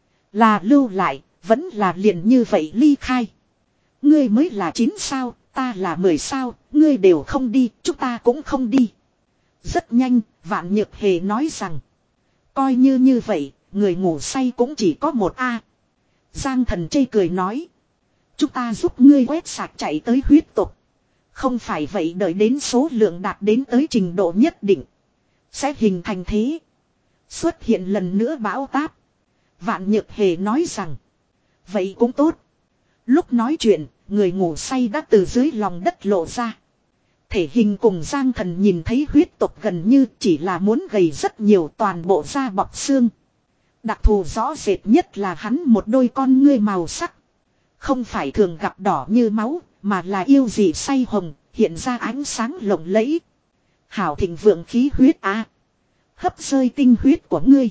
Speaker 1: Là lưu lại, vẫn là liền như vậy ly khai. Ngươi mới là chín sao, ta là mười sao, ngươi đều không đi, chúng ta cũng không đi. Rất nhanh, Vạn Nhược Hề nói rằng, coi như như vậy, người ngủ say cũng chỉ có một a. Giang Thần chê cười nói, chúng ta giúp ngươi quét sạch chạy tới huyết tục. Không phải vậy, đợi đến số lượng đạt đến tới trình độ nhất định, sẽ hình thành thế. Xuất hiện lần nữa bão táp. Vạn Nhược Hề nói rằng, vậy cũng tốt. Lúc nói chuyện, người ngủ say đã từ dưới lòng đất lộ ra. Thể hình cùng Giang Thần nhìn thấy huyết tộc gần như chỉ là muốn gầy rất nhiều, toàn bộ da bọc xương. Đặc thù rõ rệt nhất là hắn một đôi con ngươi màu sắc. Không phải thường gặp đỏ như máu, mà là yêu dị say hồng, hiện ra ánh sáng lộng lẫy. Hảo thịnh vượng khí huyết a. Hấp rơi tinh huyết của ngươi.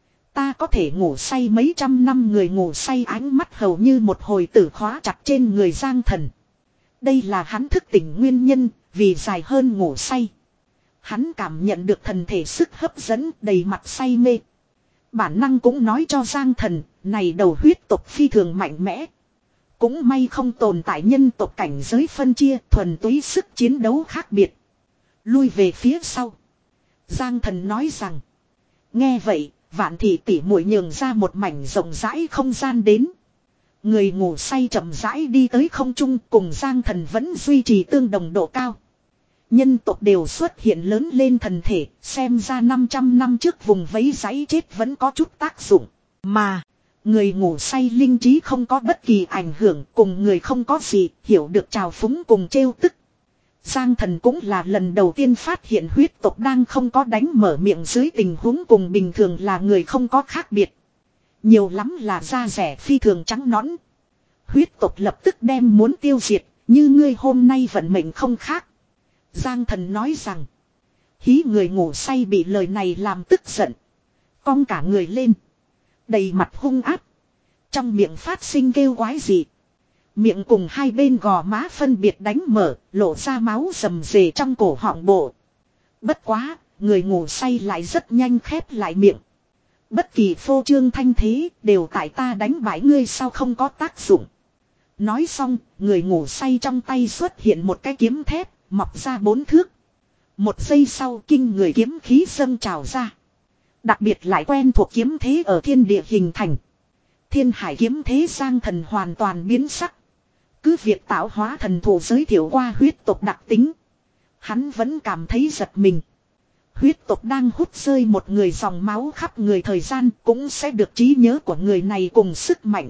Speaker 1: Ta có thể ngủ say mấy trăm năm. Người ngủ say ánh mắt hầu như một hồi tử khóa chặt trên người Giang Thần. Đây là hắn thức tỉnh nguyên nhân, vì dài hơn ngủ say. Hắn cảm nhận được thần thể sức hấp dẫn, đầy mặt say mê. Bản năng cũng nói cho Giang Thần, này đầu huyết tộc phi thường mạnh mẽ. Cũng may không tồn tại nhân tộc cảnh giới phân chia, thuần túy sức chiến đấu khác biệt. Lui về phía sau. Giang Thần nói rằng, nghe vậy, Vạn thị tỷ muội nhường ra một mảnh rộng rãi không gian đến. Người ngủ say chậm rãi đi tới không trung, cùng Giang Thần vẫn duy trì tương đồng độ cao. Nhân tộc đều xuất hiện lớn lên thần thể, xem ra năm trăm năm trước vùng vấy giấy chết vẫn có chút tác dụng. Mà, người ngủ say linh trí không có bất kỳ ảnh hưởng, cùng người không có gì, hiểu được trào phúng cùng trêu tức. Giang Thần cũng là lần đầu tiên phát hiện huyết tộc đang không có đánh mở miệng dưới tình huống cùng bình thường là người không có khác biệt. Nhiều lắm là da rẻ phi thường trắng nõn. Huyết tộc lập tức đem muốn tiêu diệt, như ngươi hôm nay vận mệnh không khác. Giang Thần nói rằng, hí người ngủ say bị lời này làm tức giận. Cong cả người lên. Đầy mặt hung ác. Trong miệng phát sinh kêu quái gì. Miệng cùng hai bên gò má phân biệt đánh mở, lộ ra máu rầm rề trong cổ họng bộ. Bất quá, người ngủ say lại rất nhanh khép lại miệng. Bất kỳ phô trương thanh thế, đều tại ta đánh bại ngươi sao không có tác dụng. Nói xong, người ngủ say trong tay xuất hiện một cái kiếm thép, mọc ra bốn thước. Một giây sau, kinh người kiếm khí dâng trào ra. Đặc biệt lại quen thuộc kiếm thế ở thiên địa hình thành. Thiên hải kiếm thế. Giang Thần hoàn toàn biến sắc. Cứ việc tạo hóa thần thủ giới thiệu qua huyết tộc đặc tính, hắn vẫn cảm thấy giật mình. Huyết tộc đang hút rơi một người dòng máu khắp người thời gian, cũng sẽ được trí nhớ của người này cùng sức mạnh.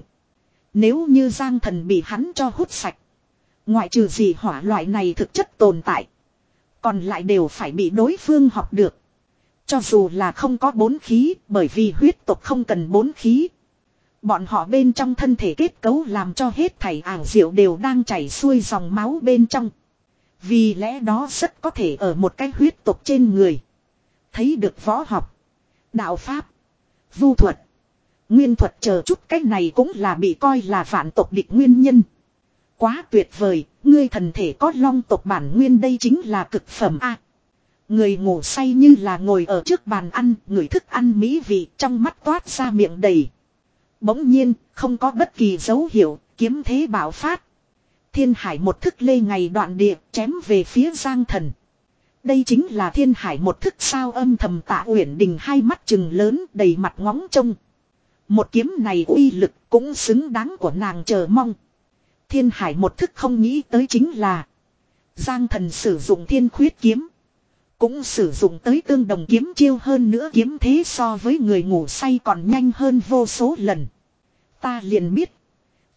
Speaker 1: Nếu như Giang Thần bị hắn cho hút sạch, ngoại trừ gì hỏa loại này thực chất tồn tại, còn lại đều phải bị đối phương học được. Cho dù là không có bốn khí, bởi vì huyết tộc không cần bốn khí. Bọn họ bên trong thân thể kết cấu làm cho hết thảy ảo diệu đều đang chảy xuôi dòng máu bên trong. Vì lẽ đó rất có thể ở một cái huyết tộc trên người thấy được võ học, đạo pháp, vu thuật, nguyên thuật chờ chút. Cái này cũng là bị coi là vạn tộc địch nguyên nhân. Quá tuyệt vời, ngươi thần thể có long tộc bản nguyên, đây chính là cực phẩm a. Người ngủ say như là ngồi ở trước bàn ăn, ngửi thức ăn mỹ vị, trong mắt toát ra miệng đầy. Bỗng nhiên, không có bất kỳ dấu hiệu, kiếm thế bạo phát. Thiên hải một thức lê ngày đoạn địa, chém về phía Giang Thần. Đây chính là thiên hải một thức sao? Âm thầm Tạ Uyển Đình hai mắt trừng lớn, đầy mặt ngóng trông. Một kiếm này uy lực cũng xứng đáng của nàng chờ mong. Thiên hải một thức không nghĩ tới chính là Giang Thần sử dụng thiên khuyết kiếm, cũng sử dụng tới tương đồng kiếm chiêu, hơn nữa kiếm thế so với người ngủ say còn nhanh hơn vô số lần. Ta liền biết,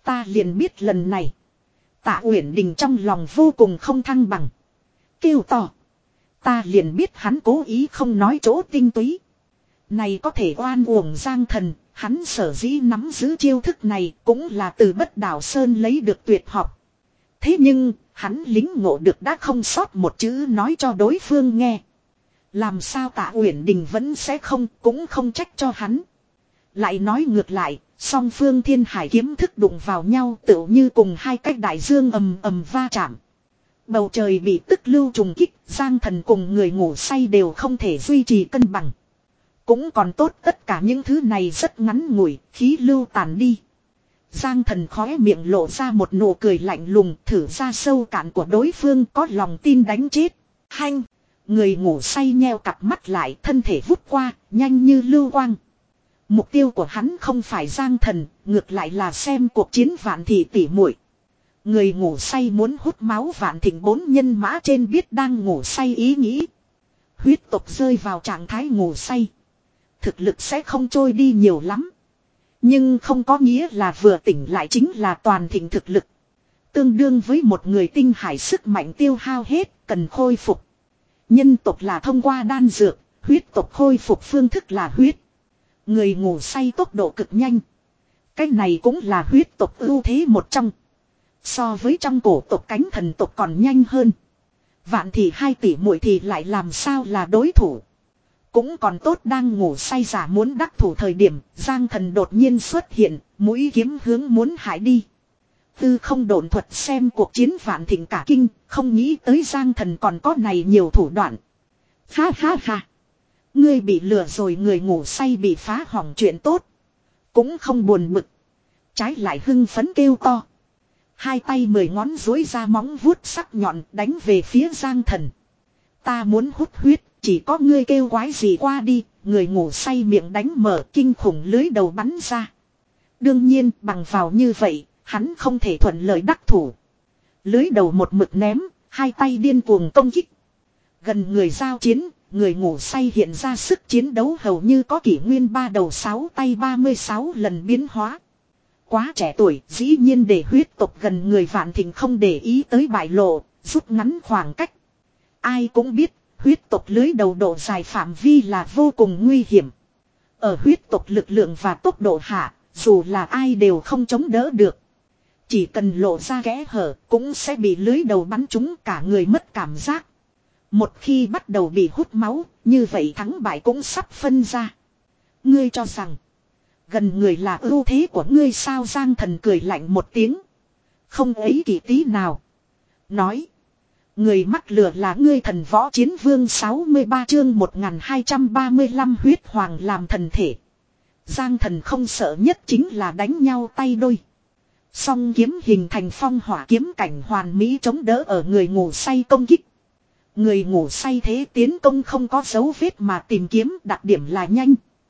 Speaker 1: Ta liền biết lần này. Tạ Uyển Đình trong lòng vô cùng không thăng bằng. Kêu to. Ta liền biết hắn cố ý không nói chỗ tinh túy. Này có thể oan uổng Giang Thần. Hắn sở dĩ nắm giữ chiêu thức này cũng là từ Bất Đảo Sơn lấy được tuyệt học. Thế nhưng, hắn lính ngộ được đã không sót một chữ nói cho đối phương nghe. Làm sao Tạ Uyển Đình vẫn sẽ không, cũng không trách cho hắn. Lại nói ngược lại, song phương thiên hải kiếm thức đụng vào nhau tựu như cùng hai cái đại dương ầm ầm va chạm. Bầu trời bị tức lưu trùng kích, Giang Thần cùng người ngủ say đều không thể duy trì cân bằng. Cũng còn tốt tất cả những thứ này rất ngắn ngủi, khí lưu tàn đi. Giang Thần khóe miệng lộ ra một nụ cười lạnh lùng, thử ra sâu cạn của đối phương, có lòng tin đánh chết. Hanh! Người ngủ say nheo cặp mắt lại, thân thể vút qua, nhanh như lưu quang. Mục tiêu của hắn không phải Giang Thần, ngược lại là xem cuộc chiến Vạn Thị tỉ muội. Người ngủ say muốn hút máu Vạn Thịnh bốn nhân mã trên biết đang ngủ say ý nghĩ. Huyết tộc rơi vào trạng thái ngủ say. Thực lực sẽ không trôi đi nhiều lắm. Nhưng không có nghĩa là vừa tỉnh lại chính là toàn thịnh thực lực. Tương đương với một người tinh hải sức mạnh tiêu hao hết, cần khôi phục. Nhân tộc là thông qua đan dược, huyết tộc khôi phục phương thức là huyết. Người ngủ say tốc độ cực nhanh. Cái này cũng là huyết tộc ưu thế một trong. So với trong cổ tộc cánh thần tộc còn nhanh hơn. Vạn Thị hai tỷ muội thì lại làm sao là đối thủ. Cũng còn tốt đang ngủ say giả muốn đắc thủ thời điểm, Giang Thần đột nhiên xuất hiện, mũi kiếm hướng muốn hại đi. Tư không độn thuật xem cuộc chiến Vạn Thịnh cả kinh, không nghĩ tới Giang Thần còn có này nhiều thủ đoạn. Ha ha ha. Ngươi bị lừa rồi, người ngủ say bị phá hỏng chuyện tốt. Cũng không buồn bực. Trái lại hưng phấn kêu to. Hai tay mười ngón duỗi ra móng vuốt sắc nhọn đánh về phía Giang Thần. Ta muốn hút huyết, chỉ có ngươi kêu quái gì qua đi, người ngủ say miệng đánh mở kinh khủng lưới đầu bắn ra. Đương nhiên bằng vào như vậy, hắn không thể thuận lợi đắc thủ. Lưới đầu một mực ném, hai tay điên cuồng công kích. Gần người giao chiến, người ngủ say hiện ra sức chiến đấu hầu như có kỷ nguyên ba đầu sáu tay ba mươi sáu lần biến hóa. Quá trẻ tuổi, dĩ nhiên để huyết tộc gần người Vạn Thịnh không để ý tới bại lộ, rút ngắn khoảng cách. Ai cũng biết, huyết tộc lưới đầu độ dài phạm vi là vô cùng nguy hiểm. Ở huyết tộc lực lượng và tốc độ hạ, dù là ai đều không chống đỡ được. Chỉ cần lộ ra kẽ hở, cũng sẽ bị lưới đầu bắn trúng, cả người mất cảm giác. Một khi bắt đầu bị hút máu, như vậy thắng bại cũng sắp phân ra. Ngươi cho rằng, gần người là ưu thế của ngươi sao? Giang Thần cười lạnh một tiếng. Không ấy kỳ tí nào. Nói. Người mắc lừa là ngươi. Thần Võ Chiến Vương sáu mươi ba chương một nghìn hai trăm ba mươi lăm huyết hoàng làm thần thể. Giang Thần không sợ nhất chính là đánh nhau tay đôi. Song kiếm hình thành phong hỏa kiếm cảnh hoàn mỹ chống đỡ ở người ngủ say công kích. Người ngủ say thế tiến công không có dấu vết mà tìm kiếm, đặc điểm là nhanh.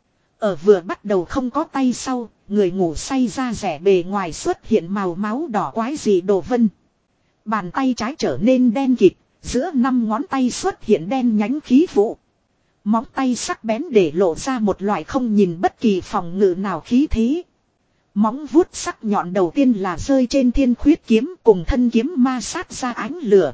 Speaker 1: Ở vừa bắt đầu không có tay sau, người ngủ say ra rẻ bề ngoài xuất hiện màu máu đỏ quái dị đồ vân. Bàn tay trái trở nên đen kịt, giữa năm ngón tay xuất hiện đen nhánh khí vụ. Móng tay sắc bén để lộ ra một loại không nhìn bất kỳ phòng ngự nào khí thế. Móng vuốt sắc nhọn đầu tiên là rơi trên thiên khuyết kiếm, cùng thân kiếm ma sát ra ánh lửa.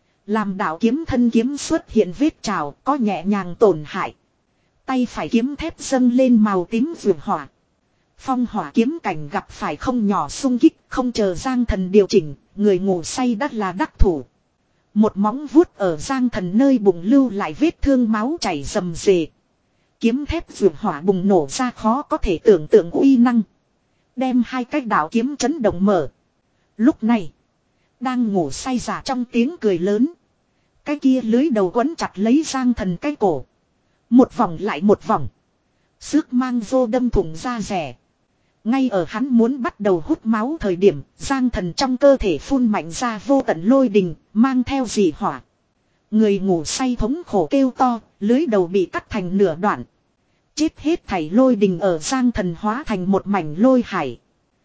Speaker 1: Làm đạo kiếm thân kiếm xuất hiện vết trào, có nhẹ nhàng tổn hại. Tay phải kiếm thép dâng lên màu tím vượng hỏa. Phong hỏa kiếm cảnh gặp phải không nhỏ xung kích, không chờ Giang Thần điều chỉnh, người ngủ say đắt là đắc thủ. Một móng vuốt ở Giang Thần nơi bụng lưu lại vết thương, máu chảy rầm rề. Kiếm thép vượng hỏa bùng nổ ra khó có thể tưởng tượng uy năng. Đem hai cái đạo kiếm chấn động mở. Lúc này, đang ngủ say giả trong tiếng cười lớn. Cái kia lưới đầu quấn chặt lấy Giang Thần cái cổ. Một vòng lại một vòng. Xước mang vô đâm thủng da rẻ. Ngay ở hắn muốn bắt đầu hút máu thời điểm, Giang Thần trong cơ thể phun mạnh ra vô tận lôi đình, mang theo dị hỏa. Người ngủ say thống khổ kêu to, lưới đầu bị cắt thành nửa đoạn. Chết hết thảy lôi đình ở Giang Thần hóa thành một mảnh lôi hải.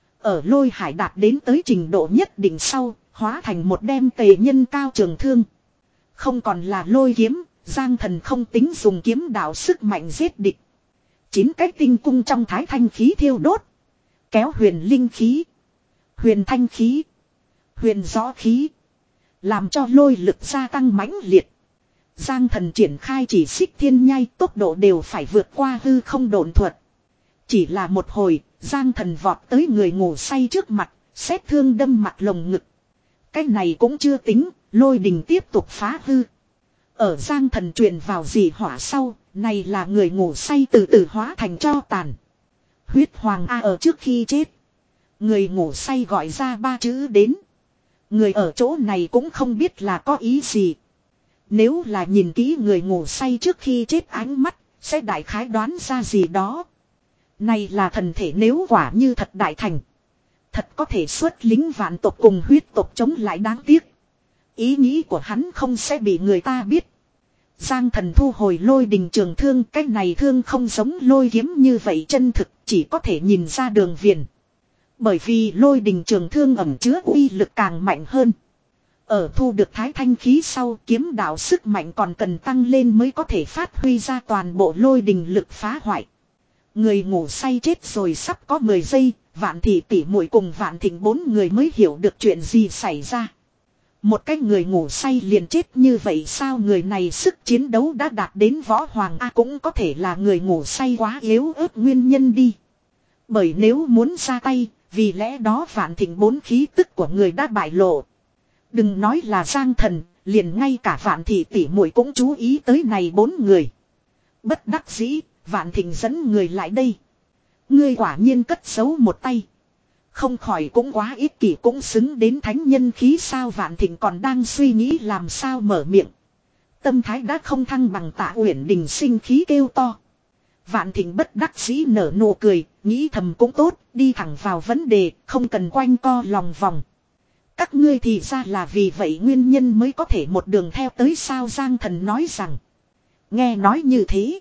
Speaker 1: Ở lôi hải đạt đến tới trình độ nhất định sau, hóa thành một đem tề nhân cao trường thương. Không còn là lôi kiếm, Giang Thần không tính dùng kiếm đạo sức mạnh giết địch. Chín cái tinh cung trong thái thanh khí thiêu đốt. Kéo huyền linh khí. Huyền thanh khí. Huyền gió khí. Làm cho lôi lực gia tăng mãnh liệt. Giang thần triển khai chỉ xích thiên nhai, tốc độ đều phải vượt qua hư không độn thuật. Chỉ là một hồi, Giang thần vọt tới người ngủ say trước mặt, xét thương đâm mặt lồng ngực. Cái này cũng chưa tính, lôi đình tiếp tục phá hư. Ở Giang thần truyền vào dị hỏa sau, này là người ngủ say từ từ hóa thành tro tàn. Huyết hoàng A ở trước khi chết. Người ngủ say gọi ra ba chữ đến. Người ở chỗ này cũng không biết là có ý gì. Nếu là nhìn kỹ người ngủ say trước khi chết ánh mắt, sẽ đại khái đoán ra gì đó. Này là thần thể nếu quả như thật đại thành. Thật có thể xuất lính vạn tộc cùng huyết tộc chống lại đáng tiếc. Ý nghĩ của hắn không sẽ bị người ta biết. Giang thần thu hồi lôi đình trường thương, cái này thương không giống lôi kiếm như vậy chân thực, chỉ có thể nhìn ra đường viền. Bởi vì lôi đình trường thương ẩn chứa uy lực càng mạnh hơn. Ở thu được thái thanh khí sau, kiếm đạo sức mạnh còn cần tăng lên mới có thể phát huy ra toàn bộ lôi đình lực phá hoại. Người ngủ say chết rồi sắp có mười giây, Vạn Thị tỷ muội cùng Vạn Thịnh bốn người mới hiểu được chuyện gì xảy ra. Một cái người ngủ say liền chết như vậy sao? Người này sức chiến đấu đã đạt đến võ hoàng A, cũng có thể là người ngủ say quá yếu ớt nguyên nhân đi. Bởi nếu muốn ra tay, vì lẽ đó Vạn Thịnh bốn khí tức của người đã bại lộ. Đừng nói là Giang thần, liền ngay cả Vạn Thị tỷ muội cũng chú ý tới này bốn người. Bất đắc dĩ, Vạn Thịnh dẫn người lại đây. Ngươi quả nhiên cất giấu một tay. Không khỏi cũng quá ích kỷ, cũng xứng đến thánh nhân khí sao? Vạn Thịnh còn đang suy nghĩ làm sao mở miệng. Tâm thái đã không thăng bằng Tạ Uyển Đình sinh khí kêu to. Vạn Thịnh bất đắc dĩ nở nụ cười, nghĩ thầm cũng tốt, đi thẳng vào vấn đề, không cần quanh co lòng vòng. Các ngươi thì ra là vì vậy nguyên nhân mới có thể một đường theo tới sao? Giang thần nói rằng. Nghe nói như thế.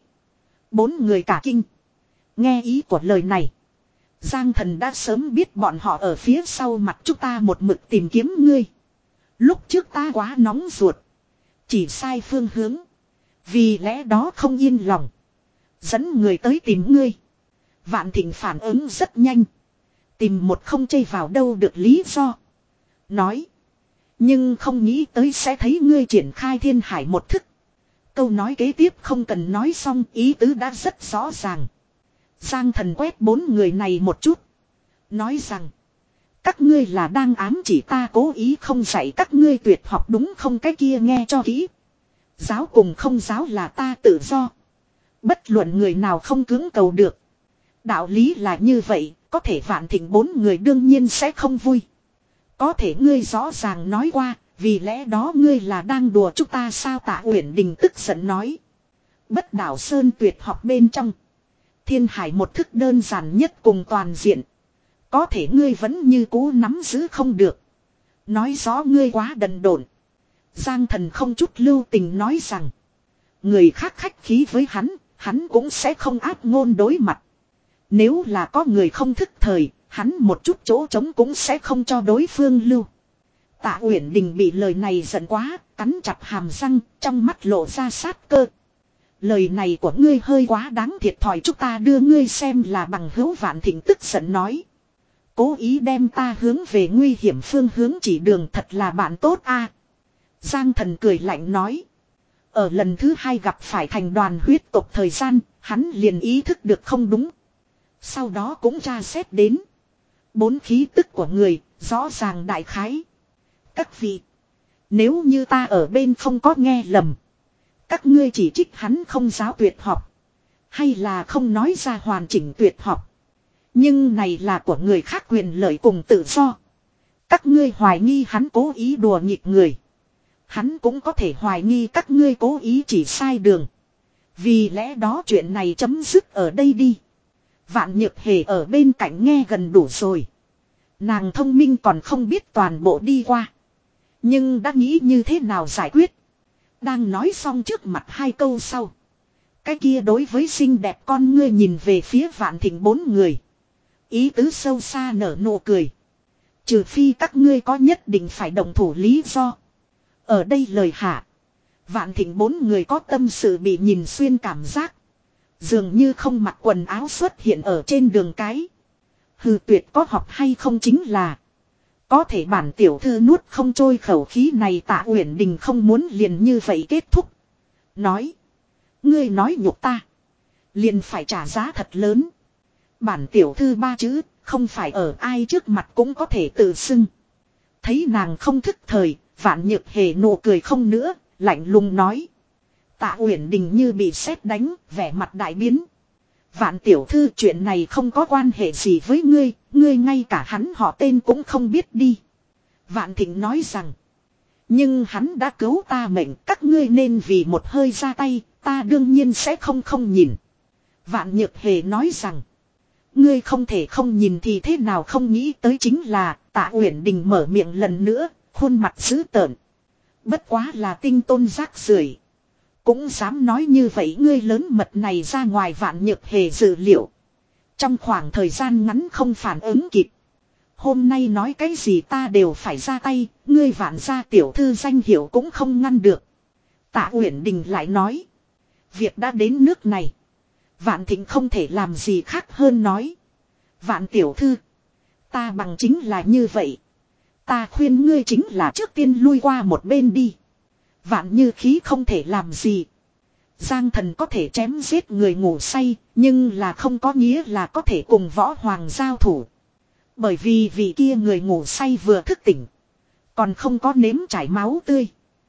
Speaker 1: Bốn người cả kinh. Nghe ý của lời này. Giang thần đã sớm biết bọn họ ở phía sau mặt chúng ta một mực tìm kiếm ngươi. Lúc trước ta quá nóng ruột. Chỉ sai phương hướng. Vì lẽ đó không yên lòng. Dẫn người tới tìm ngươi. Vạn Thịnh phản ứng rất nhanh. Tìm một không chây vào đâu được lý do. Nói. Nhưng không nghĩ tới sẽ thấy ngươi triển khai thiên hải một thức. Câu nói kế tiếp không cần nói xong, ý tứ đã rất rõ ràng. Giang thần quét bốn người này một chút. Nói rằng. Các ngươi là đang ám chỉ ta cố ý không dạy các ngươi tuyệt học đúng không? Cái kia nghe cho kỹ. Giáo cùng không giáo là ta tự do. Bất luận người nào không cưỡng cầu được. Đạo lý là như vậy, có thể Vạn Thịnh bốn người đương nhiên sẽ không vui. Có thể ngươi rõ ràng nói qua, vì lẽ đó ngươi là đang đùa chúng ta sao? Tạ Uyển Đình tức giận nói. Bất Đảo Sơn tuyệt học bên trong. Thiên hải một thức đơn giản nhất cùng toàn diện. Có thể ngươi vẫn như cũ nắm giữ không được. Nói rõ ngươi quá đần độn. Giang thần không chút lưu tình nói rằng. Người khác khách khí với hắn, hắn cũng sẽ không áp ngôn đối mặt. Nếu là có người không thức thời, hắn một chút chỗ trống cũng sẽ không cho đối phương lưu. Tạ Uyển Đình bị lời này giận quá, cắn chặt hàm răng, trong mắt lộ ra sát cơ. Lời này của ngươi hơi quá đáng thiệt thòi, chúng ta đưa ngươi xem là bằng hữu. Vạn Thịnh tức giận nói. Cố ý đem ta hướng về nguy hiểm phương hướng chỉ đường, thật là bạn tốt a. Giang thần cười lạnh nói. Ở lần thứ hai gặp phải thành đoàn huyết tộc thời gian, hắn liền ý thức được không đúng. Sau đó cũng tra xét đến. Bốn khí tức của người, rõ ràng đại khái. Các vị, nếu như ta ở bên không có nghe lầm. Các ngươi chỉ trích hắn không giáo tuyệt học. Hay là không nói ra hoàn chỉnh tuyệt học. Nhưng này là của người khác quyền lợi cùng tự do. Các ngươi hoài nghi hắn cố ý đùa nghịch người. Hắn cũng có thể hoài nghi các ngươi cố ý chỉ sai đường. Vì lẽ đó chuyện này chấm dứt ở đây đi. Vạn Nhược Hề ở bên cạnh nghe gần đủ rồi. Nàng thông minh còn không biết toàn bộ đi qua. Nhưng đã nghĩ như thế nào giải quyết. Đang nói xong trước mặt hai câu sau. Cái kia đối với xinh đẹp con ngươi nhìn về phía Vạn Thịnh bốn người. Ý tứ sâu xa nở nụ cười. Trừ phi các ngươi có nhất định phải đồng thủ lý do. Ở đây lời hạ. Vạn Thịnh bốn người có tâm sự bị nhìn xuyên cảm giác. Dường như không mặc quần áo xuất hiện ở trên đường cái. Hừ, tuyệt có học hay không chính là. Có thể bản tiểu thư nuốt không trôi khẩu khí này, Tạ Uyển Đình không muốn liền như vậy kết thúc. Nói. Ngươi nói nhục ta. Liền phải trả giá thật lớn. Bản tiểu thư ba chữ, không phải ở ai trước mặt cũng có thể tự xưng. Thấy nàng không thức thời, Vạn Nhược Hề nụ cười không nữa, lạnh lùng nói. Tạ Uyển Đình như bị sét đánh, vẻ mặt đại biến. Vạn tiểu thư, chuyện này không có quan hệ gì với ngươi, ngươi ngay cả hắn họ tên cũng không biết đi. Vạn Thịnh nói rằng. Nhưng hắn đã cứu ta mệnh, các ngươi nên vì một hơi ra tay, ta đương nhiên sẽ không không nhìn. Vạn Nhược Hề nói rằng. Ngươi không thể không nhìn thì thế nào, không nghĩ tới chính là Tạ Uyển Đình mở miệng lần nữa, khuôn mặt dữ tợn. Bất quá là tinh tôn rác rưởi, cũng dám nói như vậy, ngươi lớn mật này ra ngoài. Vạn Nhược Hề dự liệu. Trong khoảng thời gian ngắn không phản ứng kịp. Hôm nay nói cái gì ta đều phải ra tay, ngươi Vạn gia tiểu thư danh hiệu cũng không ngăn được. Tạ Uyển Đình lại nói. Việc đã đến nước này. Vạn Thịnh không thể làm gì khác hơn nói. Vạn tiểu thư. Ta bằng chính là như vậy. Ta khuyên ngươi chính là trước tiên lui qua một bên đi. Vạn Như Khí không thể làm gì. Giang Thần có thể chém giết người ngủ say, nhưng là không có nghĩa là có thể cùng võ hoàng giao thủ. Bởi vì vị kia người ngủ say vừa thức tỉnh, còn không có nếm trải máu tươi.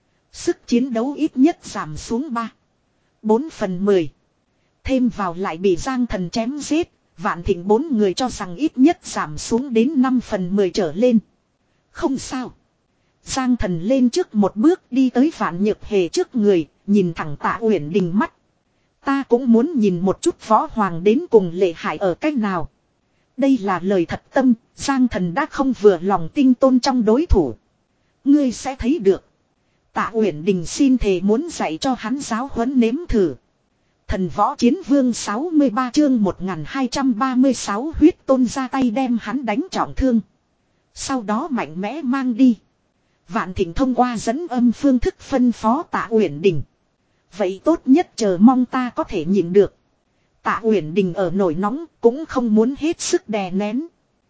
Speaker 1: Sức chiến đấu ít nhất giảm xuống ba, bốn phần mười. Thêm vào lại bị Giang Thần chém giết, Vạn Thịnh bốn người cho rằng ít nhất giảm xuống đến năm phần mười trở lên. Không sao. Giang Thần lên trước một bước đi tới Vạn Nhược Hề trước người, nhìn thẳng Tạ Uyển Đình mắt. Ta cũng muốn nhìn một chút võ hoàng đến cùng lợi hại ở cách nào. Đây là lời thật tâm, Giang Thần đã không vừa lòng tinh tôn trong đối thủ. Ngươi sẽ thấy được. Tạ Uyển Đình xin thề muốn dạy cho hắn giáo huấn nếm thử. Thần Võ Chiến Vương sáu mươi ba chương một nghìn hai trăm ba mươi sáu huyết tôn ra tay đem hắn đánh trọng thương. Sau đó mạnh mẽ mang đi. Vạn Thịnh thông qua dẫn âm phương thức phân phó Tạ Uyển Đình. Vậy tốt nhất chờ mong ta có thể nhịn được. Tạ Uyển Đình ở nổi nóng cũng không muốn hết sức đè nén.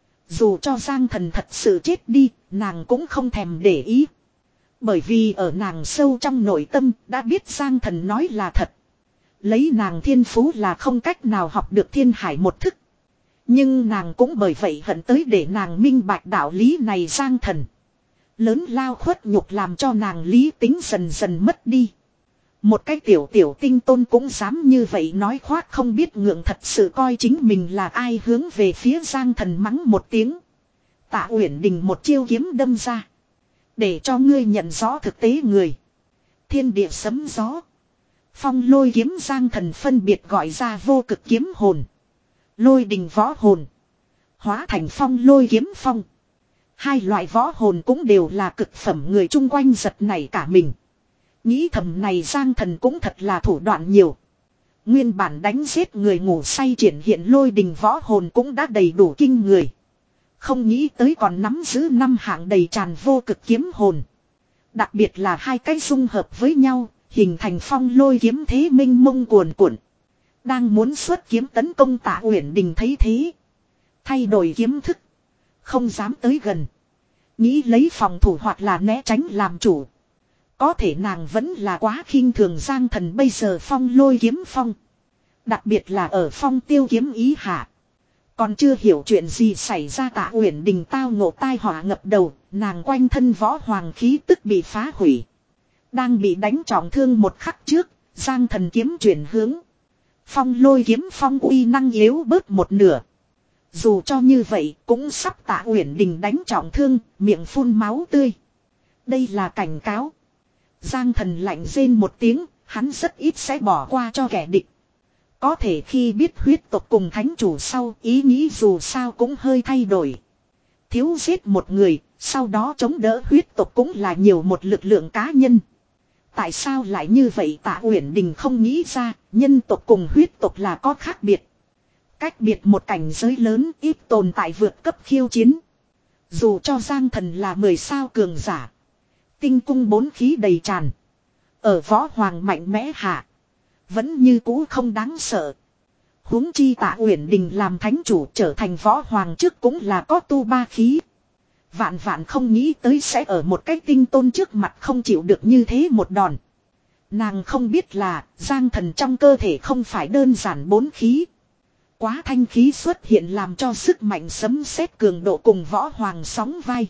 Speaker 1: Dù cho Giang Thần thật sự chết đi, nàng cũng không thèm để ý. Bởi vì ở nàng sâu trong nội tâm đã biết Giang Thần nói là thật. Lấy nàng thiên phú là không cách nào học được thiên hải một thức. Nhưng nàng cũng bởi vậy hận tới để nàng minh bạch đạo lý này. Giang Thần lớn lao khuất nhục làm cho nàng lý tính dần dần mất đi. Một cái tiểu tiểu tinh tôn cũng dám như vậy nói khoác không biết ngượng, thật sự coi chính mình là ai. Hướng về phía Giang Thần mắng một tiếng. Tạ Uyển Đình một chiêu kiếm đâm ra. Để cho ngươi nhận rõ thực tế người. Thiên địa sấm gió. Phong lôi kiếm. Giang Thần phân biệt gọi ra vô cực kiếm hồn. Lôi đình võ hồn. Hóa thành phong lôi kiếm phong. Hai loại võ hồn cũng đều là cực phẩm, người chung quanh giật nảy cả mình. Nghĩ thầm này Giang Thần cũng thật là thủ đoạn nhiều. Nguyên bản đánh giết người ngủ say triển hiện lôi đình võ hồn cũng đã đầy đủ kinh người. Không nghĩ tới còn nắm giữ năm hạng đầy tràn vô cực kiếm hồn. Đặc biệt là hai cái dung hợp với nhau, hình thành phong lôi kiếm thế minh mông cuồn cuộn. Đang muốn xuất kiếm tấn công Tạ Uyển Đình thấy thế. Thay đổi kiếm thức. Không dám tới gần. Nghĩ lấy phòng thủ hoặc là né tránh làm chủ. Có thể nàng vẫn là quá khinh thường Giang Thần bây giờ phong lôi kiếm phong. Đặc biệt là ở phong tiêu kiếm ý hạ. Còn chưa hiểu chuyện gì xảy ra, Tạ Uyển Đình tao ngộ tai họa ngập đầu. Nàng quanh thân võ hoàng khí tức bị phá hủy. Đang bị đánh trọng thương một khắc trước, Giang Thần kiếm chuyển hướng. Phong lôi kiếm phong uy năng yếu bớt một nửa. Dù cho như vậy cũng sắp Tạ Uyển Đình đánh trọng thương, miệng phun máu tươi. Đây là cảnh cáo. Giang Thần lạnh rên một tiếng, hắn rất ít sẽ bỏ qua cho kẻ địch. Có thể khi biết huyết tộc cùng thánh chủ sau, ý nghĩ dù sao cũng hơi thay đổi. Thiếu giết một người, sau đó chống đỡ huyết tộc cũng là nhiều một lực lượng cá nhân. Tại sao lại như vậy? Tạ Uyển Đình không nghĩ ra, nhân tộc cùng huyết tộc là có khác biệt. Cách biệt một cảnh giới lớn, ít tồn tại vượt cấp khiêu chiến. Dù cho Giang Thần là mười sao cường giả. Tinh cung bốn khí đầy tràn. Ở võ hoàng mạnh mẽ hạ. Vẫn như cũ không đáng sợ. Huống chi Tạ Uyển Đình làm thánh chủ trở thành võ hoàng trước cũng là có tu ba khí. Vạn vạn không nghĩ tới sẽ ở một cái tinh tôn trước mặt không chịu được như thế một đòn. Nàng không biết là Giang Thần trong cơ thể không phải đơn giản bốn khí. Quá thanh khí xuất hiện làm cho sức mạnh sấm sét cường độ cùng võ hoàng sóng vai.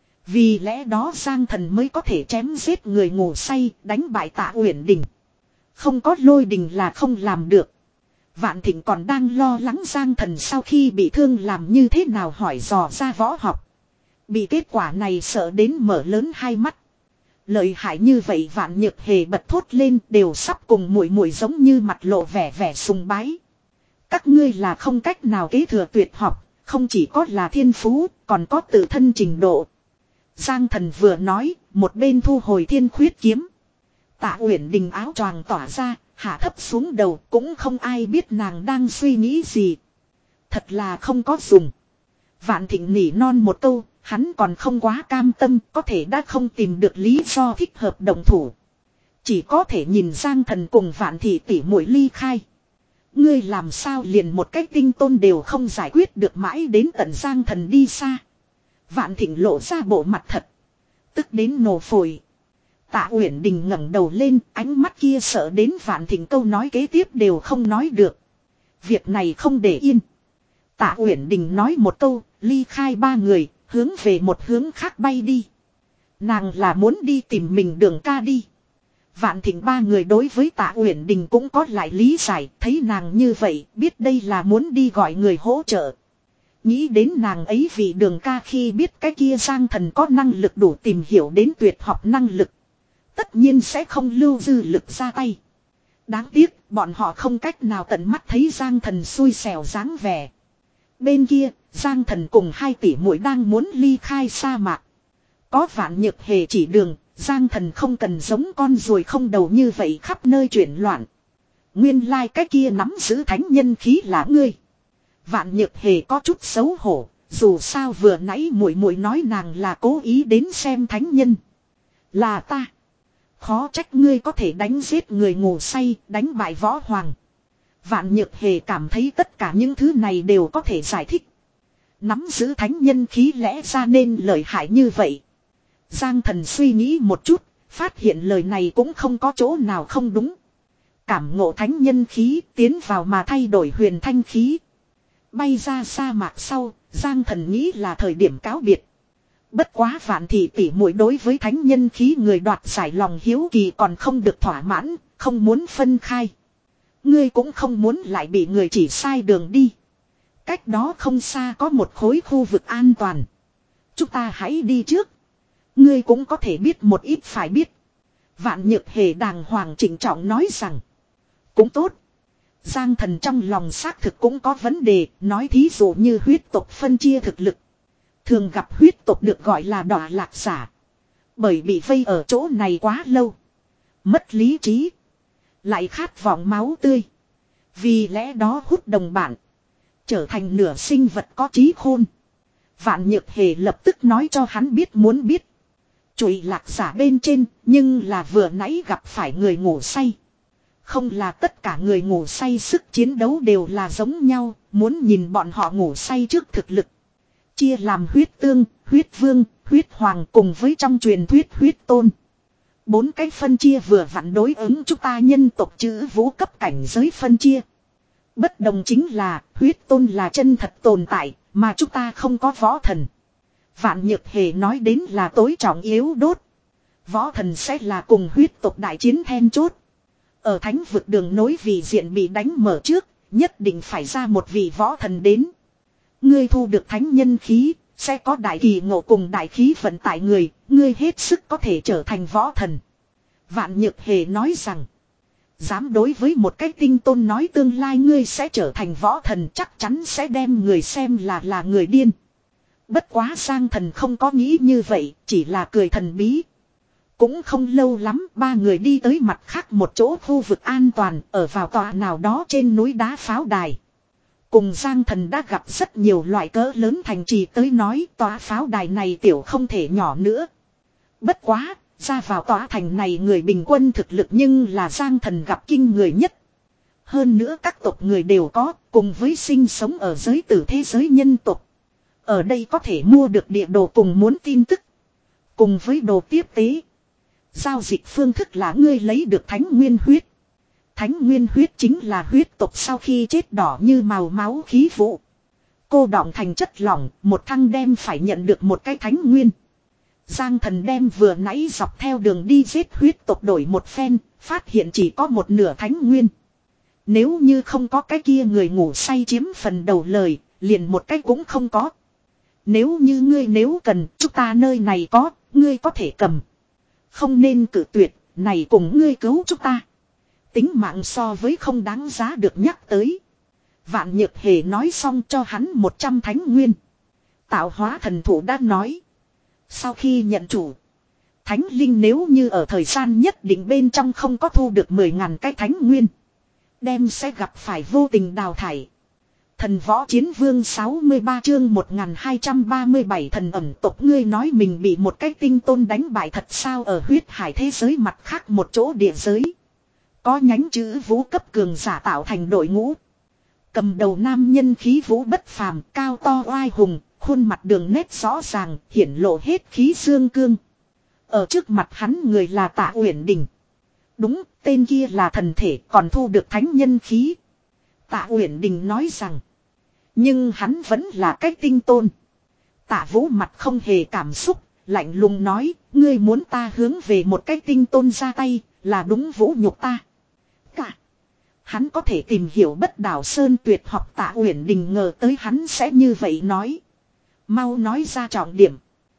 Speaker 1: Vì lẽ đó Giang Thần mới có thể chém giết người ngủ say, đánh bại Tạ Uyển Đình. Không có Lôi Đình là không làm được. Vạn Thịnh còn đang lo lắng Giang Thần sau khi bị thương làm như thế nào hỏi dò ra võ học. Bị kết quả này sợ đến mở lớn hai mắt. Lợi hại như vậy Vạn Nhược Hề bật thốt lên, đều sắp cùng muội muội giống như mặt lộ vẻ vẻ sùng bái. Các ngươi là không cách nào kế thừa tuyệt học, không chỉ có là thiên phú, còn có tự thân trình độ. Giang Thần vừa nói, một bên thu hồi thiên khuyết kiếm. Tạ Uyển Đình áo choàng tỏa ra, hạ thấp xuống đầu, cũng không ai biết nàng đang suy nghĩ gì. Thật là không có dùng. Vạn Thịnh nỉ non một câu, hắn còn không quá cam tâm, có thể đã không tìm được lý do thích hợp đồng thủ. Chỉ có thể nhìn Giang Thần cùng Vạn Thị tỷ muội ly khai. Ngươi làm sao liền một cái tinh tôn đều không giải quyết được, mãi đến tận Giang Thần đi xa. Vạn Thịnh lộ ra bộ mặt thật, tức đến nổ phổi. Tạ Uyển Đình ngẩng đầu lên, ánh mắt kia sợ đến Vạn Thịnh câu nói kế tiếp đều không nói được. Việc này không để yên. Tạ Uyển Đình nói một câu, ly khai ba người, hướng về một hướng khác bay đi. Nàng là muốn đi tìm mình Đường ca đi. Vạn Thịnh ba người đối với Tạ Uyển Đình cũng có lại lý giải, thấy nàng như vậy, biết đây là muốn đi gọi người hỗ trợ. Nghĩ đến nàng ấy vì Đường ca khi biết cái kia Giang Thần có năng lực đủ tìm hiểu đến tuyệt học năng lực, tất nhiên sẽ không lưu dư lực ra tay. Đáng tiếc, bọn họ không cách nào tận mắt thấy Giang Thần xui xẻo dáng vẻ. Bên kia, Giang Thần cùng hai tỷ muội đang muốn ly khai sa mạc. Có Vạn Nhược Hề chỉ đường, Giang Thần không cần giống con ruồi không đầu như vậy khắp nơi chuyển loạn. Nguyên lai like cái kia nắm giữ thánh nhân khí là ngươi. Vạn Nhược Hề có chút xấu hổ, dù sao vừa nãy muội muội nói nàng là cố ý đến xem thánh nhân. Là ta. Khó trách ngươi có thể đánh giết người ngủ say, đánh bại võ hoàng. Vạn Nhược Hề cảm thấy tất cả những thứ này đều có thể giải thích. Nắm giữ thánh nhân khí lẽ ra nên lợi hại như vậy. Giang Thần suy nghĩ một chút, phát hiện lời này cũng không có chỗ nào không đúng. Cảm ngộ thánh nhân khí tiến vào mà thay đổi huyền thanh khí. Bay ra sa mạc sau, Giang Thần nghĩ là thời điểm cáo biệt. Bất quá Vạn Thị tỷ muội đối với thánh nhân khí người đoạt giải lòng hiếu kỳ còn không được thỏa mãn, không muốn phân khai. Ngươi cũng không muốn lại bị người chỉ sai đường đi. Cách đó không xa có một khối khu vực an toàn. Chúng ta hãy đi trước. Ngươi cũng có thể biết một ít phải biết. Vạn Nhược Hề đàng hoàng chỉnh trọng nói rằng. Cũng tốt. Giang Thần trong lòng xác thực cũng có vấn đề, nói thí dụ như huyết tộc phân chia thực lực. Thường gặp huyết tộc được gọi là đọa lạc giả. Bởi bị vây ở chỗ này quá lâu. Mất lý trí. Lại khát vọng máu tươi. Vì lẽ đó hút đồng bạn. Trở thành nửa sinh vật có trí khôn. Vạn Nhược Hề lập tức nói cho hắn biết muốn biết. Chùi lạc giả bên trên, nhưng là vừa nãy gặp phải người ngủ say. Không là tất cả người ngủ say sức chiến đấu đều là giống nhau, muốn nhìn bọn họ ngủ say trước thực lực. Chia làm huyết tương, huyết vương, huyết hoàng cùng với trong truyền thuyết huyết tôn. Bốn cái phân chia vừa vặn đối ứng chúng ta nhân tộc chữ vũ cấp cảnh giới phân chia. Bất đồng chính là huyết tôn là chân thật tồn tại, mà chúng ta không có võ thần. Vạn Nhược Hề nói đến là tối trọng yếu đốt. Võ thần sẽ là cùng huyết tộc đại chiến then chốt. Ở thánh vực đường nối vị diện bị đánh mở trước, nhất định phải ra một vị võ thần đến. Ngươi thu được thánh nhân khí, sẽ có đại kỳ ngộ cùng đại khí vận tại người, ngươi hết sức có thể trở thành võ thần. Vạn Nhược Hề nói rằng, dám đối với một cái tinh tôn nói tương lai ngươi sẽ trở thành võ thần chắc chắn sẽ đem người xem là là người điên. Bất quá Giang Thần không có nghĩ như vậy, chỉ là cười thần bí. Cũng không lâu lắm, ba người đi tới mặt khác một chỗ khu vực an toàn, ở vào tòa nào đó trên núi đá pháo đài. Cùng Giang Thần đã gặp rất nhiều loại cỡ lớn thành trì tới nói tòa pháo đài này tiểu không thể nhỏ nữa. Bất quá, ra vào tòa thành này người bình quân thực lực nhưng là Giang Thần gặp kinh người nhất. Hơn nữa các tộc người đều có, cùng với sinh sống ở giới tử thế giới nhân tộc. Ở đây có thể mua được địa đồ cùng muốn tin tức. Cùng với đồ tiếp tế. Giao dịch phương thức là ngươi lấy được thánh nguyên huyết. Thánh nguyên huyết chính là huyết tộc sau khi chết đỏ như màu máu khí vụ. Cô đọng thành chất lỏng, một thăng đem phải nhận được một cái thánh nguyên. Giang Thần đem vừa nãy dọc theo đường đi giết huyết tộc đổi một phen, phát hiện chỉ có một nửa thánh nguyên. Nếu như không có cái kia người ngủ say chiếm phần đầu lời, liền một cái cũng không có. Nếu như ngươi nếu cần, chúng ta nơi này có, ngươi có thể cầm. Không nên cự tuyệt, này cùng ngươi cứu chúng ta. Tính mạng so với không đáng giá được nhắc tới. Vạn Nhược Hề nói xong cho hắn một trăm thánh nguyên. Tạo hóa thần thủ đã nói. Sau khi nhận chủ. Thánh linh nếu như ở thời gian nhất định bên trong không có thu được mười ngàn cái thánh nguyên. Đem sẽ gặp phải vô tình đào thải. Thần võ chiến vương sáu mươi ba chương một nghìn hai trăm ba mươi bảy thần ẩm tộc ngươi nói mình bị một cái tinh tôn đánh bại thật sao ở huyết hải thế giới mặt khác một chỗ địa giới. Có nhánh chữ vũ cấp cường giả tạo thành đội ngũ. Cầm đầu nam nhân khí vũ bất phàm, cao to oai hùng, khuôn mặt đường nét rõ ràng, hiển lộ hết khí dương cương. Ở trước mặt hắn người là Tạ Uyển Đình. Đúng, tên kia là thần thể còn thu được thánh nhân khí. Tạ Uyển Đình nói rằng. Nhưng hắn vẫn là cái tinh tôn. Tạ Vũ mặt không hề cảm xúc, lạnh lùng nói, ngươi muốn ta hướng về một cái tinh tôn ra tay, là đúng vũ nhục ta. Cả. Hắn có thể tìm hiểu Bất Đảo Sơn tuyệt học. Tạ Uyển Đình ngờ tới hắn sẽ như vậy nói. Mau nói ra trọng điểm.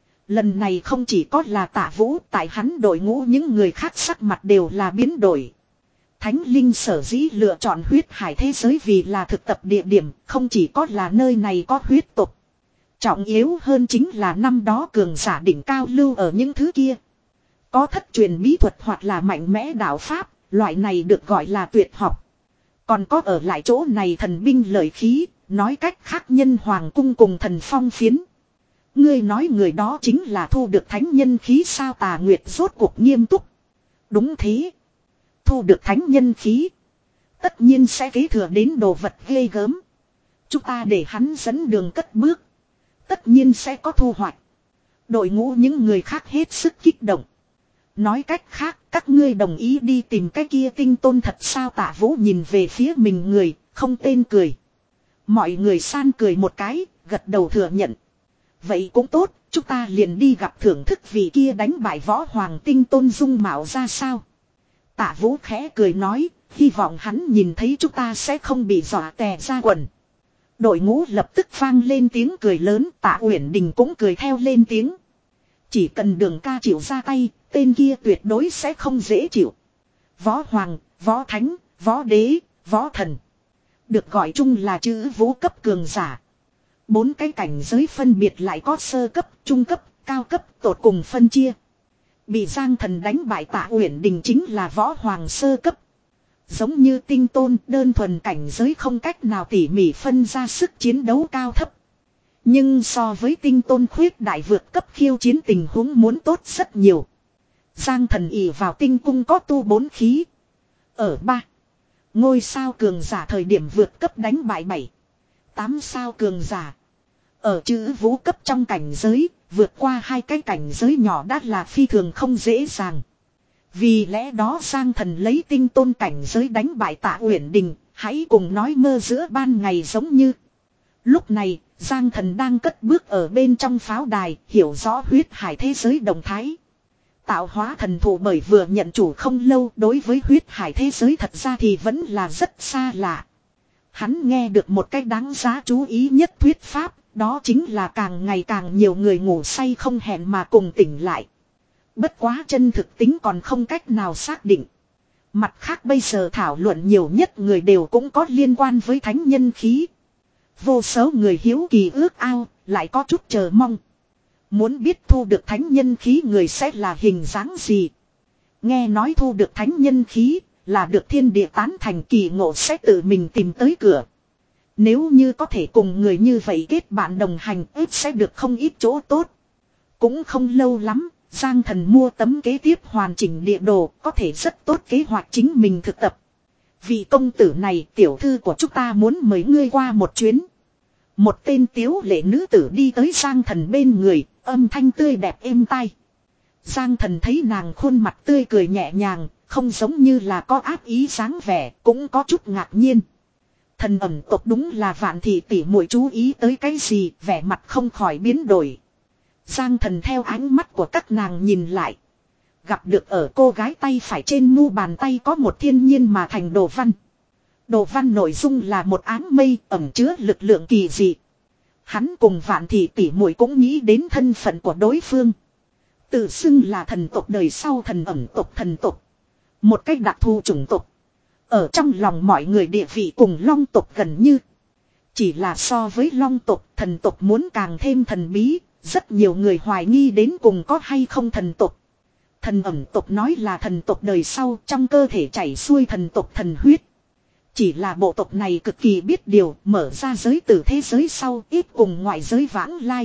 Speaker 1: Lần này không chỉ có là Tạ Vũ, tại hắn đội ngũ những người khác sắc mặt đều là biến đổi. Thánh linh sở dĩ lựa chọn huyết hải thế giới vì là thực tập địa điểm, không chỉ có là nơi này có huyết tộc. Trọng yếu hơn chính là năm đó cường giả đỉnh cao lưu ở những thứ kia. Có thất truyền bí thuật hoặc là mạnh mẽ đạo pháp, loại này được gọi là tuyệt học. Còn có ở lại chỗ này thần binh lợi khí, nói cách khác nhân hoàng cung cùng thần phong phiến. Ngươi nói người đó chính là thu được thánh nhân khí sao? Tà Nguyệt rốt cuộc nghiêm túc. Đúng thế. Thu được thánh nhân khí. Tất nhiên sẽ kế thừa đến đồ vật ghê gớm. Chúng ta để hắn dẫn đường cất bước. Tất nhiên sẽ có thu hoạch. Đội ngũ những người khác hết sức kích động. Nói cách khác, các ngươi đồng ý đi tìm cái kia tinh tôn thật sao? Tạ Vũ nhìn về phía mình người, không tên cười. Mọi người san cười một cái, gật đầu thừa nhận. Vậy cũng tốt, chúng ta liền đi gặp thưởng thức vị kia đánh bại võ hoàng tinh tôn dung mạo ra sao. Tạ Vũ khẽ cười nói, hy vọng hắn nhìn thấy chúng ta sẽ không bị dọa tè ra quần. Đội ngũ lập tức vang lên tiếng cười lớn. Tạ Uyển Đình cũng cười theo lên tiếng. Chỉ cần Đường ca chịu ra tay, tên kia tuyệt đối sẽ không dễ chịu. Võ hoàng, võ thánh, võ đế, võ thần. Được gọi chung là chữ vũ cấp cường giả. Bốn cái cảnh giới phân biệt lại có sơ cấp, trung cấp, cao cấp, tột cùng phân chia. Bị Giang Thần đánh bại Tạ Uyển Đình chính là võ hoàng sơ cấp. Giống như tinh tôn, đơn thuần cảnh giới không cách nào tỉ mỉ phân ra sức chiến đấu cao thấp. Nhưng so với tinh tôn khuyết đại vượt cấp khiêu chiến tình huống muốn tốt rất nhiều. Giang Thần ỷ vào tinh cung có tu bốn khí. Ở ba ngôi sao cường giả thời điểm vượt cấp đánh bại bảy tám sao cường giả. Ở chữ vũ cấp trong cảnh giới, vượt qua hai cái cảnh giới nhỏ đã là phi thường không dễ dàng. Vì lẽ đó Giang Thần lấy tinh tôn cảnh giới đánh bại Tạ Uyển Đình, hãy cùng nói mơ giữa ban ngày giống như. Lúc này, Giang Thần đang cất bước ở bên trong pháo đài, hiểu rõ huyết hải thế giới động thái. Tạo hóa thần thủ bởi vừa nhận chủ không lâu, đối với huyết hải thế giới thật ra thì vẫn là rất xa lạ. Hắn nghe được một cách đáng giá chú ý nhất thuyết pháp, đó chính là càng ngày càng nhiều người ngủ say không hẹn mà cùng tỉnh lại. Bất quá chân thực tính còn không cách nào xác định. Mặt khác bây giờ thảo luận nhiều nhất người đều cũng có liên quan với thánh nhân khí. Vô số người hiếu kỳ ước ao, lại có chút chờ mong. Muốn biết thu được thánh nhân khí người sẽ là hình dáng gì. Nghe nói thu được thánh nhân khí là được thiên địa tán thành, kỳ ngộ sẽ tự mình tìm tới cửa. Nếu như có thể cùng người như vậy kết bạn đồng hành, ít sẽ được không ít chỗ tốt. Cũng không lâu lắm, Giang Thần mua tấm kế tiếp hoàn chỉnh địa đồ, có thể rất tốt kế hoạch chính mình thực tập. Vị công tử này, tiểu thư của chúng ta muốn mời ngươi qua một chuyến. Một tên tiếu lệ nữ tử đi tới Giang Thần bên người, âm thanh tươi đẹp êm tai. Giang Thần thấy nàng khuôn mặt tươi cười nhẹ nhàng, không giống như là có ác ý dáng vẻ, cũng có chút ngạc nhiên. Thần ẩm tộc đúng là Vạn thị tỷ muội chú ý tới cái gì, vẻ mặt không khỏi biến đổi. Giang Thần theo ánh mắt của các nàng nhìn lại. Gặp được ở cô gái tay phải trên mu bàn tay có một thiên nhiên mà thành đồ văn. Đồ văn nội dung là một áng mây ẩn chứa lực lượng kỳ dị. Hắn cùng Vạn thị tỷ muội cũng nghĩ đến thân phận của đối phương. Tự xưng là thần tộc đời sau thần ẩm tộc thần tộc. Một cách đặc thù chủng tộc. Ở trong lòng mọi người địa vị cùng long tộc gần như. Chỉ là so với long tộc, thần tộc muốn càng thêm thần bí. Rất nhiều người hoài nghi đến cùng có hay không thần tộc. Thần ẩm tộc nói là thần tộc đời sau, trong cơ thể chảy xuôi thần tộc thần huyết. Chỉ là bộ tộc này cực kỳ biết điều, mở ra giới từ thế giới sau, ít cùng ngoại giới vãng lai.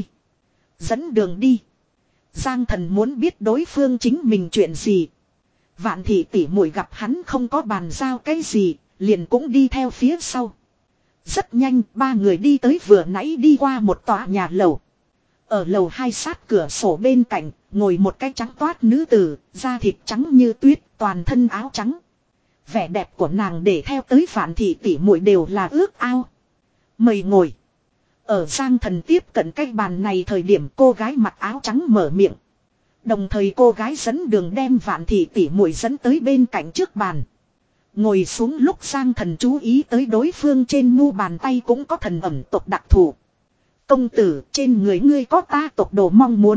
Speaker 1: Dẫn đường đi. Giang Thần muốn biết đối phương chính mình chuyện gì. Vạn thị tỷ muội gặp hắn không có bàn giao cái gì, liền cũng đi theo phía sau. Rất nhanh, ba người đi tới vừa nãy đi qua một tòa nhà lầu. Ở lầu hai sát cửa sổ bên cạnh, ngồi một cái trắng toát nữ tử, da thịt trắng như tuyết, toàn thân áo trắng. Vẻ đẹp của nàng để theo tới Vạn thị tỷ muội đều là ước ao. Mời ngồi. Ở Giang Thần tiếp cận cái bàn này thời điểm cô gái mặc áo trắng mở miệng. Đồng thời cô gái dẫn đường đem Vạn thị tỷ muội dẫn tới bên cạnh trước bàn. Ngồi xuống lúc Giang Thần chú ý tới đối phương trên mu bàn tay cũng có thần ẩm tộc đặc thù. Công tử, trên người ngươi có ta tộc đồ mong muốn.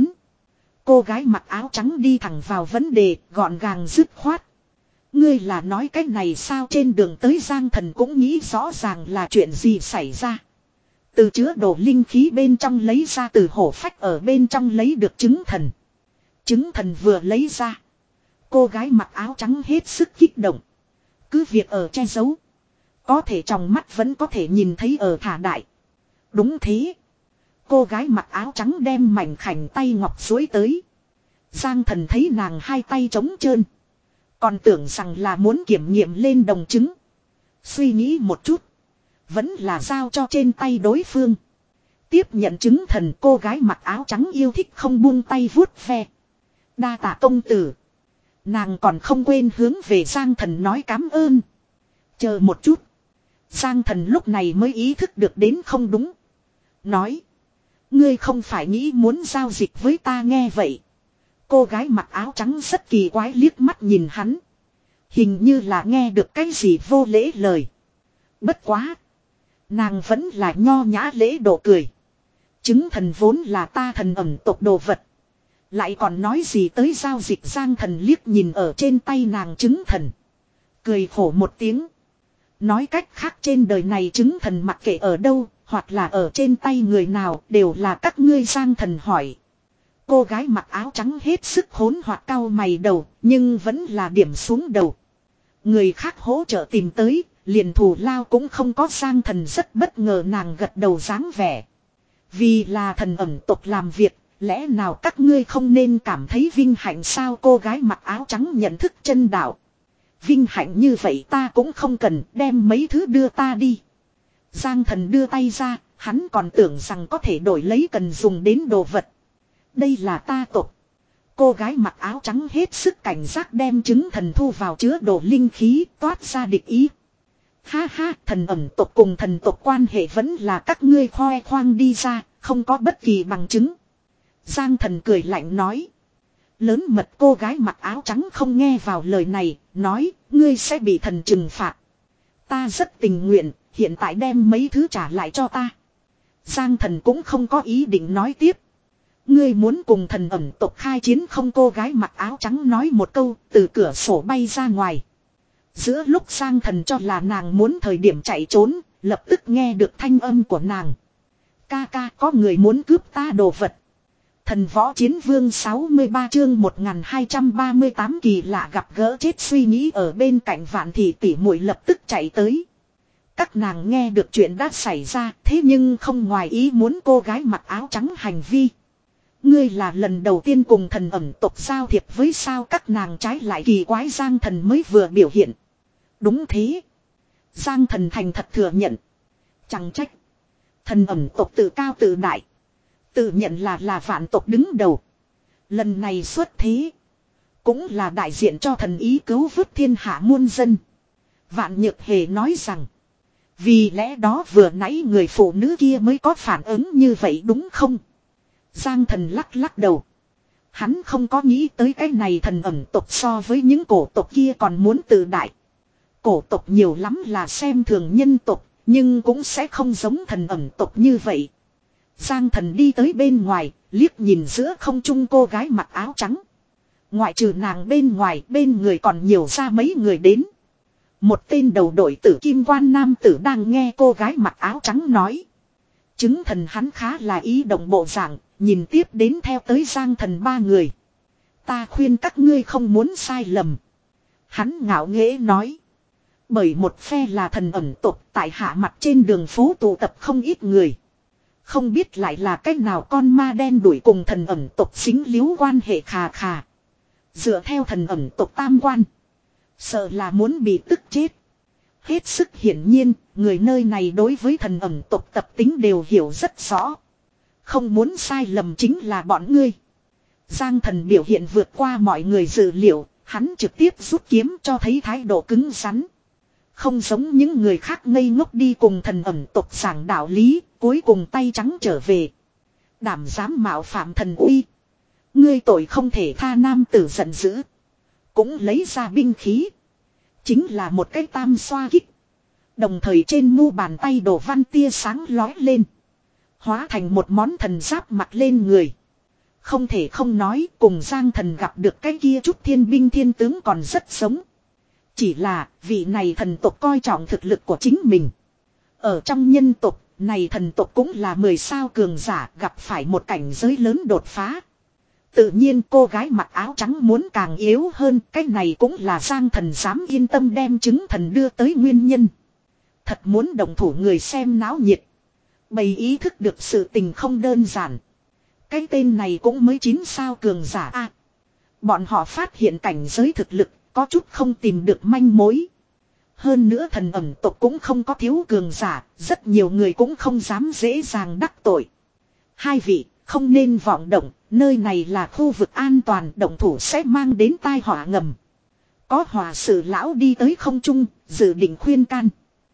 Speaker 1: Cô gái mặc áo trắng đi thẳng vào vấn đề, gọn gàng dứt khoát. Ngươi là nói cái này sao? Trên đường tới Giang Thần cũng nghĩ rõ ràng là chuyện gì xảy ra. Từ chứa đồ linh khí bên trong lấy ra, từ hổ phách ở bên trong lấy được trứng thần. Trứng thần vừa lấy ra. Cô gái mặc áo trắng hết sức kích động. Cứ việc ở che giấu. Có thể trong mắt vẫn có thể nhìn thấy ở thả đại. Đúng thế. Cô gái mặc áo trắng đem mảnh khảnh tay ngọc duỗi tới. Giang Thần thấy nàng hai tay trống trơn. Còn tưởng rằng là muốn kiểm nghiệm lên đồng chứng. Suy nghĩ một chút. Vẫn là giao cho trên tay đối phương. Tiếp nhận trứng thần, cô gái mặc áo trắng yêu thích không buông tay vuốt ve. Đa tạ công tử. Nàng còn không quên hướng về Giang Thần nói cám ơn. Chờ một chút. Giang Thần lúc này mới ý thức được đến không đúng. Nói. Ngươi không phải nghĩ muốn giao dịch với ta. Nghe vậy. Cô gái mặc áo trắng rất kỳ quái liếc mắt nhìn hắn. Hình như là nghe được cái gì vô lễ lời. Bất quá. Nàng vẫn là nho nhã lễ độ cười. Trứng thần vốn là ta thần ẩm tộc đồ vật. Lại còn nói gì tới giao dịch? Giang Thần liếc nhìn ở trên tay nàng trứng thần. Cười khổ một tiếng. Nói cách khác trên đời này trứng thần mặc kệ ở đâu, hoặc là ở trên tay người nào đều là các ngươi. Giang Thần hỏi. Cô gái mặc áo trắng hết sức hỗn hoặc cau mày đầu, nhưng vẫn là điểm xuống đầu. Người khác hỗ trợ tìm tới, liền thù lao cũng không có. Giang Thần rất bất ngờ nàng gật đầu dáng vẻ. Vì là thần ẩm tộc làm việc, lẽ nào các ngươi không nên cảm thấy vinh hạnh sao? Cô gái mặc áo trắng nhận thức chân đạo. Vinh hạnh như vậy ta cũng không cần, đem mấy thứ đưa ta đi. Giang Thần đưa tay ra, hắn còn tưởng rằng có thể đổi lấy cần dùng đến đồ vật. Đây là ta tộc. Cô gái mặc áo trắng hết sức cảnh giác đem trứng thần thu vào chứa đồ linh khí, toát ra địch ý. Ha ha, thần ẩm tộc cùng thần tộc quan hệ vẫn là các ngươi khoe khoang đi ra, không có bất kỳ bằng chứng. Giang Thần cười lạnh nói. Lớn mật. Cô gái mặc áo trắng không nghe vào lời này, nói, ngươi sẽ bị thần trừng phạt. Ta rất tình nguyện, hiện tại đem mấy thứ trả lại cho ta. Giang Thần cũng không có ý định nói tiếp. Ngươi muốn cùng thần ẩm tộc khai chiến không? Cô gái mặc áo trắng nói một câu, từ cửa sổ bay ra ngoài. Giữa lúc Giang Thần cho là nàng muốn thời điểm chạy trốn, lập tức nghe được thanh âm của nàng. Ca ca, có người muốn cướp ta đồ vật. Thần võ chiến vương sáu mươi ba chương một nghìn hai trăm ba mươi tám kỳ lạ gặp gỡ chết. Suy nghĩ ở bên cạnh Vạn thị tỷ muội lập tức chạy tới. Các nàng nghe được chuyện đã xảy ra, thế nhưng không ngoài ý muốn cô gái mặc áo trắng hành vi. Ngươi là lần đầu tiên cùng thần ẩm tộc giao thiệp với sao? Các nàng trái lại kỳ quái. Giang Thần mới vừa biểu hiện. Đúng thế. Giang Thần thành thật thừa nhận. Chẳng trách. Thần ẩm tộc tự cao tự đại. Tự nhận là là vạn tộc đứng đầu. Lần này xuất thế. Cũng là đại diện cho thần ý cứu vớt thiên hạ muôn dân. Vạn Nhược Hề nói rằng. Vì lẽ đó vừa nãy người phụ nữ kia mới có phản ứng như vậy đúng không? Giang Thần lắc lắc đầu. Hắn không có nghĩ tới cái này thần ẩm tộc so với những cổ tộc kia còn muốn tự đại. Cổ tộc nhiều lắm là xem thường nhân tộc, nhưng cũng sẽ không giống thần ẩm tộc như vậy. Giang Thần đi tới bên ngoài, liếc nhìn giữa không trung cô gái mặc áo trắng. Ngoại trừ nàng bên ngoài, bên người còn nhiều ra mấy người đến. Một tên đầu đội tử kim quan nam tử đang nghe cô gái mặc áo trắng nói. Chứng thần hắn khá là ý động bộ dạng, nhìn tiếp đến theo tới Giang Thần ba người. Ta khuyên các ngươi không muốn sai lầm. Hắn ngạo nghễ nói. Bởi một phe là thần ẩn tộc tại hạ mặt trên đường phố tụ tập không ít người. Không biết lại là cách nào con ma đen đuổi cùng thần ẩn tộc xính líu quan hệ khà khà. Dựa theo thần ẩn tộc tam quan. Sợ là muốn bị tức chết. Hết sức hiển nhiên, người nơi này đối với thần ẩn tộc tập tính đều hiểu rất rõ. Không muốn sai lầm chính là bọn ngươi. Giang Thần biểu hiện vượt qua mọi người dự liệu, hắn trực tiếp rút kiếm cho thấy thái độ cứng rắn. Không giống những người khác ngây ngốc đi cùng thần ẩn tộc giảng đạo lý, cuối cùng tay trắng trở về. Đảm dám mạo phạm thần uy. Ngươi tội không thể tha, nam tử giận dữ. Cũng lấy ra binh khí. Chính là một cái tam xoa kích. Đồng thời trên mu bàn tay đổ văn tia sáng lói lên. Hóa thành một món thần giáp mặc lên người. Không thể không nói cùng Giang Thần gặp được cái kia chút thiên binh thiên tướng còn rất giống. Chỉ là vị này thần tộc coi trọng thực lực của chính mình. Ở trong nhân tộc này thần tộc cũng là mười sao cường giả gặp phải một cảnh giới lớn đột phá. Tự nhiên cô gái mặc áo trắng muốn càng yếu hơn, cái này cũng là Giang Thần dám yên tâm đem chứng thần đưa tới nguyên nhân. Thật muốn đồng thủ người xem náo nhiệt. Bày ý thức được sự tình không đơn giản. Cái tên này cũng mới chín sao cường giả a. À, bọn họ phát hiện cảnh giới thực lực, có chút không tìm được manh mối. Hơn nữa thần ẩm tộc cũng không có thiếu cường giả, rất nhiều người cũng không dám dễ dàng đắc tội. Hai vị, không nên vọng động, nơi này là khu vực an toàn, động thủ sẽ mang đến tai họa ngầm. Có hòa sự lão đi tới không trung, dự định khuyên can.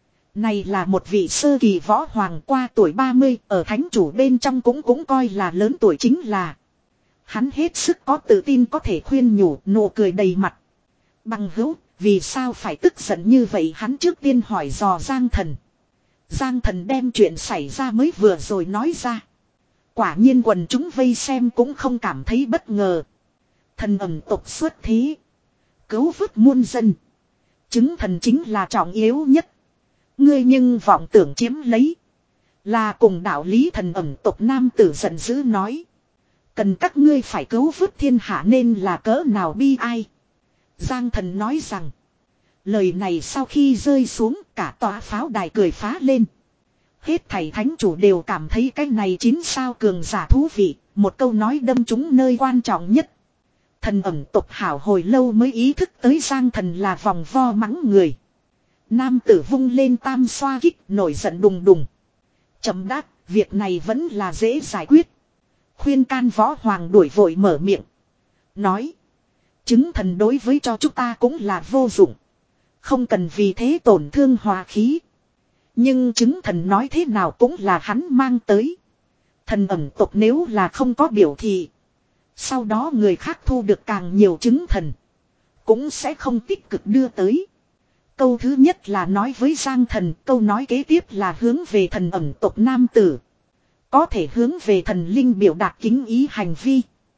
Speaker 1: Này là một vị sơ kỳ võ hoàng qua tuổi ba mươi, ở thánh chủ bên trong cũng cũng coi là lớn tuổi chính là. Hắn hết sức có tự tin có thể khuyên nhủ, nụ cười đầy mặt. Bằng hữu, vì sao phải tức giận như vậy, hắn trước tiên hỏi dò Giang Thần. Giang Thần đem chuyện xảy ra mới vừa rồi nói ra. Quả nhiên quần chúng vây xem cũng không cảm thấy bất ngờ. Thần ẩm tộc xuất thế. Cứu vớt muôn dân. Chứng thần chính là trọng yếu nhất. Ngươi nhưng vọng tưởng chiếm lấy. Là cùng đạo lý, thần ẩm tộc nam tử giận dữ nói. Cần các ngươi phải cứu vớt thiên hạ nên là cỡ nào bi ai. Giang Thần nói rằng. Lời này sau khi rơi xuống cả tòa pháo đài cười phá lên. Hết thảy thánh chủ đều cảm thấy cái này chín sao cường giả thú vị. Một câu nói đâm trúng nơi quan trọng nhất. Thần ẩm tộc hảo hồi lâu mới ý thức tới Giang Thần là vòng vo mắng người. Nam tử vung lên tam xoa kích nổi giận đùng đùng. Chấm đáp, việc này vẫn là dễ giải quyết. Khuyên can võ hoàng đuổi vội mở miệng. Nói. Chứng thần đối với cho chúng ta cũng là vô dụng. Không cần vì thế tổn thương hòa khí. Nhưng chứng thần nói thế nào cũng là hắn mang tới. Thần ẩm tộc nếu là không có biểu thị. Sau đó người khác thu được càng nhiều chứng thần. Cũng sẽ không tích cực đưa tới. Câu thứ nhất là nói với Giang Thần. Câu nói kế tiếp là hướng về thần ẩm tộc nam tử. Có thể hướng về thần linh biểu đạt kính ý hành vi.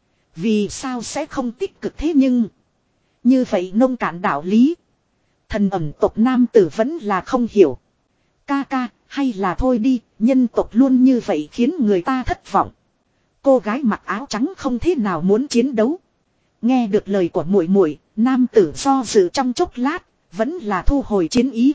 Speaker 1: Vì sao sẽ không tích cực thế nhưng. Như vậy nông cạn đạo lý. Thần ẩm tộc nam tử vẫn là không hiểu. Ca ca, hay là thôi đi, nhân tộc luôn như vậy khiến người ta thất vọng. Cô gái mặc áo trắng không thế nào muốn chiến đấu. Nghe được lời của muội muội, nam tử do dự trong chốc lát, vẫn là thu hồi chiến ý.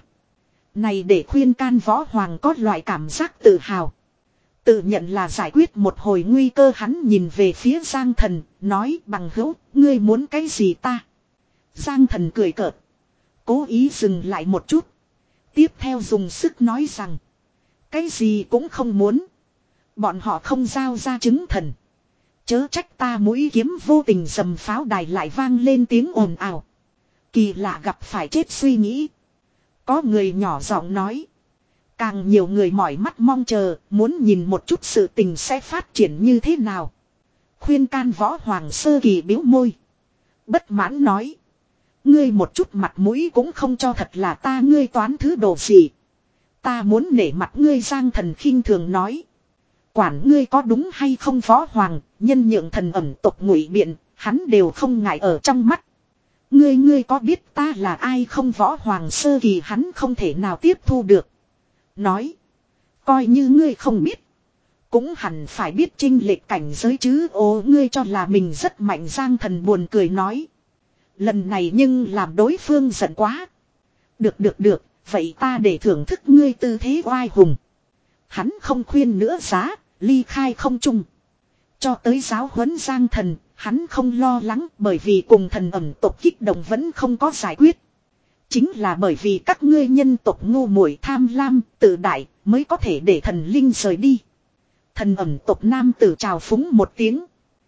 Speaker 1: Này để khuyên can võ hoàng có loại cảm giác tự hào. Tự nhận là giải quyết một hồi nguy cơ, hắn nhìn về phía Giang Thần, nói bằng hữu, ngươi muốn cái gì ta? Giang Thần cười cợt. Cố ý dừng lại một chút. Tiếp theo dùng sức nói rằng. Cái gì cũng không muốn. Bọn họ không giao ra chứng thần. Chớ trách ta mũi kiếm vô tình dầm pháo đài lại vang lên tiếng ồn ào. Kỳ lạ gặp phải chết suy nghĩ. Có người nhỏ giọng nói. Càng nhiều người mỏi mắt mong chờ, muốn nhìn một chút sự tình sẽ phát triển như thế nào. Khuyên can Võ Hoàng sơ kỳ biếu môi. Bất mãn nói. Ngươi một chút mặt mũi cũng không cho, thật là ta ngươi toán thứ đồ gì. Ta muốn nể mặt ngươi. Giang Thần khinh thường nói. Quản ngươi có đúng hay không Võ Hoàng, nhân nhượng thần ẩm tộc ngụy biện, hắn đều không ngại ở trong mắt. Ngươi ngươi có biết ta là ai không? Võ Hoàng sơ kỳ hắn không thể nào tiếp thu được. Nói. Coi như ngươi không biết. Cũng hẳn phải biết chênh lệch cảnh giới chứ. Ô, ngươi cho là mình rất mạnh. Giang Thần buồn cười nói. Lần này nhưng làm đối phương giận quá. Được được được, vậy ta để thưởng thức ngươi tư thế oai hùng. Hắn không khuyên nữa giá, ly khai không chung. Cho tới giáo huấn Giang Thần, hắn không lo lắng, bởi vì cùng thần ẩm tộc kích động vẫn không có giải quyết. Chính là bởi vì các ngươi nhân tộc ngu muội tham lam, tự đại, mới có thể để thần linh rời đi. Thần ẩm tộc nam tử trào phúng một tiếng.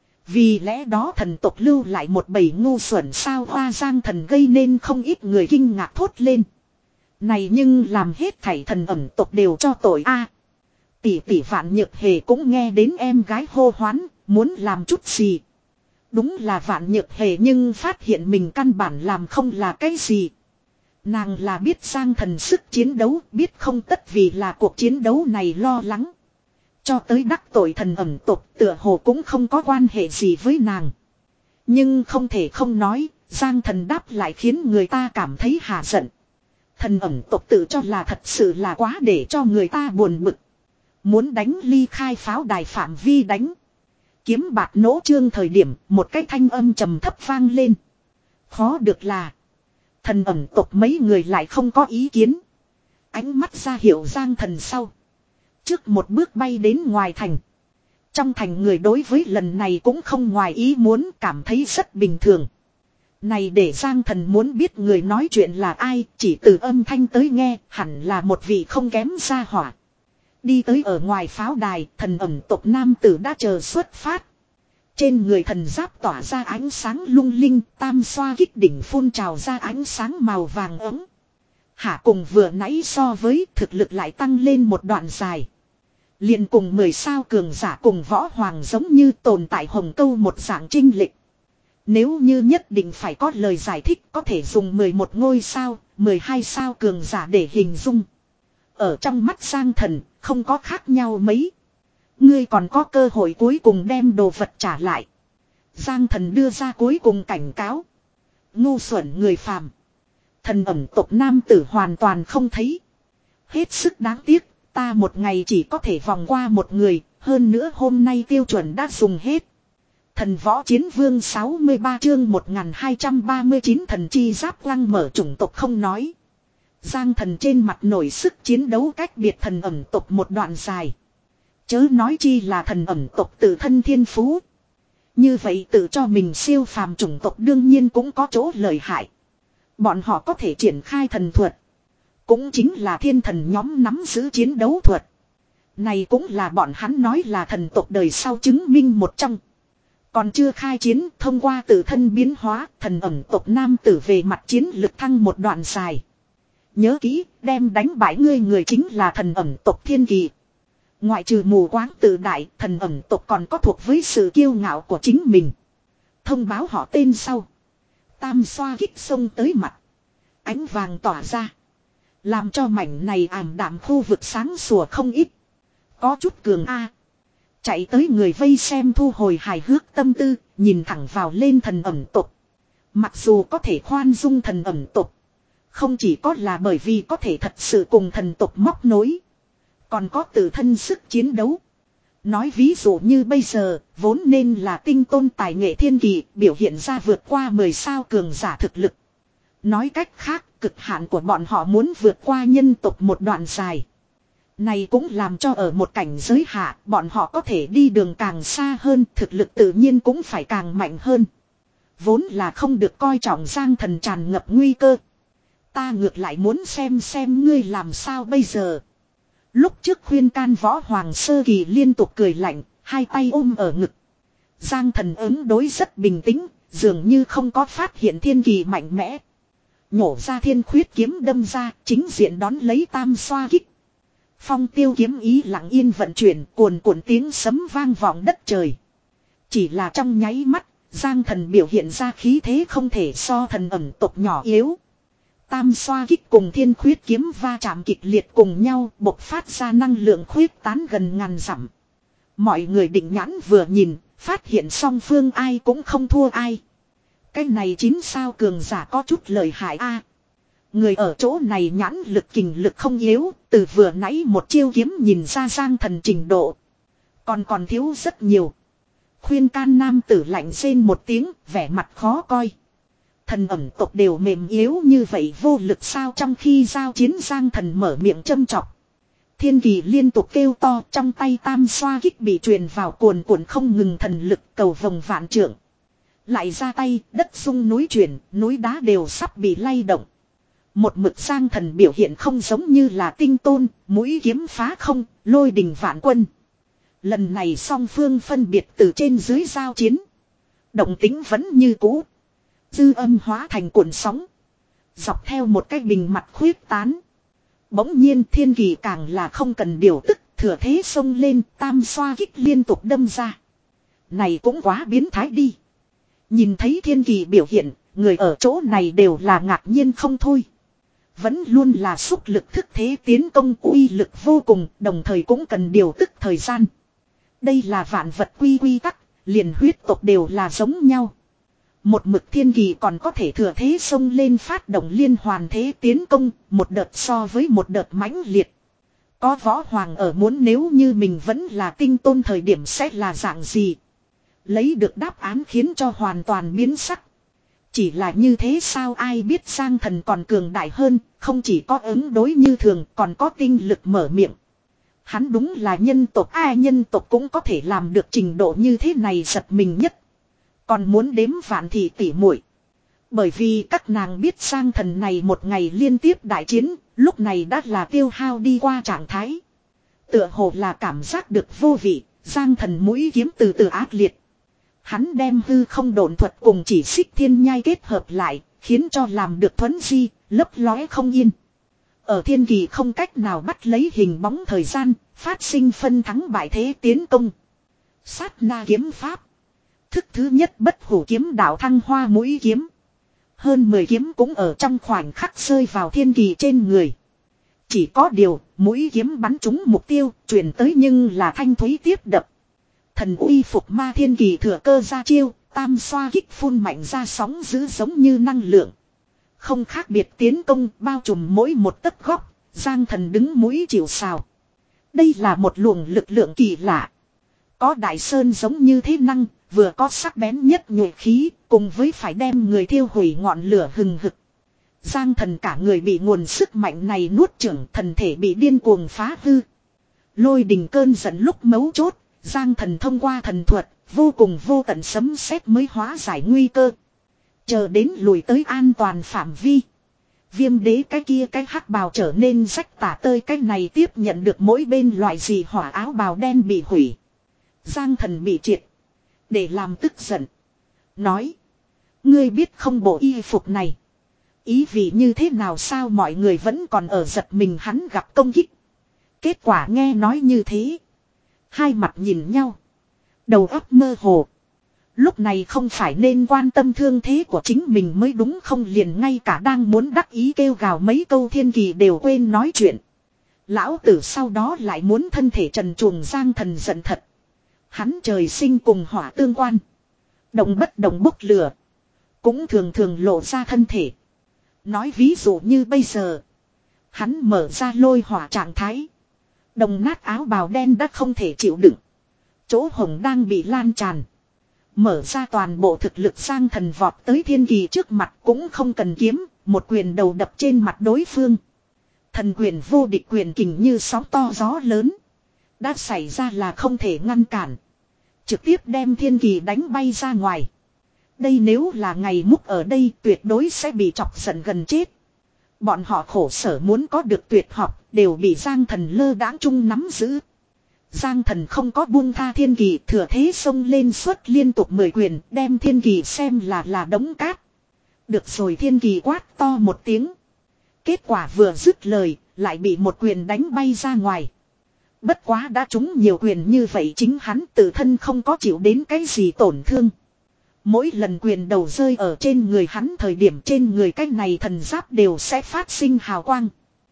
Speaker 1: Vì lẽ đó thần tộc lưu lại một bầy ngu xuẩn sao? Hoa Giang Thần gây nên không ít người kinh ngạc thốt lên. Này nhưng làm hết thảy thần ẩm tộc đều cho tội a. Tỷ tỷ Vạn Nhược Hề cũng nghe đến em gái hô hoán, muốn làm chút gì. Đúng là Vạn Nhược Hề, nhưng phát hiện mình căn bản làm không là cái gì. Nàng là biết Giang Thần sức chiến đấu, biết không tất vì là cuộc chiến đấu này lo lắng. Cho tới đắc tội thần ẩm tộc tựa hồ cũng không có quan hệ gì với nàng. Nhưng không thể không nói, Giang Thần đáp lại khiến người ta cảm thấy hà giận. Thần ẩm tộc tự cho là thật sự là quá để cho người ta buồn bực. Muốn đánh ly khai pháo đài phạm vi đánh. Kiếm bạc nỗ trương thời điểm một cái thanh âm trầm thấp vang lên. Khó được là thần ẩm tộc mấy người lại không có ý kiến. Ánh mắt ra hiệu Giang Thần sau. Trước một bước bay đến ngoài thành. Trong thành người đối với lần này cũng không ngoài ý muốn, cảm thấy rất bình thường. Này để Giang Thần muốn biết người nói chuyện là ai, chỉ từ âm thanh tới nghe, hẳn là một vị không kém gia hỏa. Đi tới ở ngoài pháo đài, thần ẩm tộc nam tử đã chờ xuất phát. Trên người thần giáp tỏa ra ánh sáng lung linh, tam xoa kích đỉnh phun trào ra ánh sáng màu vàng ấm. Hạ cùng vừa nãy so với thực lực lại tăng lên một đoạn dài. Liền cùng mười sao cường giả cùng Võ Hoàng giống như tồn tại hồng câu một dạng trinh lịch. Nếu như nhất định phải có lời giải thích, có thể dùng mười một ngôi sao, mười hai sao cường giả để hình dung. Ở trong mắt Giang Thần, không có khác nhau mấy. Ngươi còn có cơ hội cuối cùng đem đồ vật trả lại. Giang Thần đưa ra cuối cùng cảnh cáo. Ngu xuẩn người phàm. Thần ẩm tộc nam tử hoàn toàn không thấy. Hết sức đáng tiếc, ta một ngày chỉ có thể vòng qua một người, hơn nữa hôm nay tiêu chuẩn đã dùng hết. Thần Võ Chiến Vương sáu mươi ba chương một nghìn hai trăm ba mươi chín thần chi giáp lăng mở chủng tộc không nói. Giang Thần trên mặt nổi sức chiến đấu cách biệt thần ẩm tộc một đoạn dài. Chớ nói chi là thần ẩm tộc tự thân thiên phú. Như vậy tự cho mình siêu phàm chủng tộc đương nhiên cũng có chỗ lợi hại. Bọn họ có thể triển khai thần thuật. Cũng chính là thiên thần nhóm nắm giữ chiến đấu thuật. Này cũng là bọn hắn nói là thần tộc đời sau chứng minh một trong. Còn chưa khai chiến, thông qua tự thân biến hóa, thần ẩm tộc nam tử về mặt chiến lực thăng một đoạn dài. Nhớ kỹ, đem đánh bại ngươi người chính là thần ẩm tộc thiên kỳ. Ngoại trừ mù quáng tự đại, thần ẩm tộc còn có thuộc với sự kiêu ngạo của chính mình. Thông báo họ tên sau. Tam xoa kích sông tới mặt. Ánh vàng tỏa ra. Làm cho mảnh này ảm đạm khu vực sáng sủa không ít. Có chút cường A. Chạy tới người vây xem thu hồi hài hước tâm tư, nhìn thẳng vào lên thần ẩm tộc. Mặc dù có thể khoan dung thần ẩm tộc. Không chỉ có là bởi vì có thể thật sự cùng thần tộc móc nối. Còn có tự thân sức chiến đấu. Nói ví dụ như bây giờ, vốn nên là tinh tôn tài nghệ thiên kỳ, biểu hiện ra vượt qua mười sao cường giả thực lực. Nói cách khác, cực hạn của bọn họ muốn vượt qua nhân tộc một đoạn dài. Này cũng làm cho ở một cảnh giới hạ, bọn họ có thể đi đường càng xa hơn, thực lực tự nhiên cũng phải càng mạnh hơn. Vốn là không được coi trọng Giang Thần tràn ngập nguy cơ. Ta ngược lại muốn xem xem ngươi làm sao bây giờ. Lúc trước khuyên can võ hoàng sơ kỳ liên tục cười lạnh, hai tay ôm ở ngực. Giang Thần ứng đối rất bình tĩnh, dường như không có phát hiện thiên kỳ mạnh mẽ. Nhổ ra thiên khuyết kiếm đâm ra, chính diện đón lấy tam xoa kích. Phong tiêu kiếm ý lặng yên vận chuyển, cuồn cuộn tiếng sấm vang vọng đất trời. Chỉ là trong nháy mắt, Giang Thần biểu hiện ra khí thế không thể so thần ẩm tộc nhỏ yếu. Tam xoa kích cùng thiên khuyết kiếm va chạm kịch liệt cùng nhau, bộc phát ra năng lượng khuyết tán gần ngàn dặm. Mọi người định nhãn vừa nhìn, phát hiện song phương ai cũng không thua ai. Cái này chín sao cường giả có chút lợi hại a. Người ở chỗ này nhãn lực kình lực không yếu, từ vừa nãy một chiêu kiếm nhìn ra Giang Thần trình độ. Còn còn thiếu rất nhiều. Khuyên can nam tử lạnh rên một tiếng, vẻ mặt khó coi. Thần ẩm tộc đều mềm yếu như vậy vô lực sao, trong khi giao chiến Giang Thần mở miệng châm chọc. Thiên kỳ liên tục kêu to, trong tay tam xoa kích bị truyền vào cuồn cuộn không ngừng thần lực cầu vồng vạn trượng. Lại ra tay, đất rung núi chuyển, núi đá đều sắp bị lay động. Một mực Giang Thần biểu hiện không giống như là tinh tôn, mũi kiếm phá không, lôi đình vạn quân. Lần này song phương phân biệt từ trên dưới giao chiến. Động tính vẫn như cũ. Dư âm hóa thành cuộn sóng. Dọc theo một cái bình mặt khuyết tán. Bỗng nhiên thiên kỳ càng là không cần điều tức, thừa thế xông lên, tam xoa kích liên tục đâm ra. Này cũng quá biến thái đi. Nhìn thấy thiên kỳ biểu hiện, người ở chỗ này đều là ngạc nhiên không thôi. Vẫn luôn là xúc lực thức thế tiến công uy lực vô cùng, đồng thời cũng cần điều tức thời gian. Đây là vạn vật quy quy tắc, liền huyết tộc đều là giống nhau. Một mực thiên kỳ còn có thể thừa thế xông lên phát động liên hoàn thế tiến công, một đợt so với một đợt mãnh liệt. Có võ hoàng ở muốn nếu như mình vẫn là tinh tôn thời điểm sẽ là dạng gì. Lấy được đáp án khiến cho hoàn toàn biến sắc. Chỉ là như thế sao ai biết Giang Thần còn cường đại hơn, không chỉ có ứng đối như thường còn có tinh lực mở miệng. Hắn đúng là nhân tộc, ai nhân tộc cũng có thể làm được trình độ như thế này, giật mình nhất. Còn muốn đếm vạn thì tỉ muội. Bởi vì các nàng biết Giang Thần này một ngày liên tiếp đại chiến, lúc này đã là tiêu hao đi qua trạng thái. Tựa hồ là cảm giác được vô vị, Giang Thần mũi kiếm từ từ ác liệt. Hắn đem hư không độn thuật cùng chỉ xích thiên nhai kết hợp lại, khiến cho làm được thuấn di, lấp lóe không yên. Ở thiên kỳ không cách nào bắt lấy hình bóng thời gian, phát sinh phân thắng bại thế tiến công. Sát na kiếm pháp. Thức thứ nhất bất hủ kiếm đạo thăng hoa mũi kiếm. Hơn mười kiếm cũng ở trong khoảnh khắc rơi vào thiên kỳ trên người. Chỉ có điều, mũi kiếm bắn trúng mục tiêu, truyền tới nhưng là thanh thúy tiếp đập. Thần uy phục ma thiên kỳ thừa cơ ra chiêu, tam xoa kích phun mạnh ra sóng dữ giống như năng lượng. Không khác biệt tiến công, bao trùm mỗi một tấc góc, Giang Thần đứng mũi chịu sào. Đây là một luồng lực lượng kỳ lạ. Có đại sơn giống như thế năng, vừa có sắc bén nhất nhuệ khí, cùng với phải đem người thiêu hủy ngọn lửa hừng hực. Giang Thần cả người bị nguồn sức mạnh này nuốt chửng, thần thể bị điên cuồng phá hư. Lôi đình cơn giận lúc mấu chốt, Giang Thần thông qua thần thuật, vô cùng vô tận sấm sét mới hóa giải nguy cơ. Chờ đến lùi tới an toàn phạm vi. Viêm đế cái kia cái hắc bào trở nên rách tả tơi, cái này tiếp nhận được mỗi bên loại gì hỏa áo bào đen bị hủy. Giang Thần bị triệt. Để làm tức giận. Nói. Ngươi biết không bộ y phục này. Ý vị như thế nào sao, mọi người vẫn còn ở giật mình hắn gặp công kích. Kết quả nghe nói như thế. Hai mặt nhìn nhau. Đầu óc mơ hồ. Lúc này không phải nên quan tâm thương thế của chính mình mới đúng, không liền ngay cả đang muốn đắc ý kêu gào mấy câu thiên kỳ đều quên nói chuyện. Lão tử sau đó lại muốn thân thể trần truồng. Giang Thần giận thật. Hắn trời sinh cùng hỏa tương quan. Động bất động bốc lửa. Cũng thường thường lộ ra thân thể. Nói ví dụ như bây giờ. Hắn mở ra lôi hỏa trạng thái. Đồng nát áo bào đen đã không thể chịu đựng. Chỗ hồng đang bị lan tràn. Mở ra toàn bộ thực lực, Giang Thần vọt tới thiên kỳ trước mặt cũng không cần kiếm. Một quyền đầu đập trên mặt đối phương. Thần quyền vô địch, quyền kình như sóng to gió lớn. Đã xảy ra là không thể ngăn cản. Trực tiếp đem thiên kỳ đánh bay ra ngoài. Đây nếu là ngày múc ở đây tuyệt đối sẽ bị chọc giận gần chết. Bọn họ khổ sở muốn có được tuyệt học, đều bị Giang Thần lơ đãng chung nắm giữ. Giang Thần không có buông tha Thiên Kỳ, thừa thế xông lên suốt liên tục mười quyền, đem Thiên Kỳ xem là là đống cát. Được rồi, Thiên Kỳ quát to một tiếng. Kết quả vừa dứt lời, lại bị một quyền đánh bay ra ngoài. Bất quá đã trúng nhiều quyền như vậy, chính hắn tự thân không có chịu đến cái gì tổn thương. Mỗi lần quyền đầu rơi ở trên người hắn thời điểm, trên người cái này thần giáp đều sẽ phát sinh hào quang.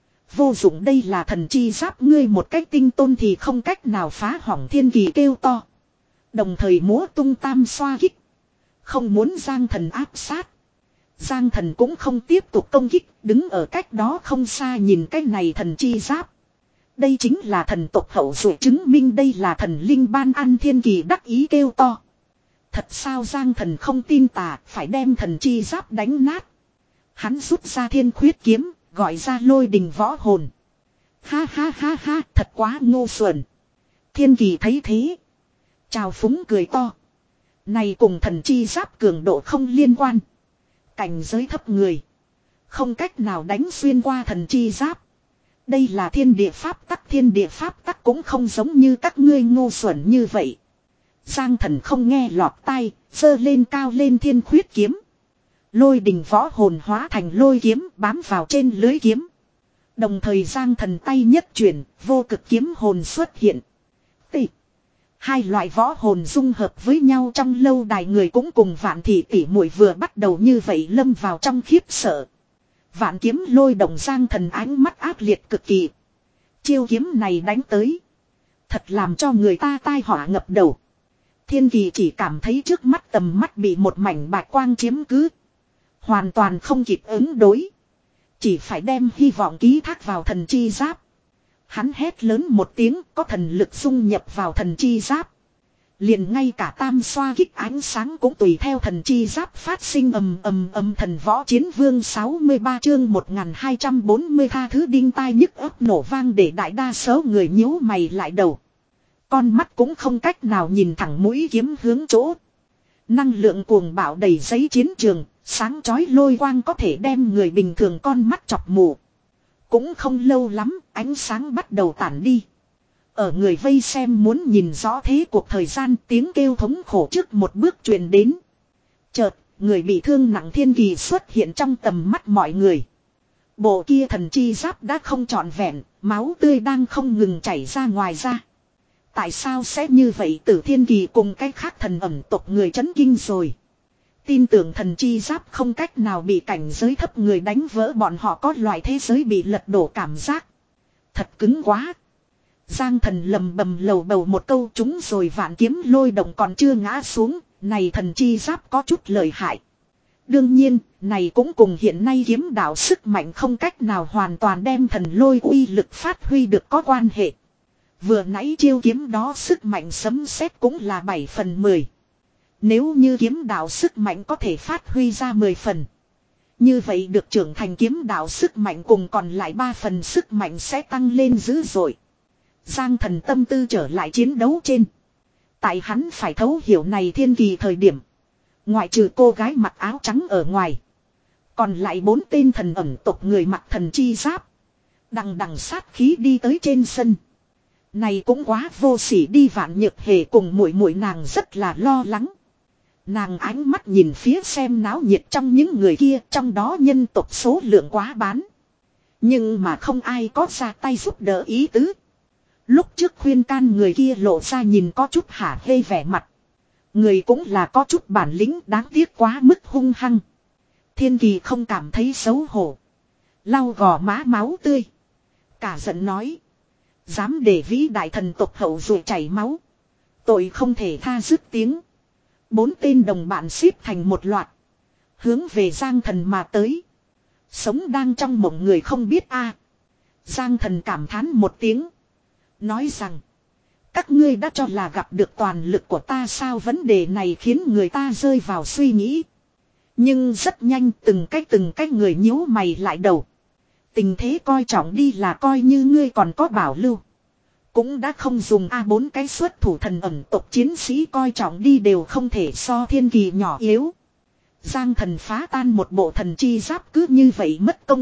Speaker 1: Vô dụng, đây là thần chi giáp, ngươi một cách tinh tôn thì không cách nào phá hỏng. Thiên Kỳ kêu to. Đồng thời múa tung tam xoa kích. Không muốn Giang Thần áp sát. Giang Thần cũng không tiếp tục công kích, đứng ở cách đó không xa nhìn cái này thần chi giáp. Đây chính là thần tộc hậu duệ, chứng minh đây là thần linh ban ăn. Thiên Kỳ đắc ý kêu to. Thật sao? Giang Thần không tin tà, phải đem thần chi giáp đánh nát. Hắn rút ra thiên khuyết kiếm, gọi ra lôi đình võ hồn. Ha ha ha ha, thật quá ngu xuẩn. Thiên Kỳ thấy thế, chào phúng cười to. Này cùng thần chi giáp cường độ không liên quan. Cảnh giới thấp người, không cách nào đánh xuyên qua thần chi giáp. Đây là thiên địa pháp tắc, thiên địa pháp tắc cũng không giống như các ngươi ngu xuẩn như vậy. Giang Thần không nghe lọt tai, giơ lên cao lên thiên khuyết kiếm. Lôi đình võ hồn hóa thành lôi kiếm bám vào trên lưới kiếm. Đồng thời Giang Thần tay nhất chuyển, vô cực kiếm hồn xuất hiện. Tỷ. Hai loại võ hồn dung hợp với nhau trong lâu đài, người cũng cùng Vạn Thị tỷ muội vừa bắt đầu như vậy lâm vào trong khiếp sợ. Vạn kiếm lôi động, Giang Thần ánh mắt ác liệt cực kỳ. Chiêu kiếm này đánh tới, thật làm cho người ta tai họa ngập đầu. Thiên Kỳ chỉ cảm thấy trước mắt tầm mắt bị một mảnh bạch quang chiếm cứ. Hoàn toàn không kịp ứng đối. Chỉ phải đem hy vọng ký thác vào thần chi giáp. Hắn hét lớn một tiếng, có thần lực dung nhập vào thần chi giáp. Liền ngay cả tam xoa kích ánh sáng cũng tùy theo thần chi giáp phát sinh ầm ầm ầm. Thần võ chiến vương sáu mươi ba chương một nghìn hai trăm bốn mươi tha thứ đinh tai nhức ấp nổ vang để đại đa số người nhíu mày lại đầu. Con mắt cũng không cách nào nhìn thẳng mũi kiếm hướng chỗ. Năng lượng cuồng bạo đầy giấy chiến trường, sáng chói lôi quang có thể đem người bình thường con mắt chọc mù. Cũng không lâu lắm, ánh sáng bắt đầu tản đi. Ở người vây xem muốn nhìn rõ thế cuộc thời gian, tiếng kêu thống khổ trước một bước truyền đến. Chợt, người bị thương nặng Thiên Kỳ xuất hiện trong tầm mắt mọi người. Bộ kia thần chi giáp đã không trọn vẹn, máu tươi đang không ngừng chảy ra ngoài ra. Tại sao sẽ như vậy? Tử Thiên Kỳ cùng cái khác thần ẩm tộc người chấn kinh rồi. Tin tưởng thần chi giáp không cách nào bị cảnh giới thấp người đánh vỡ, bọn họ có loại thế giới bị lật đổ cảm giác. Thật cứng quá. Giang Thần lầm bầm lầu bầu một câu, chúng rồi vạn kiếm lôi động còn chưa ngã xuống, này thần chi giáp có chút lợi hại. Đương nhiên, này cũng cùng hiện nay kiếm đạo sức mạnh không cách nào hoàn toàn đem thần lôi uy lực phát huy được có quan hệ. Vừa nãy chiêu kiếm đó sức mạnh sấm sét cũng là bảy phần mười. Nếu như kiếm đạo sức mạnh có thể phát huy ra mười phần, như vậy được trưởng thành kiếm đạo sức mạnh cùng còn lại ba phần sức mạnh sẽ tăng lên dữ dội. Giang Thần tâm tư trở lại chiến đấu trên. Tại hắn phải thấu hiểu này Thiên Kỳ thời điểm, ngoại trừ cô gái mặc áo trắng ở ngoài, còn lại bốn tên thần ẩm tộc người mặc thần chi giáp, đằng đằng sát khí đi tới trên sân. Này cũng quá vô sỉ đi. Vạn Nhược Hề cùng muội muội nàng rất là lo lắng. Nàng ánh mắt nhìn phía xem náo nhiệt trong những người kia, trong đó nhân tộc số lượng quá bán. Nhưng mà không ai có ra tay giúp đỡ ý tứ. Lúc trước khuyên can người kia lộ ra nhìn có chút hả hê vẻ mặt. Người cũng là có chút bản lĩnh, đáng tiếc quá mức hung hăng. Thiên Kỳ không cảm thấy xấu hổ, lau gò má máu tươi, cả giận nói. Dám để vĩ đại thần tộc hậu duệ chảy máu, tội không thể tha. Dứt tiếng, bốn tên đồng bạn xếp thành một loạt, hướng về Giang Thần mà tới. Sống đang trong mộng người không biết a. Giang Thần cảm thán một tiếng, nói rằng: các ngươi đã cho là gặp được toàn lực của ta sao? Vấn đề này khiến người ta rơi vào suy nghĩ. Nhưng rất nhanh từng cái từng cái người nhíu mày lại đầu. Tình thế coi trọng đi, là coi như ngươi còn có bảo lưu, cũng đã không dùng a. Bốn cái xuất thủ thần ẩm tộc chiến sĩ coi trọng đi đều không thể so Thiên Kỳ nhỏ yếu. Giang Thần phá tan một bộ thần chi giáp cứ như vậy mất công sức,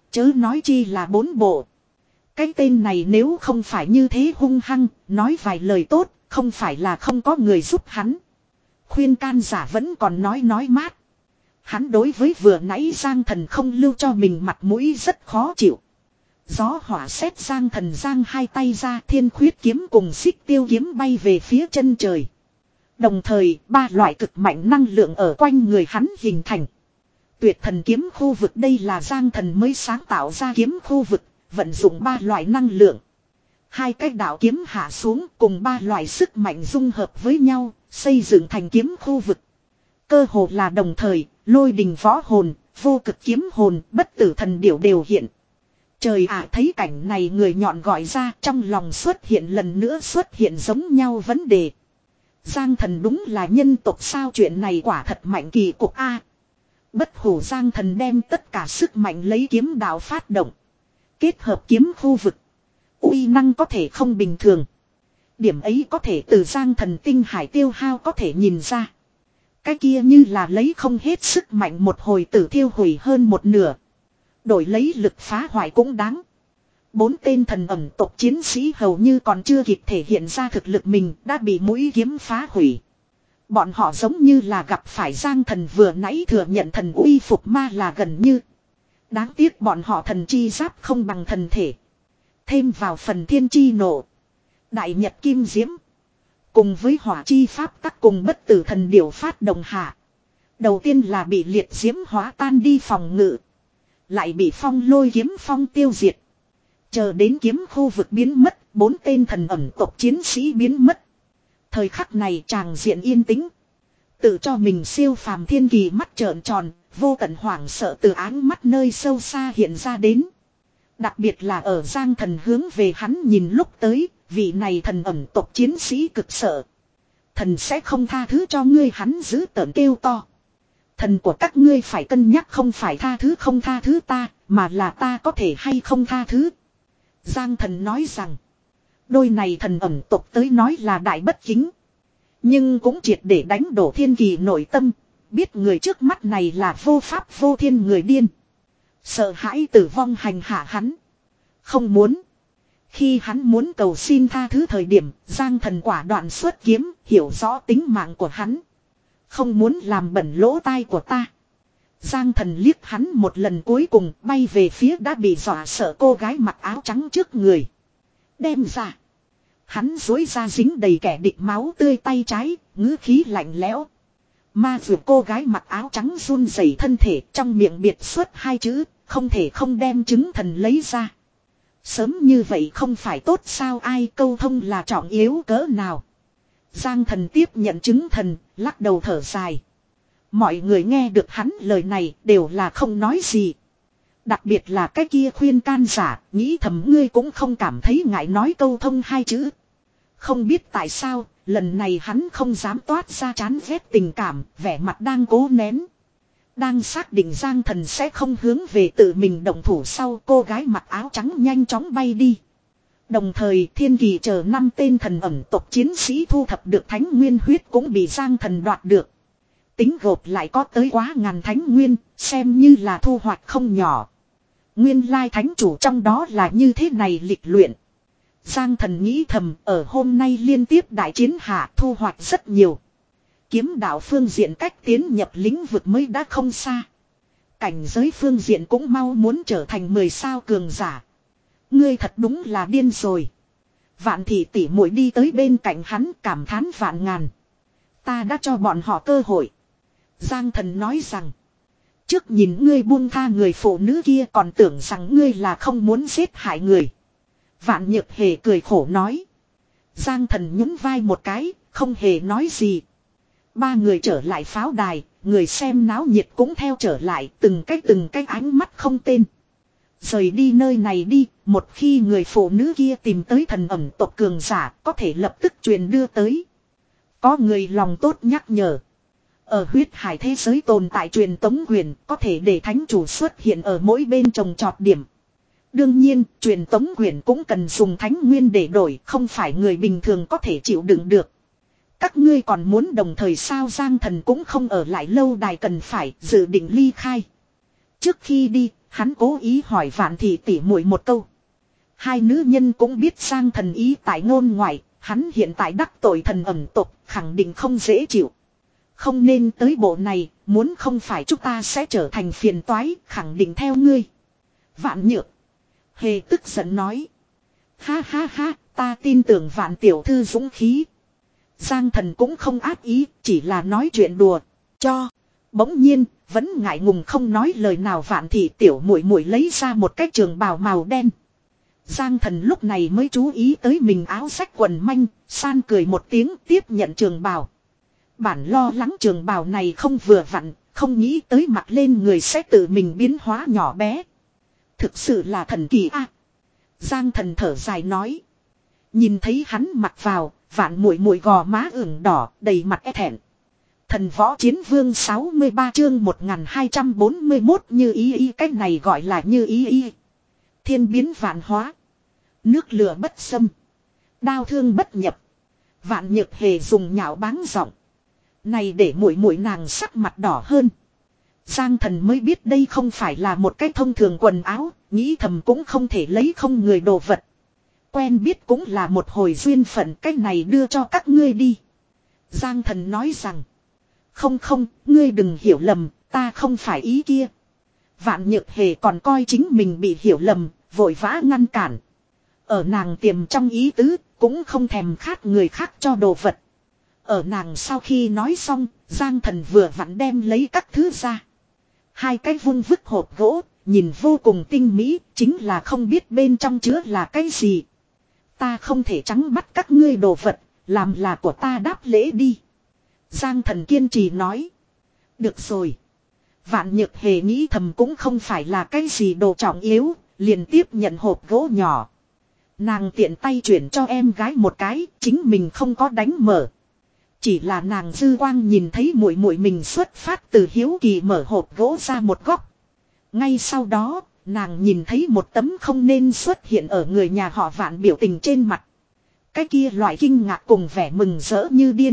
Speaker 1: Chớ nói chi là bốn bộ. Cái tên này nếu không phải như thế hung hăng, nói vài lời tốt, không phải là không có người giúp hắn. Khuyên can giả vẫn còn nói nói mát. Hắn đối với vừa nãy Giang Thần không lưu cho mình mặt mũi rất khó chịu. Gió hỏa xét Giang Thần giang hai tay ra, thiên khuyết kiếm cùng xích tiêu kiếm bay về phía chân trời. Đồng thời, ba loại cực mạnh năng lượng ở quanh người hắn hình thành. Tuyệt thần kiếm khu vực, đây là Giang Thần mới sáng tạo ra kiếm khu vực, vận dụng ba loại năng lượng. Hai cái đạo kiếm hạ xuống cùng ba loại sức mạnh dung hợp với nhau, xây dựng thành kiếm khu vực. Cơ hồ là đồng thời, lôi đình võ hồn, vô cực kiếm hồn, bất tử thần điểu đều hiện. Trời ạ, thấy cảnh này người nhọn gọi ra, trong lòng xuất hiện lần nữa xuất hiện giống nhau vấn đề. Giang Thần đúng là nhân tộc sao, chuyện này quả thật mạnh kỳ cục a. Bất hủ Giang Thần đem tất cả sức mạnh lấy kiếm đạo phát động. Kết hợp kiếm khu vực. Uy năng có thể không bình thường. Điểm ấy có thể từ Giang Thần tinh hải tiêu hao có thể nhìn ra. Cái kia như là lấy không hết sức mạnh một hồi tử thiêu hủy hơn một nửa. Đổi lấy lực phá hoại cũng đáng. Bốn tên thần ẩm tộc chiến sĩ hầu như còn chưa kịp thể hiện ra thực lực mình đã bị mũi kiếm phá hủy. Bọn họ giống như là gặp phải Giang Thần vừa nãy thừa nhận thần uy phục ma là gần như. Đáng tiếc bọn họ thần chi giáp không bằng thần thể. Thêm vào phần thiên chi nộ. Đại nhật kim diễm. Cùng với hỏa chi pháp tắc cùng bất tử thần điểu phát đồng hạ. Đầu tiên là bị liệt diễm hóa tan đi phòng ngự. Lại bị phong lôi kiếm phong tiêu diệt. Chờ đến kiếm khu vực biến mất, bốn tên thần ẩm tộc chiến sĩ biến mất. Thời khắc này tràng diện yên tĩnh. Tự cho mình siêu phàm thiên kỳ mắt trợn tròn, vô tận hoảng sợ từ áng mắt nơi sâu xa hiện ra đến. Đặc biệt là ở Giang Thần hướng về hắn nhìn lúc tới, vị này thần ẩm tộc chiến sĩ cực sợ. Thần sẽ không tha thứ cho ngươi, hắn giữ tợn kêu to. Thần của các ngươi phải cân nhắc không phải tha thứ không tha thứ ta, mà là ta có thể hay không tha thứ. Giang Thần nói rằng, đôi này thần ẩm tộc tới nói là đại bất kính. Nhưng cũng triệt để đánh đổ thiên kỳ nội tâm, biết người trước mắt này là vô pháp vô thiên người điên. Sợ hãi tử vong hành hạ hắn. Không muốn. Khi hắn muốn cầu xin tha thứ thời điểm, Giang Thần quả đoạn xuất kiếm, hiểu rõ tính mạng của hắn. Không muốn làm bẩn lỗ tai của ta. Giang Thần liếc hắn một lần cuối cùng, bay về phía đã bị dọa sợ cô gái mặc áo trắng trước người. Đem ra. Hắn dối ra dính đầy kẻ địch máu tươi tay trái, ngữ khí lạnh lẽo. Ma vượt cô gái mặc áo trắng run rẩy thân thể, trong miệng biệt xuất hai chữ, không thể không đem chứng thần lấy ra. Sớm như vậy không phải tốt sao, ai câu thông là trọng yếu cỡ nào. Giang Thần tiếp nhận chứng thần, lắc đầu thở dài. Mọi người nghe được hắn lời này đều là không nói gì. Đặc biệt là cái kia khuyên can giả, nghĩ thầm ngươi cũng không cảm thấy ngại nói câu thông hai chữ. Không biết tại sao, lần này hắn không dám toát ra chán ghét tình cảm, vẻ mặt đang cố nén. Đang xác định Giang Thần sẽ không hướng về tự mình động thủ sau, cô gái mặc áo trắng nhanh chóng bay đi. Đồng thời thiên kỳ chờ năm tên thần ẩm tộc chiến sĩ thu thập được thánh nguyên huyết cũng bị Giang Thần đoạt được. Tính gộp lại có tới quá ngàn thánh nguyên, xem như là thu hoạch không nhỏ. Nguyên lai thánh chủ trong đó là như thế này lịch luyện. Giang Thần nghĩ thầm, ở hôm nay liên tiếp đại chiến hạ thu hoạch rất nhiều. Kiếm đạo phương diện cách tiến nhập lĩnh vực mới đã không xa. Cảnh giới phương diện cũng mau muốn trở thành mười sao cường giả. Ngươi thật đúng là điên rồi. Vạn thị tỷ muội đi tới bên cạnh hắn cảm thán vạn ngàn. Ta đã cho bọn họ cơ hội. Giang Thần nói rằng. Trước nhìn ngươi buông tha người phụ nữ kia còn tưởng rằng ngươi là không muốn giết hại người. Vạn Nhược Hề cười khổ nói. Giang Thần nhún vai một cái, không hề nói gì. Ba người trở lại pháo đài, người xem náo nhiệt cũng theo trở lại, từng cái từng cái ánh mắt không tên. Rời đi nơi này đi, một khi người phụ nữ kia tìm tới thần ẩm tộc cường giả, có thể lập tức truyền đưa tới. Có người lòng tốt nhắc nhở. Ở huyết hải thế giới tồn tại truyền tống quyền, có thể để thánh chủ xuất hiện ở mỗi bên trồng trọt điểm. Đương nhiên, truyền tống quyền cũng cần dùng thánh nguyên để đổi, không phải người bình thường có thể chịu đựng được. Các ngươi còn muốn đồng thời sao? Giang Thần cũng không ở lại lâu đài, cần phải dự định ly khai. Trước khi đi, Hắn cố ý hỏi Vạn Thị tỉ muội một câu. Hai nữ nhân cũng biết Giang Thần ý tại ngôn ngoại, hắn hiện tại đắc tội thần ẩm tộc, khẳng định không dễ chịu. Không nên tới bộ này, muốn không phải chúng ta sẽ trở thành phiền toái, khẳng định theo ngươi. Vạn Nhược Hề tức giận nói. Ha ha ha, ta tin tưởng Vạn tiểu thư dũng khí. Giang Thần cũng không ác ý, chỉ là nói chuyện đùa. Cho. Bỗng nhiên, vẫn ngại ngùng không nói lời nào. Vạn Thị tiểu muội muội lấy ra một cái trường bào màu đen. Giang Thần lúc này mới chú ý tới mình áo xách quần manh, san cười một tiếng tiếp nhận trường bào. Bản lo lắng trường bào này không vừa vặn, không nghĩ tới mặc lên người sẽ tự mình biến hóa nhỏ bé. Thực sự là thần kỳ a. Giang Thần thở dài nói. Nhìn thấy hắn mặc vào, Vạn muội muội gò má ửng đỏ, đầy mặt e thẹn. Thần võ chiến vương sáu mươi ba chương một nghìn hai trăm bốn mươi mốt như ý y, cách này gọi là như ý y. Thiên biến vạn hóa. Nước lửa bất xâm. Đao thương bất nhập. Vạn Nhược Hề dùng nhạo báng giọng. Này để muội muội nàng sắc mặt đỏ hơn. Giang Thần mới biết đây không phải là một cái thông thường quần áo, nghĩ thầm cũng không thể lấy không người đồ vật. Quen biết cũng là một hồi duyên phận, cái này đưa cho các ngươi đi. Giang Thần nói rằng. Không không, ngươi đừng hiểu lầm, ta không phải ý kia. Vạn Nhược Hề còn coi chính mình bị hiểu lầm, vội vã ngăn cản. Ở nàng tiềm trong ý tứ, cũng không thèm khát người khác cho đồ vật. Ở nàng sau khi nói xong, Giang Thần vừa vặn đem lấy các thứ ra. Hai cái vung vức hộp gỗ, nhìn vô cùng tinh mỹ, chính là không biết bên trong chứa là cái gì. Ta không thể trắng bắt các ngươi đồ vật, làm là của ta đáp lễ đi. Giang Thần kiên trì nói. Được rồi. Vạn Nhược Hề nghĩ thầm cũng không phải là cái gì đồ trọng yếu, liền tiếp nhận hộp gỗ nhỏ. Nàng tiện tay chuyển cho em gái một cái, chính mình không có đánh mở. Chỉ là nàng dư quang nhìn thấy muội muội mình xuất phát từ hiếu kỳ mở hộp gỗ ra một góc. Ngay sau đó, nàng nhìn thấy một tấm không nên xuất hiện ở người nhà họ Vạn biểu tình trên mặt. Cái kia loại kinh ngạc cùng vẻ mừng rỡ như điên.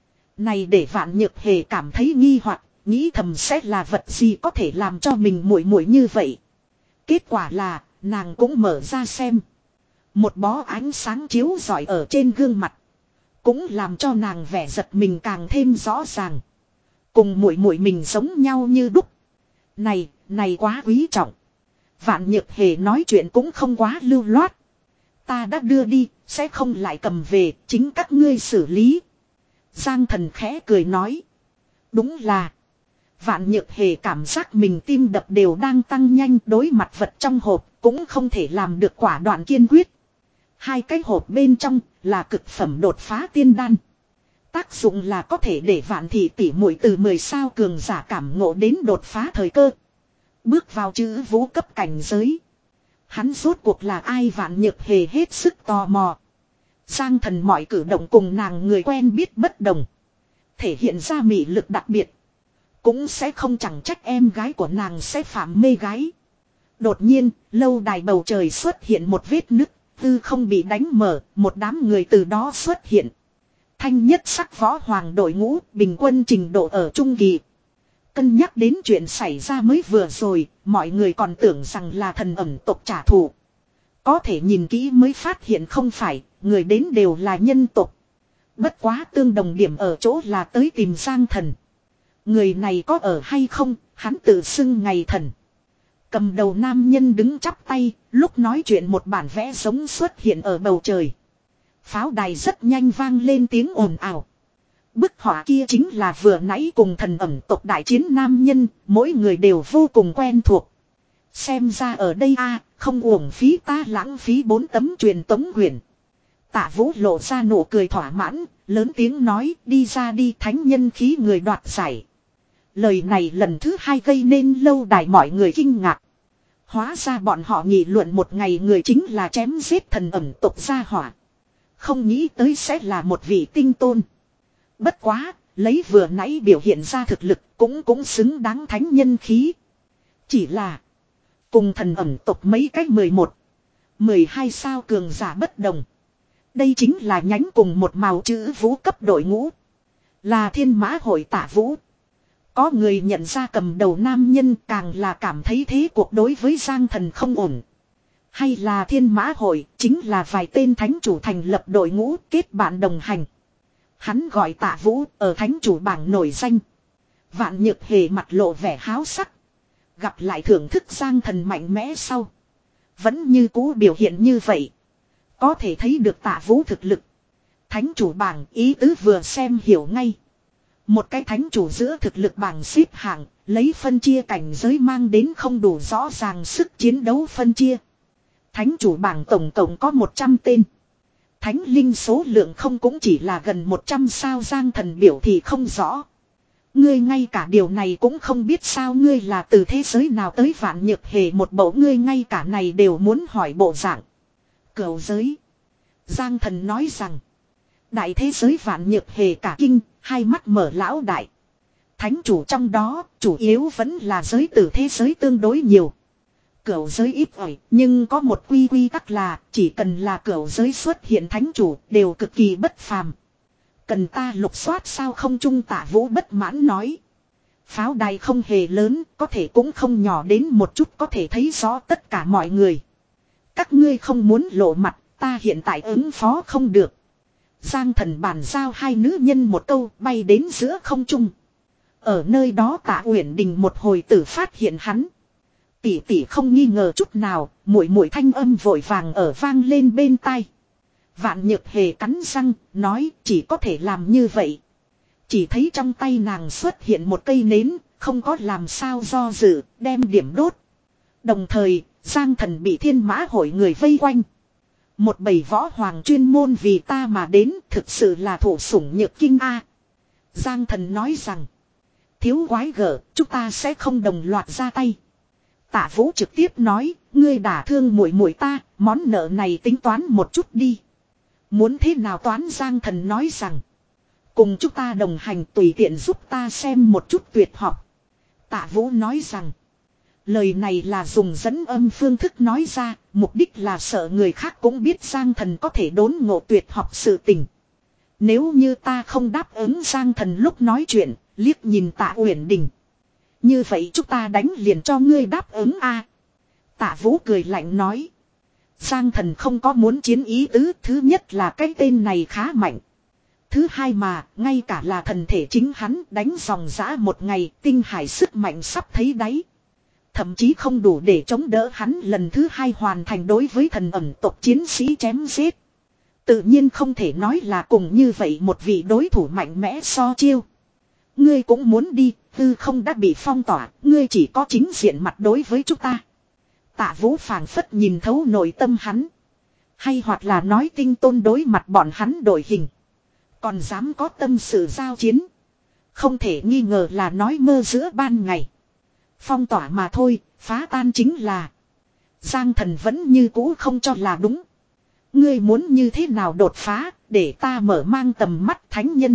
Speaker 1: Này để Vạn Nhược Hề cảm thấy nghi hoặc, nghĩ thầm sẽ là vật gì có thể làm cho mình muội muội như vậy. Kết quả là, nàng cũng mở ra xem. Một bó ánh sáng chiếu rọi ở trên gương mặt. Cũng làm cho nàng vẻ giật mình càng thêm rõ ràng. Cùng muội muội mình giống nhau như đúc. Này, này quá quý trọng. Vạn Nhược Hề nói chuyện cũng không quá lưu loát. Ta đã đưa đi, sẽ không lại cầm về, chính các ngươi xử lý. Giang Thần khẽ cười nói. Đúng là. Vạn Nhược Hề cảm giác mình tim đập đều đang tăng nhanh, đối mặt vật trong hộp cũng không thể làm được quả đoạn kiên quyết. Hai cái hộp bên trong là cực phẩm đột phá tiên đan. Tác dụng là có thể để Vạn Thị tỷ muội từ mười sao cường giả cảm ngộ đến đột phá thời cơ. Bước vào chữ vũ cấp cảnh giới. Hắn rốt cuộc là ai? Vạn Nhược Hề hết sức tò mò. Giang Thần mọi cử động cùng nàng người quen biết bất đồng. Thể hiện ra mị lực đặc biệt. Cũng sẽ không chẳng trách em gái của nàng sẽ phạm mê gái. Đột nhiên, lâu đài bầu trời xuất hiện một vết nứt, tư không bị đánh mở, một đám người từ đó xuất hiện. Thanh nhất sắc võ hoàng đội ngũ, bình quân trình độ ở trung kỳ. Cân nhắc đến chuyện xảy ra mới vừa rồi, mọi người còn tưởng rằng là thần ẩm tộc trả thù. Có thể nhìn kỹ mới phát hiện không phải, người đến đều là nhân tộc. Bất quá tương đồng điểm ở chỗ là tới tìm Giang Thần. Người này có ở hay không, hắn tự xưng ngày thần. Cầm đầu nam nhân đứng chắp tay, lúc nói chuyện một bản vẽ giống xuất hiện ở bầu trời. Pháo đài rất nhanh vang lên tiếng ồn ào. Bức họa kia chính là vừa nãy cùng thần ẩm tộc đại chiến nam nhân, mỗi người đều vô cùng quen thuộc. Xem ra ở đây a không uổng phí ta lãng phí bốn tấm truyền tống quyển. Tạ Vũ lộ ra nụ cười thỏa mãn, lớn tiếng nói đi ra đi, thánh nhân khí người đoạt giải. Lời này lần thứ hai gây nên lâu đài mọi người kinh ngạc. Hóa ra bọn họ nghị luận một ngày người chính là chém giết thần ẩm tộc gia hỏa. Không nghĩ tới sẽ là một vị tinh tôn. Bất quá, lấy vừa nãy biểu hiện ra thực lực cũng cũng xứng đáng thánh nhân khí. Chỉ là cùng thần ẩm tộc mấy cách mười một, mười hai sao cường giả bất đồng. Đây chính là nhánh cùng một màu chữ vũ cấp đội ngũ. Là thiên mã hội Tạ Vũ. Có người nhận ra cầm đầu nam nhân càng là cảm thấy thế cuộc đối với Giang Thần không ổn. Hay là Thiên Mã Hội chính là vài tên thánh chủ thành lập đội ngũ kết bạn đồng hành. Hắn gọi Tạ Vũ ở thánh chủ bảng nổi danh. Vạn Nhược Hề mặt lộ vẻ háo sắc. Gặp lại thưởng thức Giang Thần mạnh mẽ sau. Vẫn như cũ biểu hiện như vậy. Có thể thấy được Tạ Vũ thực lực. Thánh chủ bảng ý tứ vừa xem hiểu ngay. Một cái thánh chủ giữa thực lực bảng xếp hạng, lấy phân chia cảnh giới mang đến không đủ rõ ràng sức chiến đấu phân chia. Thánh chủ bảng tổng cộng có một trăm tên. Thánh linh số lượng không cũng chỉ là gần một trăm sao. Giang Thần biểu thì không rõ. Ngươi ngay cả điều này cũng không biết sao, ngươi là từ thế giới nào tới? Vạn Nhược Hề một bộ ngươi ngay cả này đều muốn hỏi bộ dạng. Cửu giới. Giang Thần nói rằng. Đại thế giới. Vạn Nhược Hề cả kinh, hai mắt mở lão đại. Thánh chủ trong đó, chủ yếu vẫn là giới tử thế giới tương đối nhiều. Cửu giới ít ỏi, nhưng có một quy quy tắc là, chỉ cần là cửu giới xuất hiện thánh chủ, đều cực kỳ bất phàm. Cần ta lục soát sao không? Trung Tạ Vũ bất mãn nói. Pháo đài không hề lớn, có thể cũng không nhỏ đến một chút, có thể thấy rõ tất cả mọi người. Các ngươi không muốn lộ mặt, ta hiện tại ứng phó không được. Giang Thần bàn giao hai nữ nhân một câu, bay đến giữa không trung. Ở nơi đó Tạ Uyển Đình một hồi tử phát hiện hắn. Tỷ tỷ không nghi ngờ chút nào, muội muội thanh âm vội vàng ở vang lên bên tai. Vạn Nhược Hề cắn răng, nói chỉ có thể làm như vậy. Chỉ thấy trong tay nàng xuất hiện một cây nến, không có làm sao do dự, đem điểm đốt. Đồng thời, Giang Thần bị Thiên Mã Hội người vây quanh. Một bầy võ hoàng chuyên môn vì ta mà đến, thực sự là thủ sủng nhược kinh a. Giang Thần nói rằng, thiếu quái gở, chúng ta sẽ không đồng loạt ra tay. Tạ Vũ trực tiếp nói, ngươi đả thương muội muội ta, món nợ này tính toán một chút đi. Muốn thế nào toán? Giang Thần nói rằng, cùng chúng ta đồng hành, tùy tiện giúp ta xem một chút tuyệt học. Tạ Vũ nói rằng, lời này là dùng dẫn âm phương thức nói ra, mục đích là sợ người khác cũng biết Giang Thần có thể đốn ngộ tuyệt học sự tình. Nếu như ta không đáp ứng, Giang Thần lúc nói chuyện, liếc nhìn Tạ Uyển Đình. Như vậy chúng ta đánh liền cho ngươi đáp ứng a. Tạ Vũ cười lạnh nói. Giang Thần không có muốn chiến ý tứ, thứ nhất là cái tên này khá mạnh. Thứ hai mà, ngay cả là thần thể chính hắn đánh dòng dã một ngày, tinh hải sức mạnh sắp thấy đáy. Thậm chí không đủ để chống đỡ hắn lần thứ hai hoàn thành đối với thần ẩn tộc chiến sĩ chém giết. Tự nhiên không thể nói là cùng như vậy một vị đối thủ mạnh mẽ so chiêu. Ngươi cũng muốn đi, tư không đã bị phong tỏa, ngươi chỉ có chính diện mặt đối với chúng ta. Tạ Vũ phảng phất nhìn thấu nội tâm hắn. Hay hoặc là nói Tinh Tôn đối mặt bọn hắn đổi hình. Còn dám có tâm sự giao chiến. Không thể nghi ngờ là nói mơ giữa ban ngày. Phong tỏa mà thôi, phá tan chính là. Giang Thần vẫn như cũ không cho là đúng. Ngươi muốn như thế nào đột phá, để ta mở mang tầm mắt thánh nhân.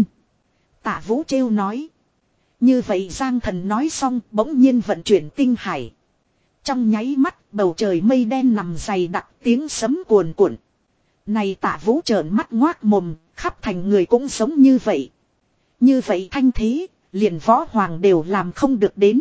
Speaker 1: Tạ Vũ trêu nói. Như vậy Giang Thần nói xong bỗng nhiên vận chuyển tinh hải. Trong nháy mắt bầu trời mây đen nằm dày đặc, tiếng sấm cuồn cuộn. Này Tạ Vũ trợn mắt ngoác mồm, khắp thành người cũng giống như vậy. Như vậy thanh thế, liền võ hoàng đều làm không được đến.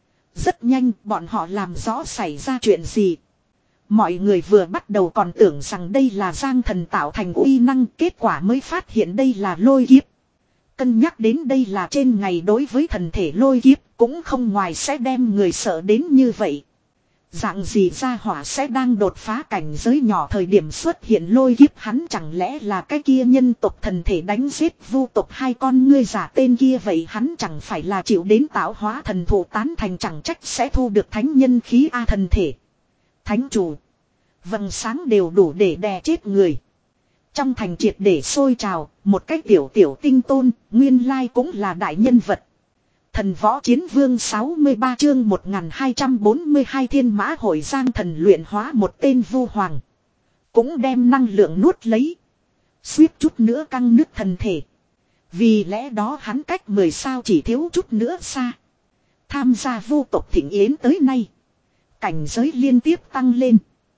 Speaker 1: Rất nhanh bọn họ làm rõ xảy ra chuyện gì. Mọi người vừa bắt đầu còn tưởng rằng đây là Giang Thần tạo thành uy năng, kết quả mới phát hiện đây là lôi kiếp. Cân nhắc đến đây là trên ngày đối với thần thể lôi kiếp, cũng không ngoài sẽ đem người sợ đến như vậy. Dạng gì ra hỏa sẽ đang đột phá cảnh giới nhỏ thời điểm xuất hiện lôi kiếp, hắn chẳng lẽ là cái kia nhân tộc thần thể đánh giết vu tộc hai con ngươi giả tên kia, vậy hắn chẳng phải là chịu đến tạo hóa thần thụ tán thành, chẳng trách sẽ thu được thánh nhân khí a. Thần thể, thánh chủ, vầng sáng đều đủ để đè chết người. Trong thành triệt để sôi trào, một cái tiểu tiểu Tinh Tôn, nguyên lai cũng là đại nhân vật. Thần võ chiến vương sáu mươi ba chương một nghìn hai trăm bốn mươi hai Thiên Mã Hội. Giang Thần luyện hóa một tên vu hoàng. Cũng đem năng lượng nuốt lấy. Suýt chút nữa căng nứt thần thể. Vì lẽ đó hắn cách mười sao chỉ thiếu chút nữa xa. Tham gia vu tộc thịnh yến tới nay. Cảnh giới liên tiếp tăng lên.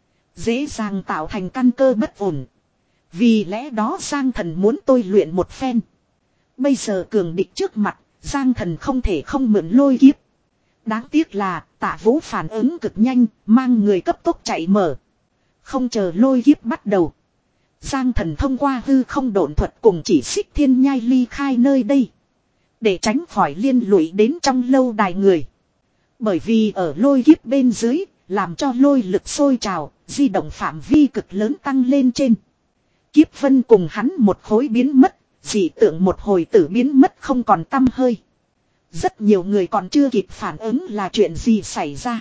Speaker 1: Dễ dàng tạo thành căn cơ bất ổn. Vì lẽ đó Giang Thần muốn tôi luyện một phen. Bây giờ cường địch trước mặt, Giang Thần không thể không mượn lôi kiếp. Đáng tiếc là Tạ Vũ phản ứng cực nhanh, mang người cấp tốc chạy mở. Không chờ lôi kiếp bắt đầu. Giang Thần thông qua hư không độn thuật cùng chỉ xích thiên nhai ly khai nơi đây. Để tránh khỏi liên lụy đến trong lâu đài người. Bởi vì ở lôi kiếp bên dưới, làm cho lôi lực sôi trào, di động phạm vi cực lớn tăng lên trên. Kiếp vân cùng hắn một khối biến mất, dị tượng một hồi tử biến mất không còn tăm hơi. Rất nhiều người còn chưa kịp phản ứng là chuyện gì xảy ra.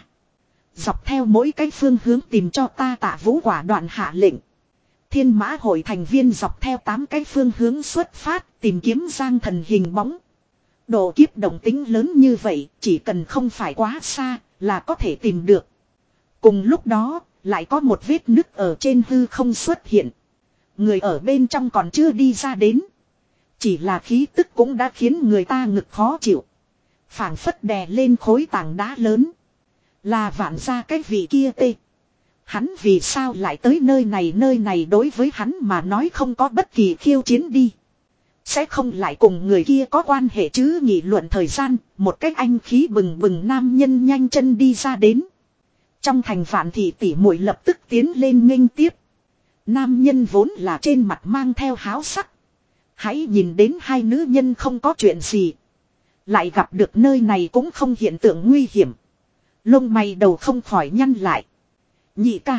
Speaker 1: Dọc theo mỗi cái phương hướng tìm cho ta Tạ Vũ quả đoạn hạ lệnh. Thiên mã hội thành viên dọc theo tám cái phương hướng xuất phát tìm kiếm Giang Thần hình bóng. Độ kiếp động tính lớn như vậy chỉ cần không phải quá xa là có thể tìm được. Cùng lúc đó lại có một vết nứt ở trên hư không xuất hiện. Người ở bên trong còn chưa đi ra đến. Chỉ là khí tức cũng đã khiến người ta ngực khó chịu. Phảng phất đè lên khối tảng đá lớn. Là Vạn gia cái vị kia tê. Hắn vì sao lại tới nơi này, nơi này đối với hắn mà nói không có bất kỳ khiêu chiến đi. Sẽ không lại cùng người kia có quan hệ chứ. Nghị luận thời gian, một cái anh khí bừng bừng nam nhân nhanh chân đi ra đến. Trong thành Vạn thị tỷ muội lập tức tiến lên nghênh tiếp. Nam nhân vốn là trên mặt mang theo háo sắc. Hãy nhìn đến hai nữ nhân không có chuyện gì. Lại gặp được nơi này cũng không hiện tượng nguy hiểm. Lông mày đầu không khỏi nhăn lại. Nhị ca.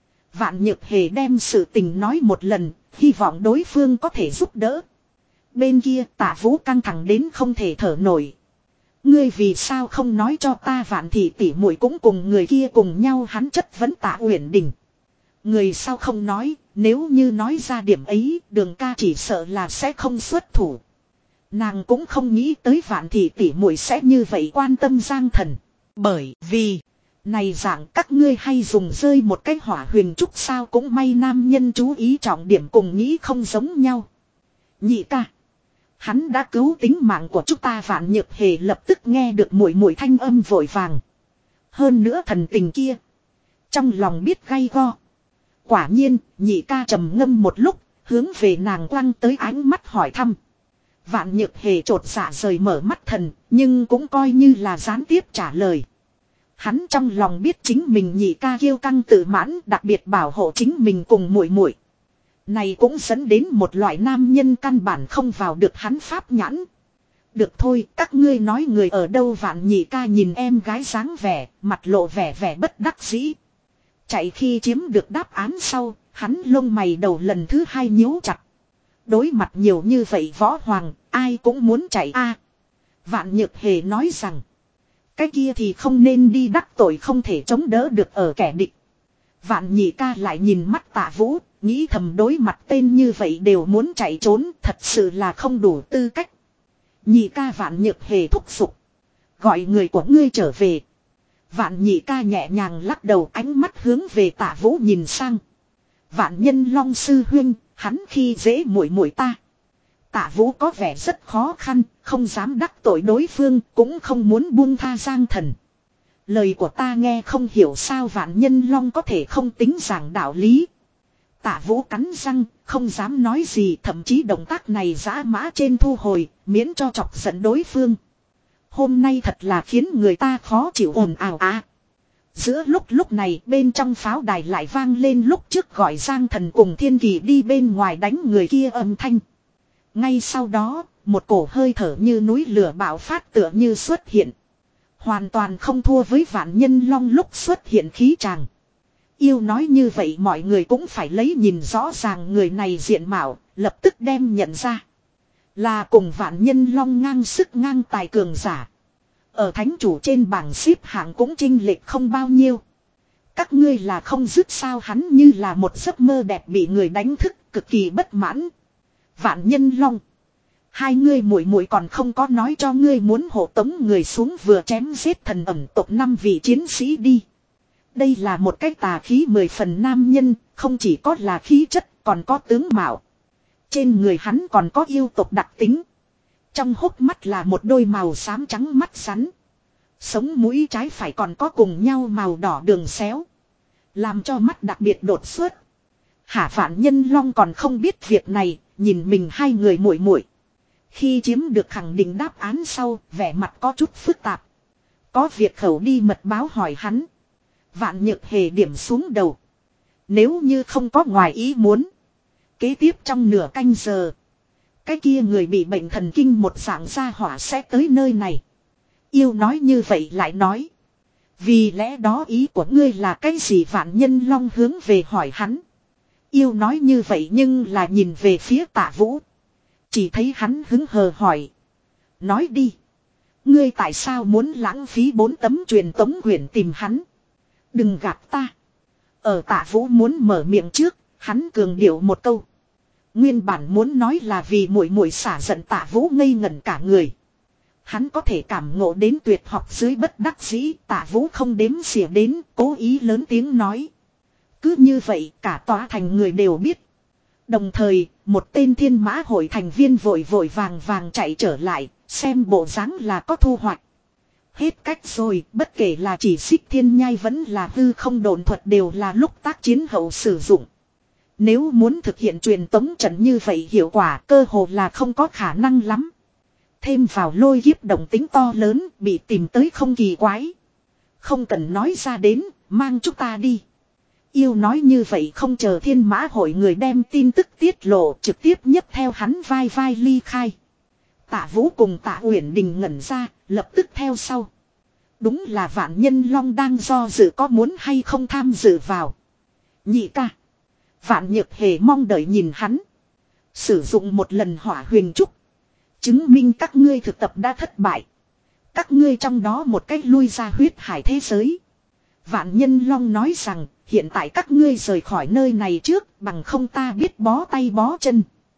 Speaker 1: Vạn Nhược Hề đem sự tình nói một lần, hy vọng đối phương có thể giúp đỡ. Bên kia Tạ Vũ căng thẳng đến không thể thở nổi. Ngươi vì sao không nói cho ta? Vạn thị tỷ muội cũng cùng người kia cùng nhau, hắn chất vấn Tạ Uyển Đình. Người sao không nói, nếu như nói ra điểm ấy, Đường ca chỉ sợ là sẽ không xuất thủ. Nàng cũng không nghĩ tới Vạn thị tỷ muội sẽ như vậy quan tâm Giang Thần. Bởi vì, này dạng các ngươi hay dùng rơi một cái hỏa huyền trúc sao, cũng may nam nhân chú ý trọng điểm cùng nghĩ không giống nhau. Nhị ca. Hắn đã cứu tính mạng của chúng ta. Vạn Nhược Hề lập tức nghe được muội muội thanh âm vội vàng. Hơn nữa thần tình kia. Trong lòng biết gay go. Quả nhiên, nhị ca trầm ngâm một lúc, hướng về nàng quăng tới ánh mắt hỏi thăm. Vạn Nhược Hề trột dạ rời mở mắt thần, nhưng cũng coi như là gián tiếp trả lời. Hắn trong lòng biết chính mình nhị ca kiêu căng tự mãn, đặc biệt bảo hộ chính mình cùng muội muội. Này cũng dẫn đến một loại nam nhân căn bản không vào được hắn pháp nhãn. Được thôi, các ngươi nói người ở đâu? Vạn nhị ca nhìn em gái dáng vẻ, mặt lộ vẻ vẻ bất đắc dĩ. Chạy khi chiếm được đáp án sau, hắn lông mày đầu lần thứ hai nhíu chặt. Đối mặt nhiều như vậy võ hoàng, ai cũng muốn chạy a. Vạn Nhược Hề nói rằng, cái kia thì không nên đi, đắc tội không thể chống đỡ được ở kẻ địch. Vạn nhị ca lại nhìn mắt Tạ Vũ, nghĩ thầm đối mặt tên như vậy đều muốn chạy trốn, thật sự là không đủ tư cách. Nhị ca. Vạn Nhược Hề thúc giục. Gọi người của ngươi trở về. Vạn nhị ca nhẹ nhàng lắc đầu, ánh mắt hướng về Tạ Vũ nhìn sang. Vạn Nhân Long sư huynh, hắn khi dễ muội muội ta. Tạ Vũ có vẻ rất khó khăn, không dám đắc tội đối phương, cũng không muốn buông tha Giang Thần. Lời của ta nghe không hiểu sao? Vạn Nhân Long có thể không tính giảng đạo lý. Tạ Vũ cắn răng, không dám nói gì, thậm chí động tác này dã mã trên thu hồi, miễn cho chọc giận đối phương. Hôm nay thật là khiến người ta khó chịu ồn ào à. Giữa lúc lúc này bên trong pháo đài lại vang lên lúc trước gọi Giang Thần cùng Thiên Kỳ đi bên ngoài đánh người kia âm thanh. Ngay sau đó, một cổ hơi thở như núi lửa bạo phát tựa như xuất hiện. Hoàn toàn không thua với Vạn Nhân Long lúc xuất hiện khí tràng. Yêu nói như vậy mọi người cũng phải lấy nhìn rõ ràng người này diện mạo, lập tức đem nhận ra. Là cùng Vạn Nhân Long ngang sức ngang tài cường giả. Ở thánh chủ trên bảng xếp hạng cũng chênh lệch không bao nhiêu. Các ngươi là không dứt sao? Hắn như là một giấc mơ đẹp bị người đánh thức, cực kỳ bất mãn. Vạn Nhân Long, hai ngươi muội muội còn không có nói cho ngươi muốn hộ tống người xuống vừa chém giết thần ẩm tộc năm vị chiến sĩ đi. Đây là một cái tà khí mười phần nam nhân, không chỉ có là khí chất, còn có tướng mạo. Trên người hắn còn có yêu tộc đặc tính. Trong hốc mắt là một đôi màu xám trắng mắt rắn. Sống mũi trái phải còn có cùng nhau màu đỏ đường xéo, làm cho mắt đặc biệt đột xuất. Hả? Vạn Nhân Long còn không biết việc này, nhìn mình hai người muội muội, Khi chiếm được khẳng định đáp án sau, vẻ mặt có chút phức tạp. Có việc khẩu đi mật báo hỏi hắn. Vạn Nhược Hề điểm xuống đầu. Nếu như không có ngoài ý muốn. Kế tiếp trong nửa canh giờ. Cái kia người bị bệnh thần kinh một dạng gia hỏa sẽ tới nơi này. Yêu nói như vậy lại nói. Vì lẽ đó ý của ngươi là cái gì? Vạn Nhân Long hướng về hỏi hắn. Yêu nói như vậy nhưng là nhìn về phía Tạ Vũ. Chỉ thấy hắn hứng hờ hỏi. Nói đi. Ngươi tại sao muốn lãng phí bốn tấm truyền tống quyển tìm hắn? Đừng gạt ta. Ở Tạ Vũ muốn mở miệng trước, hắn cường điệu một câu. Nguyên bản muốn nói là vì muội muội xả giận, Tạ Vũ ngây ngẩn cả người. Hắn có thể cảm ngộ đến tuyệt học dưới bất đắc dĩ, Tạ Vũ không đếm xỉa đến, cố ý lớn tiếng nói. Cứ như vậy cả tòa thành người đều biết. Đồng thời, một tên thiên mã hội thành viên vội vội vàng vàng chạy trở lại, xem bộ dáng là có thu hoạch. Hết cách rồi, bất kể là chỉ xích thiên nhai vẫn là hư không độn thuật đều là lúc tác chiến hậu sử dụng. Nếu muốn thực hiện truyền tống trận như vậy hiệu quả cơ hồ là không có khả năng lắm. Thêm vào lôi kiếp động tính to lớn, bị tìm tới không kỳ quái. Không cần nói ra đến, mang chúng ta đi. Yêu nói như vậy không chờ thiên mã hội người đem tin tức tiết lộ, trực tiếp nhấc theo hắn vai vai ly khai. Tạ Vũ cùng Tạ Uyển Đình ngẩn ra, lập tức theo sau. Đúng là Vạn Nhân Long đang do dự có muốn hay không tham dự vào. Nhị ca. Vạn Nhược Hề mong đợi nhìn hắn. Sử dụng một lần hỏa huyền trúc. Chứng minh các ngươi thực tập đã thất bại. Các ngươi trong đó một cách lui ra huyết hải thế giới. Vạn Nhân Long nói rằng, hiện tại các ngươi rời khỏi nơi này trước, bằng không ta biết bó tay bó chân.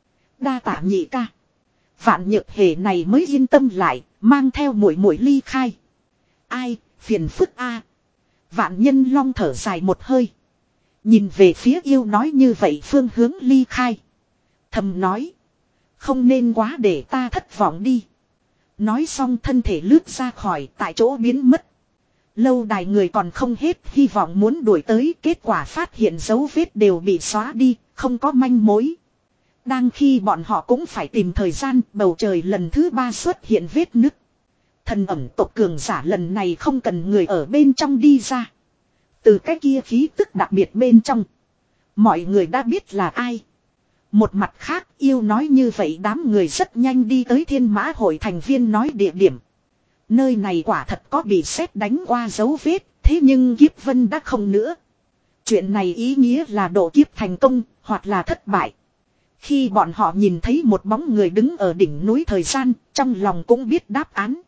Speaker 1: Đa tạ nhị ca. Vạn Nhược Hề này mới yên tâm lại, mang theo muội muội ly khai. Ai, phiền phức a. Vạn Nhân Long thở dài một hơi. Nhìn về phía yêu nói như vậy phương hướng ly khai. Thầm nói. Không nên quá để ta thất vọng đi. Nói xong thân thể lướt ra khỏi tại chỗ biến mất. Lâu đài người còn không hết hy vọng muốn đuổi tới, kết quả phát hiện dấu vết đều bị xóa đi, không có manh mối. Đang khi bọn họ cũng phải tìm thời gian, bầu trời lần thứ ba xuất hiện vết nứt. Thần ẩm tộc cường giả lần này không cần người ở bên trong đi ra. Từ cái kia khí tức đặc biệt bên trong, mọi người đã biết là ai. Một mặt khác yêu nói như vậy đám người rất nhanh đi tới thiên mã hội thành viên nói địa điểm. Nơi này quả thật có bị sét đánh qua dấu vết, thế nhưng kiếp vân đã không nữa. Chuyện này ý nghĩa là độ kiếp thành công, hoặc là thất bại. Khi bọn họ nhìn thấy một bóng người đứng ở đỉnh núi thời gian, trong lòng cũng biết đáp án.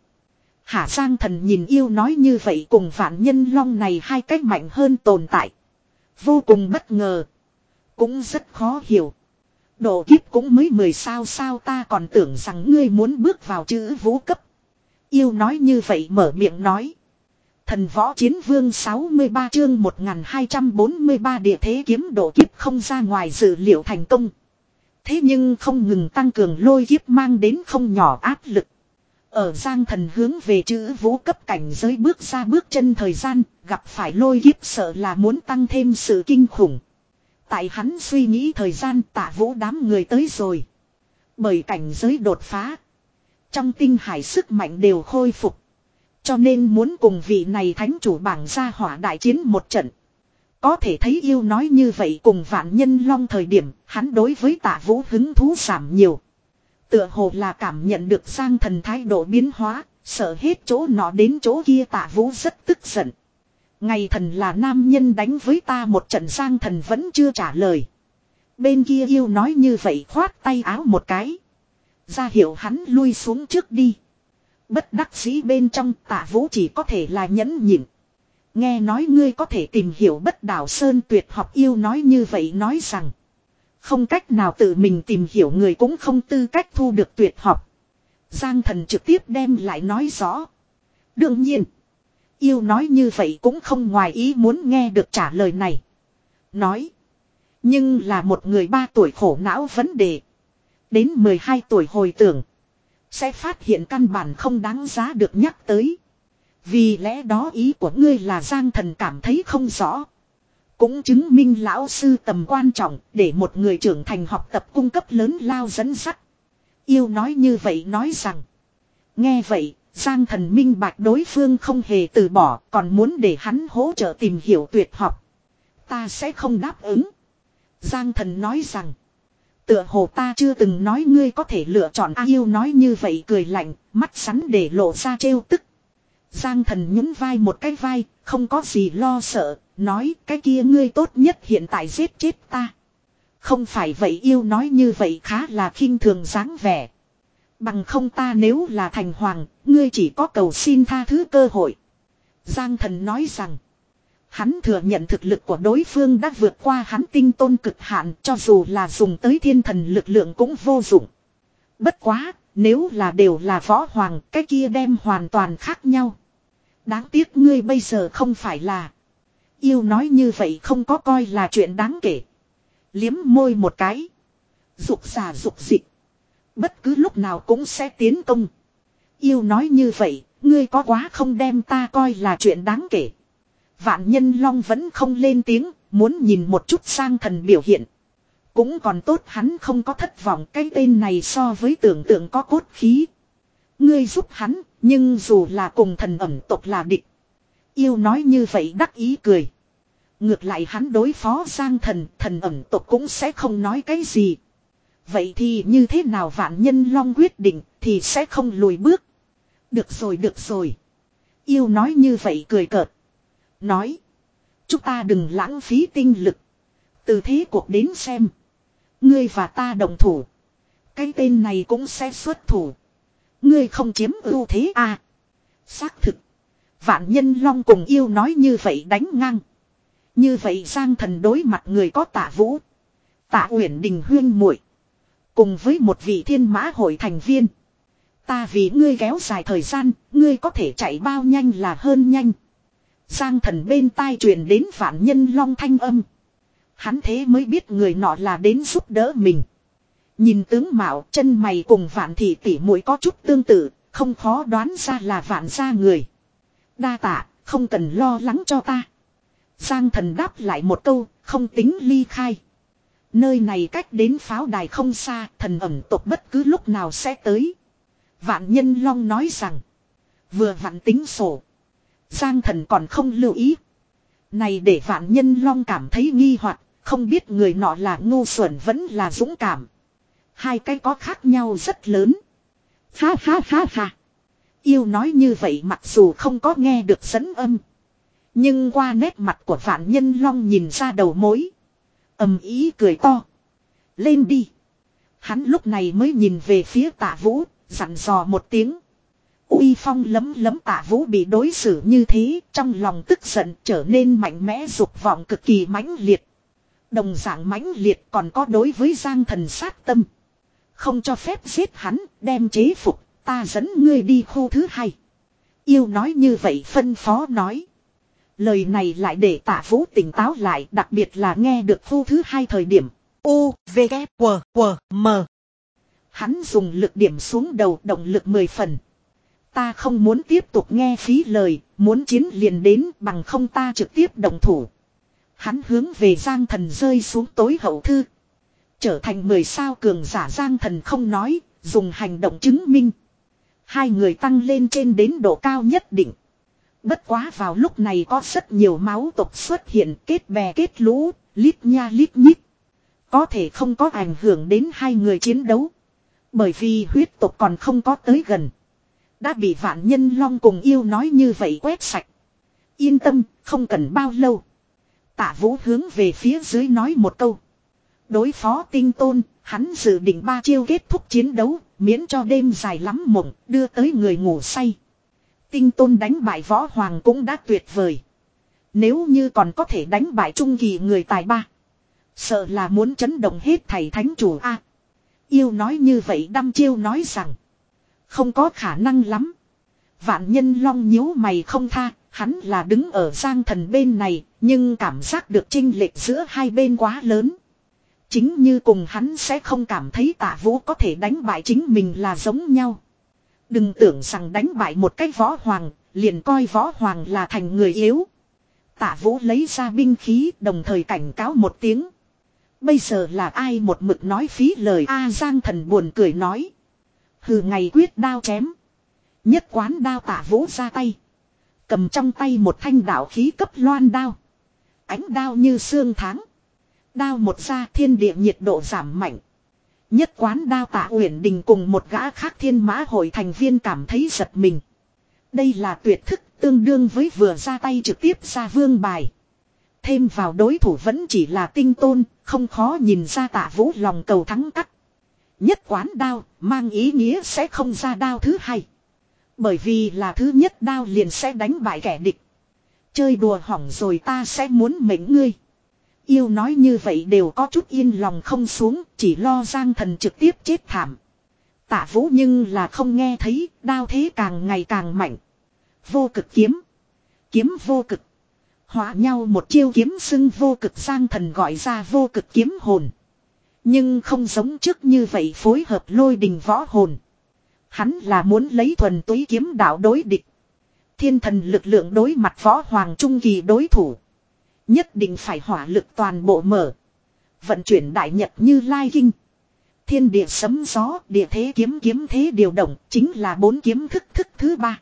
Speaker 1: Hạ Giang Thần nhìn yêu nói như vậy cùng Vạn Nhân Long này hai cách mạnh hơn tồn tại. Vô cùng bất ngờ. Cũng rất khó hiểu. Độ kiếp cũng mới mười sao sao, ta còn tưởng rằng ngươi muốn bước vào chữ vũ cấp. Yêu nói như vậy mở miệng nói. Thần võ chiến vương sáu mươi ba chương một nghìn hai trăm bốn mươi ba địa thế kiếm độ kiếp không ra ngoài dự liệu thành công. Thế nhưng không ngừng tăng cường lôi kiếp mang đến không nhỏ áp lực. Ở Giang Thần hướng về chữ vũ cấp cảnh giới bước ra bước chân thời gian, gặp phải lôi kiếp sợ là muốn tăng thêm sự kinh khủng. Tại hắn suy nghĩ thời gian, Tạ Vũ đám người tới rồi. Bởi cảnh giới đột phá, trong tinh hải sức mạnh đều khôi phục. Cho nên muốn cùng vị này thánh chủ bảng gia hỏa đại chiến một trận. Có thể thấy yêu nói như vậy cùng Vạn Nhân Long thời điểm, hắn đối với Tạ Vũ hứng thú giảm nhiều. Tựa hồ là cảm nhận được Giang Thần thái độ biến hóa, sợ hết chỗ nọ đến chỗ kia. Tạ Vũ rất tức giận. Ngày thần là nam nhân đánh với ta một trận, Giang Thần vẫn chưa trả lời. Bên kia yêu nói như vậy khoát tay áo một cái. Ra hiệu hắn lui xuống trước đi. Bất đắc dĩ bên trong Tạ Vũ chỉ có thể là nhẫn nhịn. Nghe nói ngươi có thể tìm hiểu Bất Đảo Sơn tuyệt học, yêu nói như vậy nói rằng. Không cách nào tự mình tìm hiểu người cũng không tư cách thu được tuyệt học. Giang Thần trực tiếp đem lại nói rõ. Đương nhiên. Yêu nói như vậy cũng không ngoài ý muốn nghe được trả lời này. Nói. Nhưng là một người ba tuổi khổ não vấn đề. Đến mười hai tuổi hồi tưởng. Sẽ phát hiện căn bản không đáng giá được nhắc tới. Vì lẽ đó ý của ngươi là Giang Thần cảm thấy không rõ. Cũng chứng minh lão sư tầm quan trọng để một người trưởng thành học tập cung cấp lớn lao dẫn dắt. Yêu nói như vậy nói rằng. Nghe vậy, Giang Thần minh bạch đối phương không hề từ bỏ, còn muốn để hắn hỗ trợ tìm hiểu tuyệt học. Ta sẽ không đáp ứng. Giang Thần nói rằng. Tựa hồ ta chưa từng nói ngươi có thể lựa chọn. A Yêu nói như vậy cười lạnh, mắt sắn để lộ ra trêu tức. Giang Thần nhún vai một cái vai, không có gì lo sợ, nói cái kia ngươi tốt nhất hiện tại giết chết ta. Không phải vậy. Yêu nói như vậy khá là khinh thường dáng vẻ. Bằng không ta nếu là thành hoàng, ngươi chỉ có cầu xin tha thứ cơ hội. Giang Thần nói rằng. Hắn thừa nhận thực lực của đối phương đã vượt qua hắn tinh tôn cực hạn, cho dù là dùng tới thiên thần lực lượng cũng vô dụng. Bất quá, nếu là đều là võ hoàng, cái kia đem hoàn toàn khác nhau. Đáng tiếc ngươi bây giờ không phải là. Yêu nói như vậy không có coi là chuyện đáng kể. Liếm môi một cái. Dục giả dục dịch. Bất cứ lúc nào cũng sẽ tiến công. Yêu nói như vậy, ngươi có quá không đem ta coi là chuyện đáng kể. Vạn Nhân Long vẫn không lên tiếng, muốn nhìn một chút Giang Thần biểu hiện. Cũng còn tốt hắn không có thất vọng, cái tên này so với tưởng tượng có cốt khí. Ngươi giúp hắn, nhưng dù là cùng thần ẩm tộc là địch. Yêu nói như vậy đắc ý cười. Ngược lại hắn đối phó Giang Thần, thần ẩm tộc cũng sẽ không nói cái gì. Vậy thì như thế nào Vạn Nhân Long quyết định thì sẽ không lùi bước. Được rồi được rồi. Yêu nói như vậy cười cợt. Nói. Chúng ta đừng lãng phí tinh lực. Từ thế cuộc đến xem. Ngươi và ta đồng thủ. Cái tên này cũng sẽ xuất thủ. Ngươi không chiếm ưu thế à. Xác thực. Vạn Nhân Long cùng Yêu nói như vậy đánh ngang. Như vậy Giang Thần đối mặt người có Tạ Vũ, Tạ Uyển Đình huyên muội, cùng với một vị thiên mã hội thành viên. Ta vì ngươi kéo dài thời gian, ngươi có thể chạy bao nhanh là hơn nhanh. Giang Thần bên tai truyền đến Vạn Nhân Long thanh âm. Hắn thế mới biết người nọ là đến giúp đỡ mình. Nhìn tướng mạo, chân mày cùng Vạn thị tỷ muội có chút tương tự, không khó đoán ra là Vạn gia người. Đa tạ, không cần lo lắng cho ta. Giang Thần đáp lại một câu, không tính ly khai. Nơi này cách đến pháo đài không xa, thần ẩm tộc bất cứ lúc nào sẽ tới. Vạn Nhân Long nói rằng. Vừa vặn tính sổ. Giang Thần còn không lưu ý. Này để Vạn Nhân Long cảm thấy nghi hoặc, không biết người nọ là ngu xuẩn vẫn là dũng cảm. Hai cái có khác nhau rất lớn. Ha ha ha ha. Yêu nói như vậy mặc dù không có nghe được dẫn âm. Nhưng qua nét mặt của Vạn Nhân Long nhìn ra đầu mối. Ầm ý cười to. Lên đi. Hắn lúc này mới nhìn về phía Tạ Vũ, dặn dò một tiếng. Uy phong lấm lấm Tạ Vũ bị đối xử như thế, trong lòng tức giận trở nên mạnh mẽ, dục vọng cực kỳ mãnh liệt. Đồng dạng mãnh liệt còn có đối với Giang Thần sát tâm. Không cho phép giết hắn, đem chế phục, ta dẫn ngươi đi khu thứ hai. Yêu nói như vậy phân phó nói. Lời này lại để Tạ Vũ tỉnh táo lại, đặc biệt là nghe được khu thứ hai thời điểm. U, V, K, W, W, M. Hắn dùng lực điểm xuống đầu, động lực mười phần. Ta không muốn tiếp tục nghe phí lời, muốn chiến liền đến, bằng không ta trực tiếp động thủ. Hắn hướng về Giang Thần rơi xuống tối hậu thư. Trở thành mười sao cường giả Giang Thần không nói, dùng hành động chứng minh. Hai người tăng lên trên đến độ cao nhất định. Bất quá vào lúc này có rất nhiều máu tộc xuất hiện, kết bè kết lũ, lít nha lít nhít. Có thể không có ảnh hưởng đến hai người chiến đấu. Bởi vì huyết tộc còn không có tới gần. Đã bị Vạn Nhân Long cùng Yêu nói như vậy quét sạch. Yên tâm, không cần bao lâu. Tạ Vũ hướng về phía dưới nói một câu. Đối phó tinh tôn, hắn dự định ba chiêu kết thúc chiến đấu, miễn cho đêm dài lắm mộng, đưa tới người ngủ say. Tinh tôn đánh bại võ hoàng cũng đã tuyệt vời. Nếu như còn có thể đánh bại trung kỳ người tài ba, sợ là muốn chấn động hết thầy thánh chủ A. Yêu nói như vậy đăm chiêu nói rằng. Không có khả năng lắm. Vạn Nhân Long nhíu mày không tha, hắn là đứng ở Giang Thần bên này, nhưng cảm giác được chênh lệch giữa hai bên quá lớn. Chính như cùng hắn sẽ không cảm thấy Tạ Vũ có thể đánh bại chính mình là giống nhau. Đừng tưởng rằng đánh bại một cái võ hoàng, liền coi võ hoàng là thành người yếu. Tạ Vũ lấy ra binh khí, đồng thời cảnh cáo một tiếng. Bây giờ là ai một mực nói phí lời A. Giang Thần buồn cười nói. Hừ ngày quyết đao chém. Nhất quán đao Tạ Vũ ra tay. Cầm trong tay một thanh đạo khí cấp loan đao. Ánh đao như sương tháng. Đao một ra thiên địa nhiệt độ giảm mạnh. Nhất quán đao Tạ Uyển Đình cùng một gã khác thiên mã hội thành viên cảm thấy giật mình. Đây là tuyệt thức tương đương với vừa ra tay trực tiếp ra vương bài. Thêm vào đối thủ vẫn chỉ là tinh tôn, không khó nhìn ra Tạ Vũ lòng cầu thắng cắt. Nhất quán đao mang ý nghĩa sẽ không ra đao thứ hai. Bởi vì là thứ nhất đao liền sẽ đánh bại kẻ địch. Chơi đùa hỏng rồi ta sẽ muốn mệnh ngươi. Yêu nói như vậy đều có chút yên lòng không xuống, chỉ lo Giang Thần trực tiếp chết thảm. Tạ Vũ nhưng là không nghe thấy, đao thế càng ngày càng mạnh. Vô cực kiếm. Kiếm vô cực. Hóa nhau một chiêu kiếm xưng vô cực, Giang Thần gọi ra vô cực kiếm hồn. Nhưng không giống trước như vậy phối hợp lôi đình võ hồn. Hắn là muốn lấy thuần túy kiếm đạo đối địch. Thiên thần lực lượng đối mặt võ hoàng trung kỳ đối thủ. Nhất định phải hỏa lực toàn bộ mở. Vận chuyển đại nhật như lai kinh. Thiên địa sấm gió, địa thế kiếm kiếm thế điều động, chính là bốn kiếm thức thức thứ ba.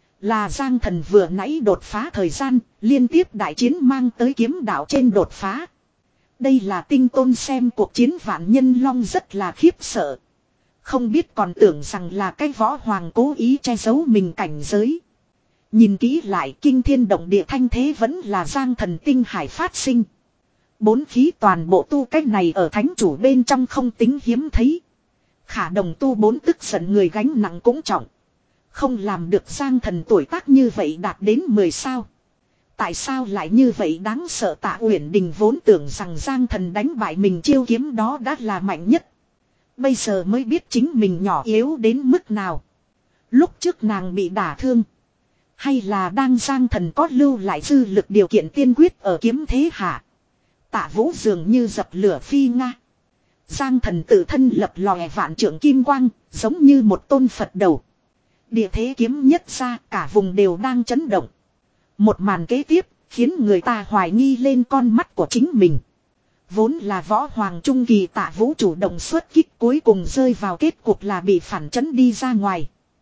Speaker 1: Là Giang Thần vừa nãy đột phá thời gian, liên tiếp đại chiến mang tới kiếm đạo trên đột phá. Đây là tinh tôn xem cuộc chiến vạn nhân long rất là khiếp sợ. Không biết còn tưởng rằng là cái võ hoàng cố ý che giấu mình cảnh giới. Nhìn kỹ lại kinh thiên động địa thanh thế vẫn là Giang Thần tinh hải phát sinh. Bốn khí toàn bộ tu cách này ở thánh chủ bên trong không tính hiếm thấy. Khả đồng tu bốn tức giận người gánh nặng cũng trọng. Không làm được Giang Thần tuổi tác như vậy đạt đến mười sao. Tại sao lại như vậy đáng sợ? Tạ Uyển Đình vốn tưởng rằng Giang Thần đánh bại mình chiêu kiếm đó đã là mạnh nhất. Bây giờ mới biết chính mình nhỏ yếu đến mức nào. Lúc trước nàng bị đả thương. Hay là đang Giang Thần có lưu lại dư lực điều kiện tiên quyết ở kiếm thế hạ. Tạ Vũ dường như dập lửa phi nga. Giang Thần tự thân lập lòe vạn trượng kim quang, giống như một tôn Phật đầu. Địa thế kiếm nhất ra cả vùng đều đang chấn động. Một màn kế tiếp khiến người ta hoài nghi lên con mắt của chính mình. Vốn là võ hoàng trung kỳ Tạ Vũ chủ động xuất kích, cuối cùng rơi vào kết cục là bị phản chấn đi ra ngoài.